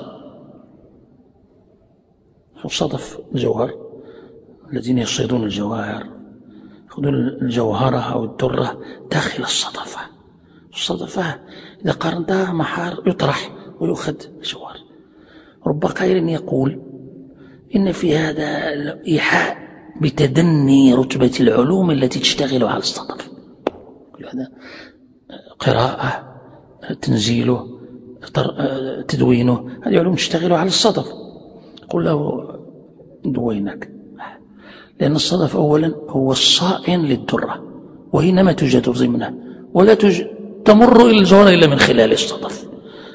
الصدف الجوهر، الذين يصيدون الجواهر يأخذون الجوهرة أو الدرة داخل الصدفة. الصدفة إذا قارنتها محار يطرح ويؤخذ الجوهر. رب قائل يقول إن في هذا إيحاء بتدني رتبة العلوم التي تشتغل على الصدف. هذا قراءة، تنزيله، تدوينه، هذه علوم تشتغل على الصدف. قل له دوينك، لأن الصدف أولا هو الصائن للدرة، وإنما توجد ضمنه، ولا تمر إلى الجوهر إلا من خلال الصدف.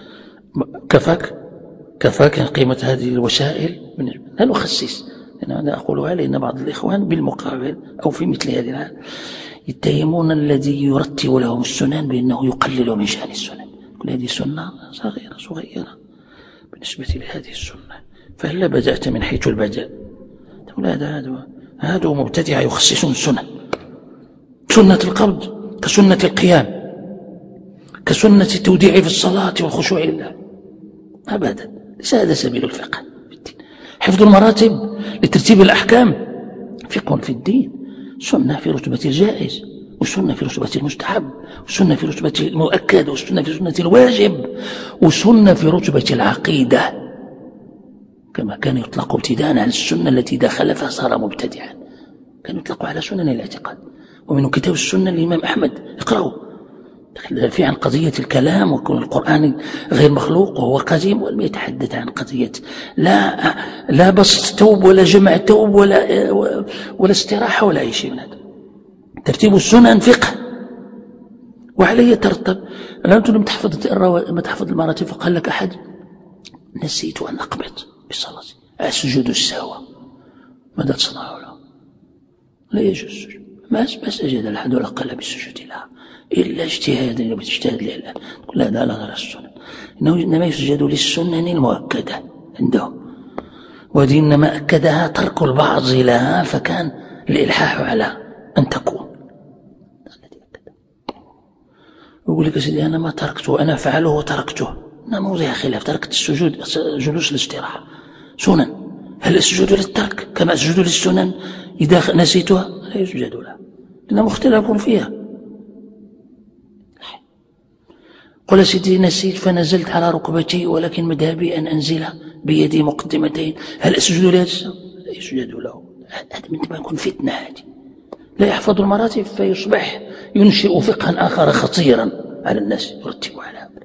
كفاك كفاك قيمة هذه الوسائل. لا نخسس، أنا أقولها لأن بعض الإخوان بالمقابل أو في مثل هذه الحال يتهمون الذي يرتب لهم السنن بأنه يقلل من شأن السنن، كل هذه سنة صغيرة صغيرة بالنسبة لهذه السنة. فهلا بدأت من حيث البدء؟ تقول هذا هذا هذا مبتدع يخصصون السنن، سنة القبض كسنة القيام، كسنة التوديع في الصلاة والخشوع لله، أبدا. ليس هذا سبيل الفقه في الدين. حفظ المراتب لترتيب الأحكام فقه في الدين، سنة في رتبة الجائز، وسنة في رتبة المستحب، وسنة في رتبة المؤكد، وسنة في رتبة الواجب، وسنة في رتبة العقيدة، كما كان يطلق ابتداء على السنة التي إذا خالفها صار مبتدعا، كان يطلق على سنن الاعتقاد. ومن كتاب السنة الإمام أحمد اقرأوا في عن قضية الكلام وكون القرآن غير مخلوق وهو قديم، ولم يتحدث عن قضية لا لا بسط توب ولا جمع توب ولا ولا استراحة ولا أي شيء من هذا. ترتيب السنن فقه، وعليه ترتب. الآن لم تحفظ ما تحفظ المراتب فقال لك أحد نسيت أن أقبض بالصلاة، أسجد السهو، ماذا تصنع له؟ لا يجوز السجود، ما سجد الأحد ولا قال بالسجود لها إلا اجتهادا اللي بتجتهد له الآن. لا لا لا غير السنن، إنه إنما يسجد للسنن المؤكدة عندهم، وهذه إنما أكدها ترك البعض لها، فكان الإلحاح على أن تكون. ويقول لك سيدي أنا ما تركته، أنا فعله وتركته. أنا موضع خلاف، تركت السجود جلوس الاستراحة سنن، هل السجود للترك كما السجود للسنن إذا نسيتها؟ لا يسجد لها لأنها مختلف فيها. قل سيدي نسيت فنزلت على ركبتي ولكن مذهبي أن أنزل بيدي مقدمتين، هل أسجد لهذا؟ لا يسجد له. هذا من ما يكون فتنة، هذه لا يحفظ المراتب فيصبح ينشئ فقها آخر خطيرا على الناس يرتب على أمره.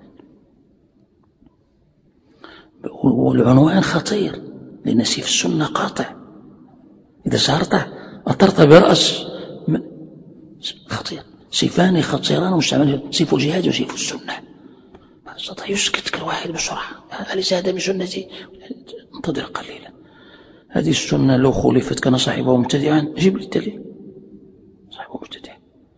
والعنوان خطير لأن سيف السنة قاطع، إذا سهرته أطرت برأس خطير. سيفان خطيران مستعملان، سيف الجهاد وسيف السنة. ما استطاع يسكت كل واحد بسرعة، أليس هذا من سنتي؟ انتظر قليلا، هذه السنة لو خلفت كان صاحبه مبتدعا، جيب لي الدليل. صاحبه مبتدع.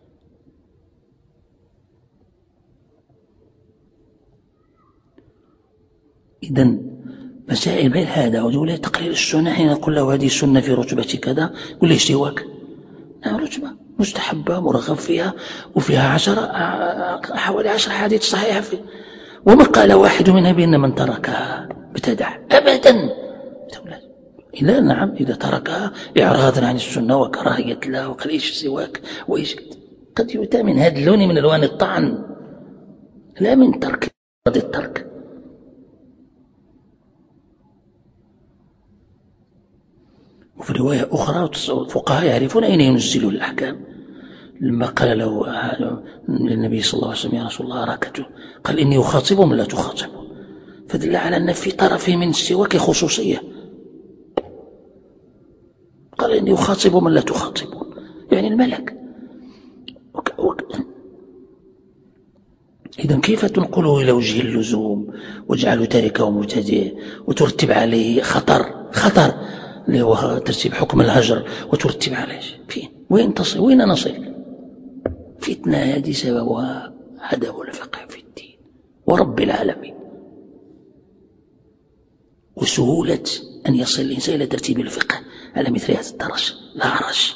إذن مسائل بين هذا وجوله تقليل السنة. حين نقول له هذه السنة في رتبة كذا يقول لي سواك، نعم رتبة مستحبة مرغب فيها وفيها عشرة حوالي عشر حديث صحيحة فيه، وما قال واحد منها بأن من تركها ابتدع أبدا. إلا نعم إذا تركها إعراضا عن السنة وكراهية لها وقال إيش سواك وإيش، قد يؤتى من هذا اللون من ألوان الطعن لا من ترك الترك. وفي رواية أخرى الفقهاء يعرفون أين ينزلوا الأحكام. لما قال له للنبي صلى الله عليه وسلم يا رسول الله أراكته، قال إني أخاطبهم لا تخاطبهم، فدل على أن في طرفه من السواك خصوصية. قال إني أخاطب من لا تخاطبون، يعني الملك. وك... وك... إذن كيف تنقله إلى وجه اللزوم وجعله تاركه مبتدئ وترتب عليه خطر خطر اللي هو ترتيب حكم الهجر وترتب عليه فين؟ وين تصل؟ وين نصل؟ فتنة هذه سببها عدم الفقه في الدين ورب العالمين، وسهولة أن يصل الإنسان إلى ترتيب الفقه على مثل هذا الدرجة لا عرش.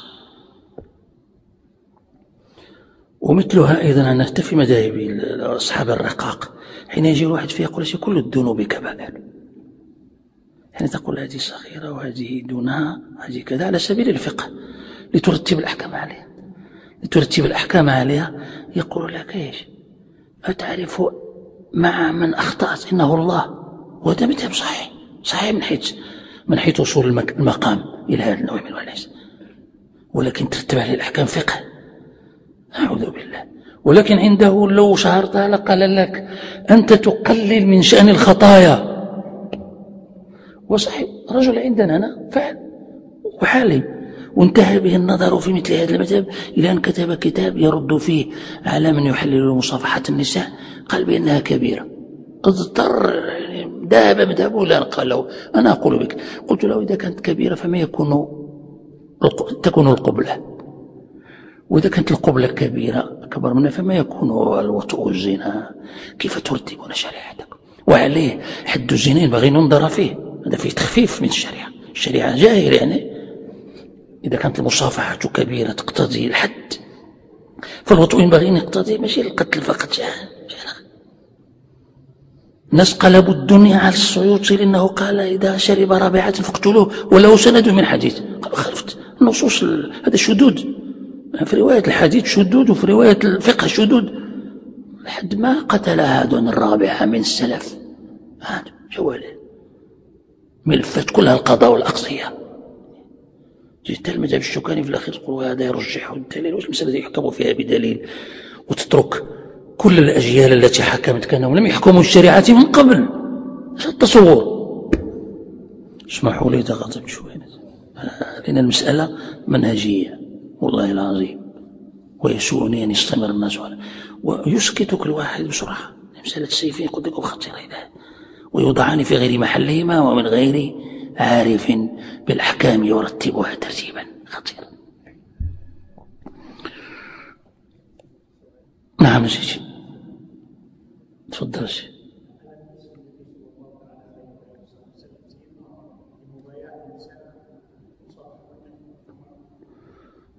ومثلها أيضا أن في مذاهب أصحاب الرقاق حين يجي الواحد فيها يقول كل الذنوب كبائر، يعني تقول هذه صغيرة وهذه دونها هذه كذا على سبيل الفقه لترتب الأحكام عليها لترتب الأحكام عليها يقول لك إيش أتعرف مع من أخطأت إنه الله، وهذا مذهب صحيح صحيح من حيث من حيث وصول المقام إلى هذا النوع من الناس، ولكن ترتب عليه الأحكام فقه أعوذ بالله. ولكن عنده لو شهرتها لقال لك أنت تقلل من شأن الخطايا. وصحيح رجل عندنا أنا فعل وحالي، وانتهى به النظر في مثل هذا المذهب إلى أن كتب كتاب يرد فيه على من يحلل مصافحة النساء، قال بأنها كبيرة. اضطر ذهب مذهبه لا قال له أنا أقول بك، قلت له إذا كانت كبيرة فما يكون تكون القبلة، وإذا كانت القبلة كبيرة أكبر منها فما يكون الوطء والزنا، كيف ترتبون شريعتكم؟ وعليه حد الزنا ينبغي ننظر فيه، هذا فيه تخفيف من الشريعة. الشريعة جاهر يعني إذا كانت المصافحة كبيرة تقتضي الحد، فالوطء ينبغي أن يقتضي ماشي القتل فقط. الناس قلبوا الدنيا على السيوطي لأنه قال إذا شرب رابعة فاقتلوه وله سند من حديث. قالوا خلفت النصوص، هذا شذوذ في رواية الحديث شذوذ وفي رواية الفقه شذوذ، لحد ما قتل هذون الرابعة من السلف. هذا جواله ملفات كلها القضاء والأقضية. جئت المذهب الشوكاني في الأخير تقول هذا يرجح الدليل، واش المسألة يحكموا فيها بدليل وتترك كل الأجيال التي حكمت كانوا لم يحكموا الشريعة من قبل. ايش التصور؟ اسمحوا لي تغضب شوية لأن المسألة منهجية والله العظيم، ويسوءني أن يستمر الناس على ويسكت كل واحد بسرعة. مسألة السيفين قد يكون خطيرة إذا ويوضعان في غير محلهما ومن غير عارف بالأحكام يرتبها ترتيبا خطيرا. نعم سيدي تفضل سيدي.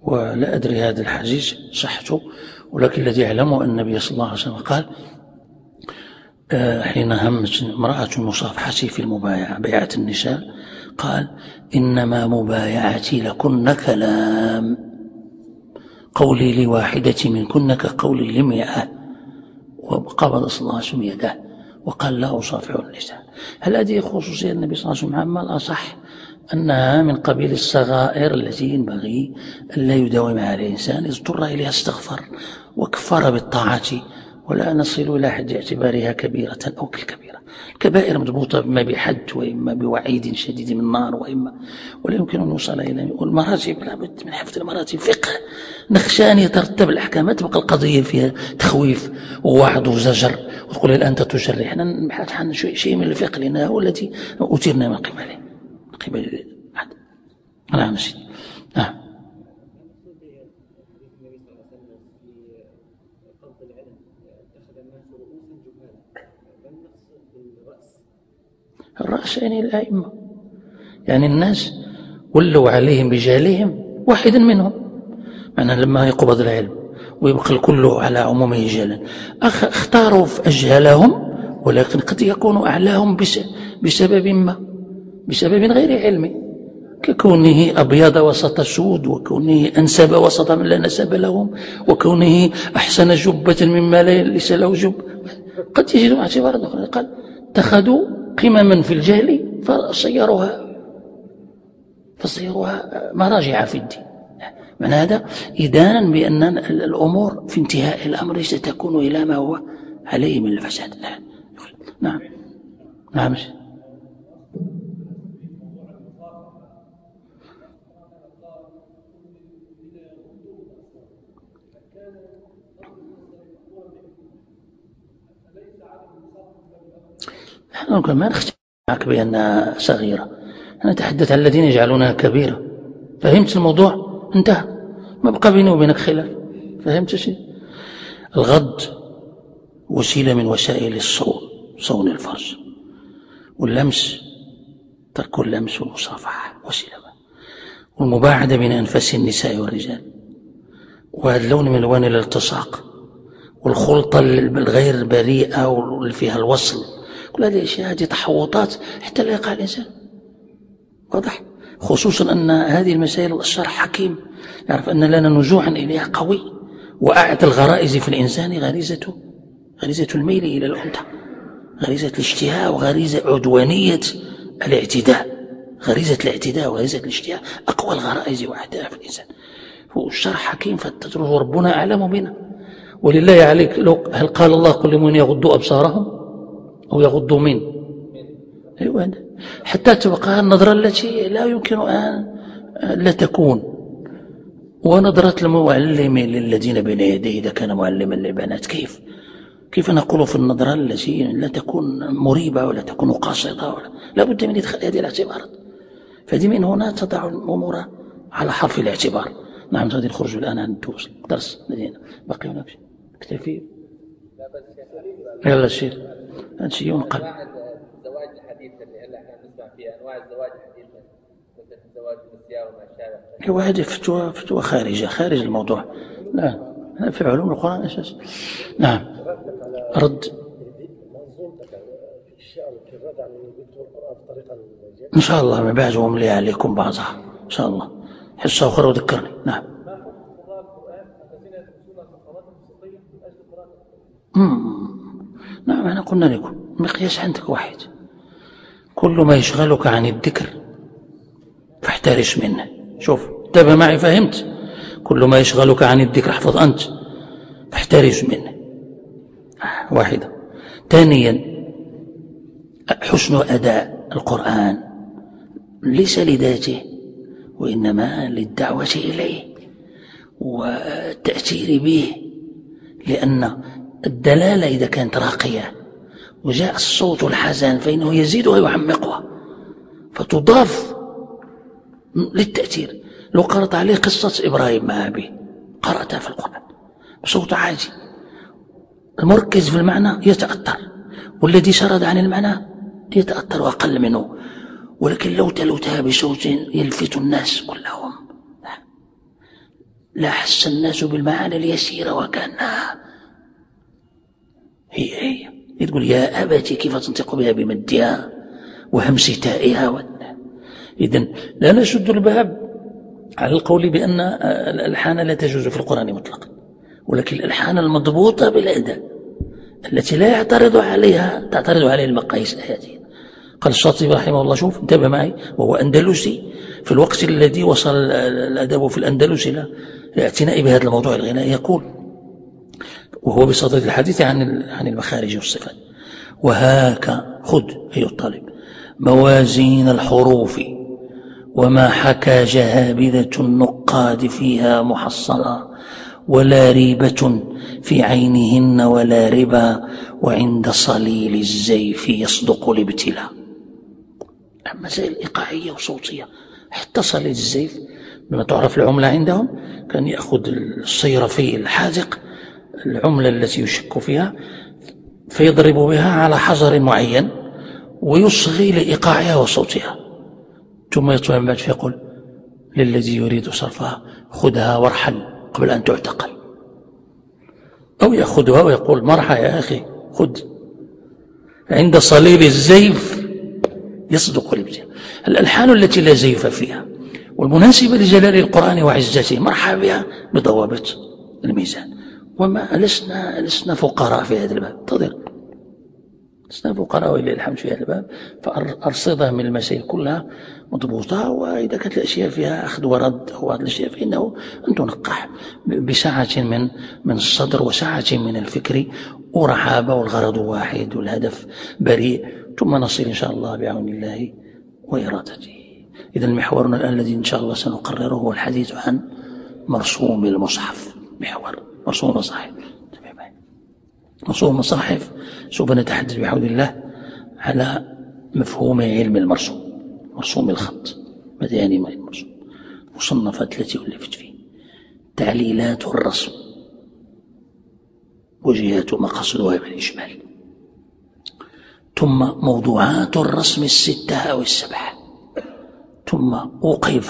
ولا أدري هذا الحديث صحته، ولكن الذي أعلمه أن النبي صلى الله عليه وسلم قال حين همت امرأة مصافحتي في المبايعة بيعة النساء قال إنما مبايعتي لكن كلام، قولي لواحدة منكن كقول لمئة، وقبض صلى الله عليه وسلم يده وقال لا أصافح النساء. هل هذه خصوصية النبي صلى الله عليه وسلم؟ عما الأصح أنها من قبيل الصغائر التي ينبغي أن لا يداوم على الإنسان، إذ اضطر إليها استغفر وكفر بالطاعة، ولا نصل إلى حد اعتبارها كبيرة أو كالكبيرة. الكبائر مضبوطة إما بحد وإما بوعيد شديد من النار، وإما ولا يمكن أن نوصل إلى المراتب. لابد من حفظ المراتب، فقه، نخشى أن يترتب الأحكام، تبقى القضية فيها تخويف ووعظ وزجر وتقول الآن أنت تجرح. احنا نبحث عن شيء من الفقه، لأنه هو الذي أثرنا من قبله من قبل أحد. نعم يا سيدي. نعم. الرأس يعني الأئمة، يعني الناس ولوا عليهم بجهلهم واحد منهم، معنى لما يقبض العلم ويبقى الكل على عمومه جهلا، اختاروا أجهلهم، ولكن قد يكون أعلاهم بسبب ما، بسبب غير علمي، ككونه أبيض وسط سود، وكونه أنسب وسط من لا نسب لهم، وكونه أحسن جبة مما ليس له جب. قد يجدوا اعتبارات أخرى. قال اتخذوا قمما في الجهل فصيروها فصيروها مراجع في الدين. معنى هذا إدانا بأن الأمور في انتهاء الأمر ستكون إلى ما هو عليه من الفساد. نعم نعم. نحن ما نختلف معك بأنها صغيرة، أنا أتحدث عن الذين يجعلونها كبيرة. فهمت الموضوع؟ انتهى، ما بقى بيني وبينك خلاف. فهمت شيء؟ الغض وسيلة من وسائل الصون، صون الفرج، واللمس ترك اللمس والمصافحة وسيلة، والمباعدة بين أنفس النساء والرجال، وهذا اللون من ألوان الالتصاق، والخلطة الغير بريئة واللي فيها الوصل، كل هذه الأشياء هذه تحوطات حتى لا يقع الإنسان. واضح؟ خصوصا أن هذه المسائل الشرع حكيم، يعرف أن لنا نزوعا إليها قوي، وأعت الغرائز في الإنسان غريزة غريزة الميل إلى الأنثى، غريزة الاشتهاء، وغريزة عدوانية الاعتداء. غريزة الاعتداء وغريزة الاشتهاء أقوى الغرائز وأعداء في الإنسان. والشرع حكيم، فتدرج ربنا أعلم بنا. ولله عليك لو هل قال الله قل لمن يغضوا أبصارهم أو يغضوا من أيوة، حتى تبقى النظرة التي لا يمكن أن لا تكون، ونظرة المعلم للذين بين يديه إذا كان معلما للبنات. كيف كيف نقول في النظرة التي لا تكون مريبة ولا تكون قاصدة، ولا لا بد من إدخال هذه الاعتبارات. فدي من هنا تضع الأمور على حرف الاعتبار. نعم. هذه الخروج الآن عن الدروس درس لدينا باقي هناك شيء اكتفي. يلا سير. هذا شيء ينقل. الزواج الحديث اللي هلا احنا نسمع فيها انواع الزواج الحديثه، مثل الزواج بالسياره وما شابه. هو هذه فتوى فتوى خارجه خارج الموضوع. لا، هذا في علوم القرآن اساس. نعم. رد ان شاء الله ما بعد واملي عليكم بعضها ان شاء الله حصه اخرى وذكرني. نعم. امم نعم. احنا قلنا لكم مقياس عندك واحد، كل ما يشغلك عن الذكر فاحترس منه. شوف انتبه معي، فهمت؟ كل ما يشغلك عن الذكر احفظ أنت فاحترس منه. واحدة. ثانيا حسن أداء القرآن ليس لذاته، وإنما للدعوة إليه والتأثير به، لأن الدلالة إذا كانت راقية وجاء الصوت الحسن فإنه يزيدها ويعمقها، فتضاف للتأثير. لو قرأت عليه قصة إبراهيم مع أبيه، قرأتها في القرآن بصوت عالي، المركز في المعنى يتأثر، والذي شرد عن المعنى يتأثر أقل منه. ولكن لو تلوتها بصوت يلفت الناس كلهم، لا حس الناس بالمعاني اليسيرة وكأنها هي هي يقول يا أبتي كيف تنطق بها بمدها وهمس تائها. إذن لا نشد الباب على القول بأن الألحان لا تجوز في القرآن مطلقا، ولكن الألحان المضبوطة بالأداء التي لا يعترض عليها تعترض عليها المقاييس الآتية. قال الشاطبي رحمه الله، شوف انتبه معي، وهو أندلسي في الوقت الذي وصل الأدب في الأندلس إلى الاعتناء بهذا الموضوع الغنائي، يقول وهو بصدد الحديث عن عن المخارج والصفات: وهاك خذ أيها الطالب موازين الحروف وما حكى جهابذة النقاد فيها محصلا، ولا ريبة في عينهن ولا ربا، وعند صليل الزيف يصدق الابتلاء. مسائل إيقاعية وصوتية، حتى صليل الزيف بما تعرف العملة عندهم كان يأخذ الصيرفي الحاذق العملة التي يشك فيها فيضرب بها على حجر معين ويصغي لإيقاعها وصوتها، ثم يطلع بعد فيقول للذي يريد صرفها خذها وارحل قبل أن تعتقل، أو يأخذها ويقول مرحى يا أخي خذ. عند صليل الزيف يصدق الابتلاء. الألحان التي لا زيف فيها والمناسبة لجلال القرآن وعزته مرحى بها بضوابط الميزان. وما لسنا لسنا فقراء في هذا الباب، انتظر، لسنا فقراء ولله الحمد في هذا الباب، فأرصدة من المسائل كلها مضبوطة، وإذا كانت الأشياء فيها أخذ ورد أو بعض الأشياء فإنه أن تنقح بسعة من من الصدر وسعة من الفكر ورحابة، والغرض واحد والهدف بريء، ثم نصل إن شاء الله بعون الله وإرادته. إذا محورنا الآن الذي إن شاء الله سنقرره هو الحديث عن مرسوم المصحف. محور مرسوم المصاحف. مرسوم المصاحف سوف نتحدث بحول الله على مفهوم علم المرسوم، مرسوم الخط، ماذا يعني ما المرسوم، مصنفات التي ألفت فيه، تعليلات الرسم، وجهات مقاصدها بالإجمال، ثم موضوعات الرسم الستة أو السبعة، ثم أوقف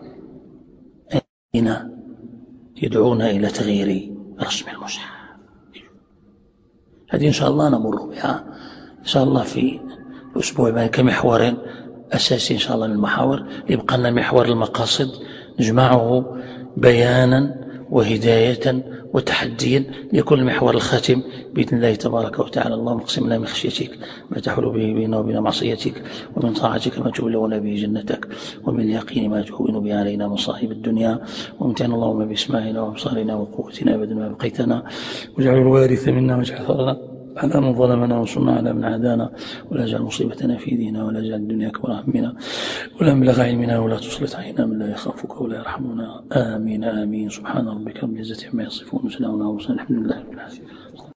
أين يدعون إلى تغيير رسم المصحف. هذه إن شاء الله نمر بها إن شاء الله في الأسبوع كمحور أساسي إن شاء الله من المحاور. يبقى لنا محور المقاصد نجمعه بيانا وهداية وتحديا ليكون المحور الخاتم بإذن الله تبارك وتعالى. اللهم اقسم لنا من خشيتك ما تحول به بيننا وبين معصيتك، ومن طاعتك ما تبلغنا به جنتك، ومن اليقين ما تهون به علينا مصائب الدنيا، وامتعنا اللهم باسماعنا وابصارنا وقوتنا ابدا ما بقيتنا، واجعل الوارث منا واجعل ثارنا على من ظلمنا وانصرنا على من عادانا، ولا تجعل مصيبتنا في ديننا، ولا تجعل الدنيا اكبر همنا ولا مبلغ علمنا، ولا تسلط علينا من لا يخافك ولا يرحمنا. آمين آمين. سبحان ربك رب العزة عما يصفون وسلام على المرسلين الحمد لله رب العالمين.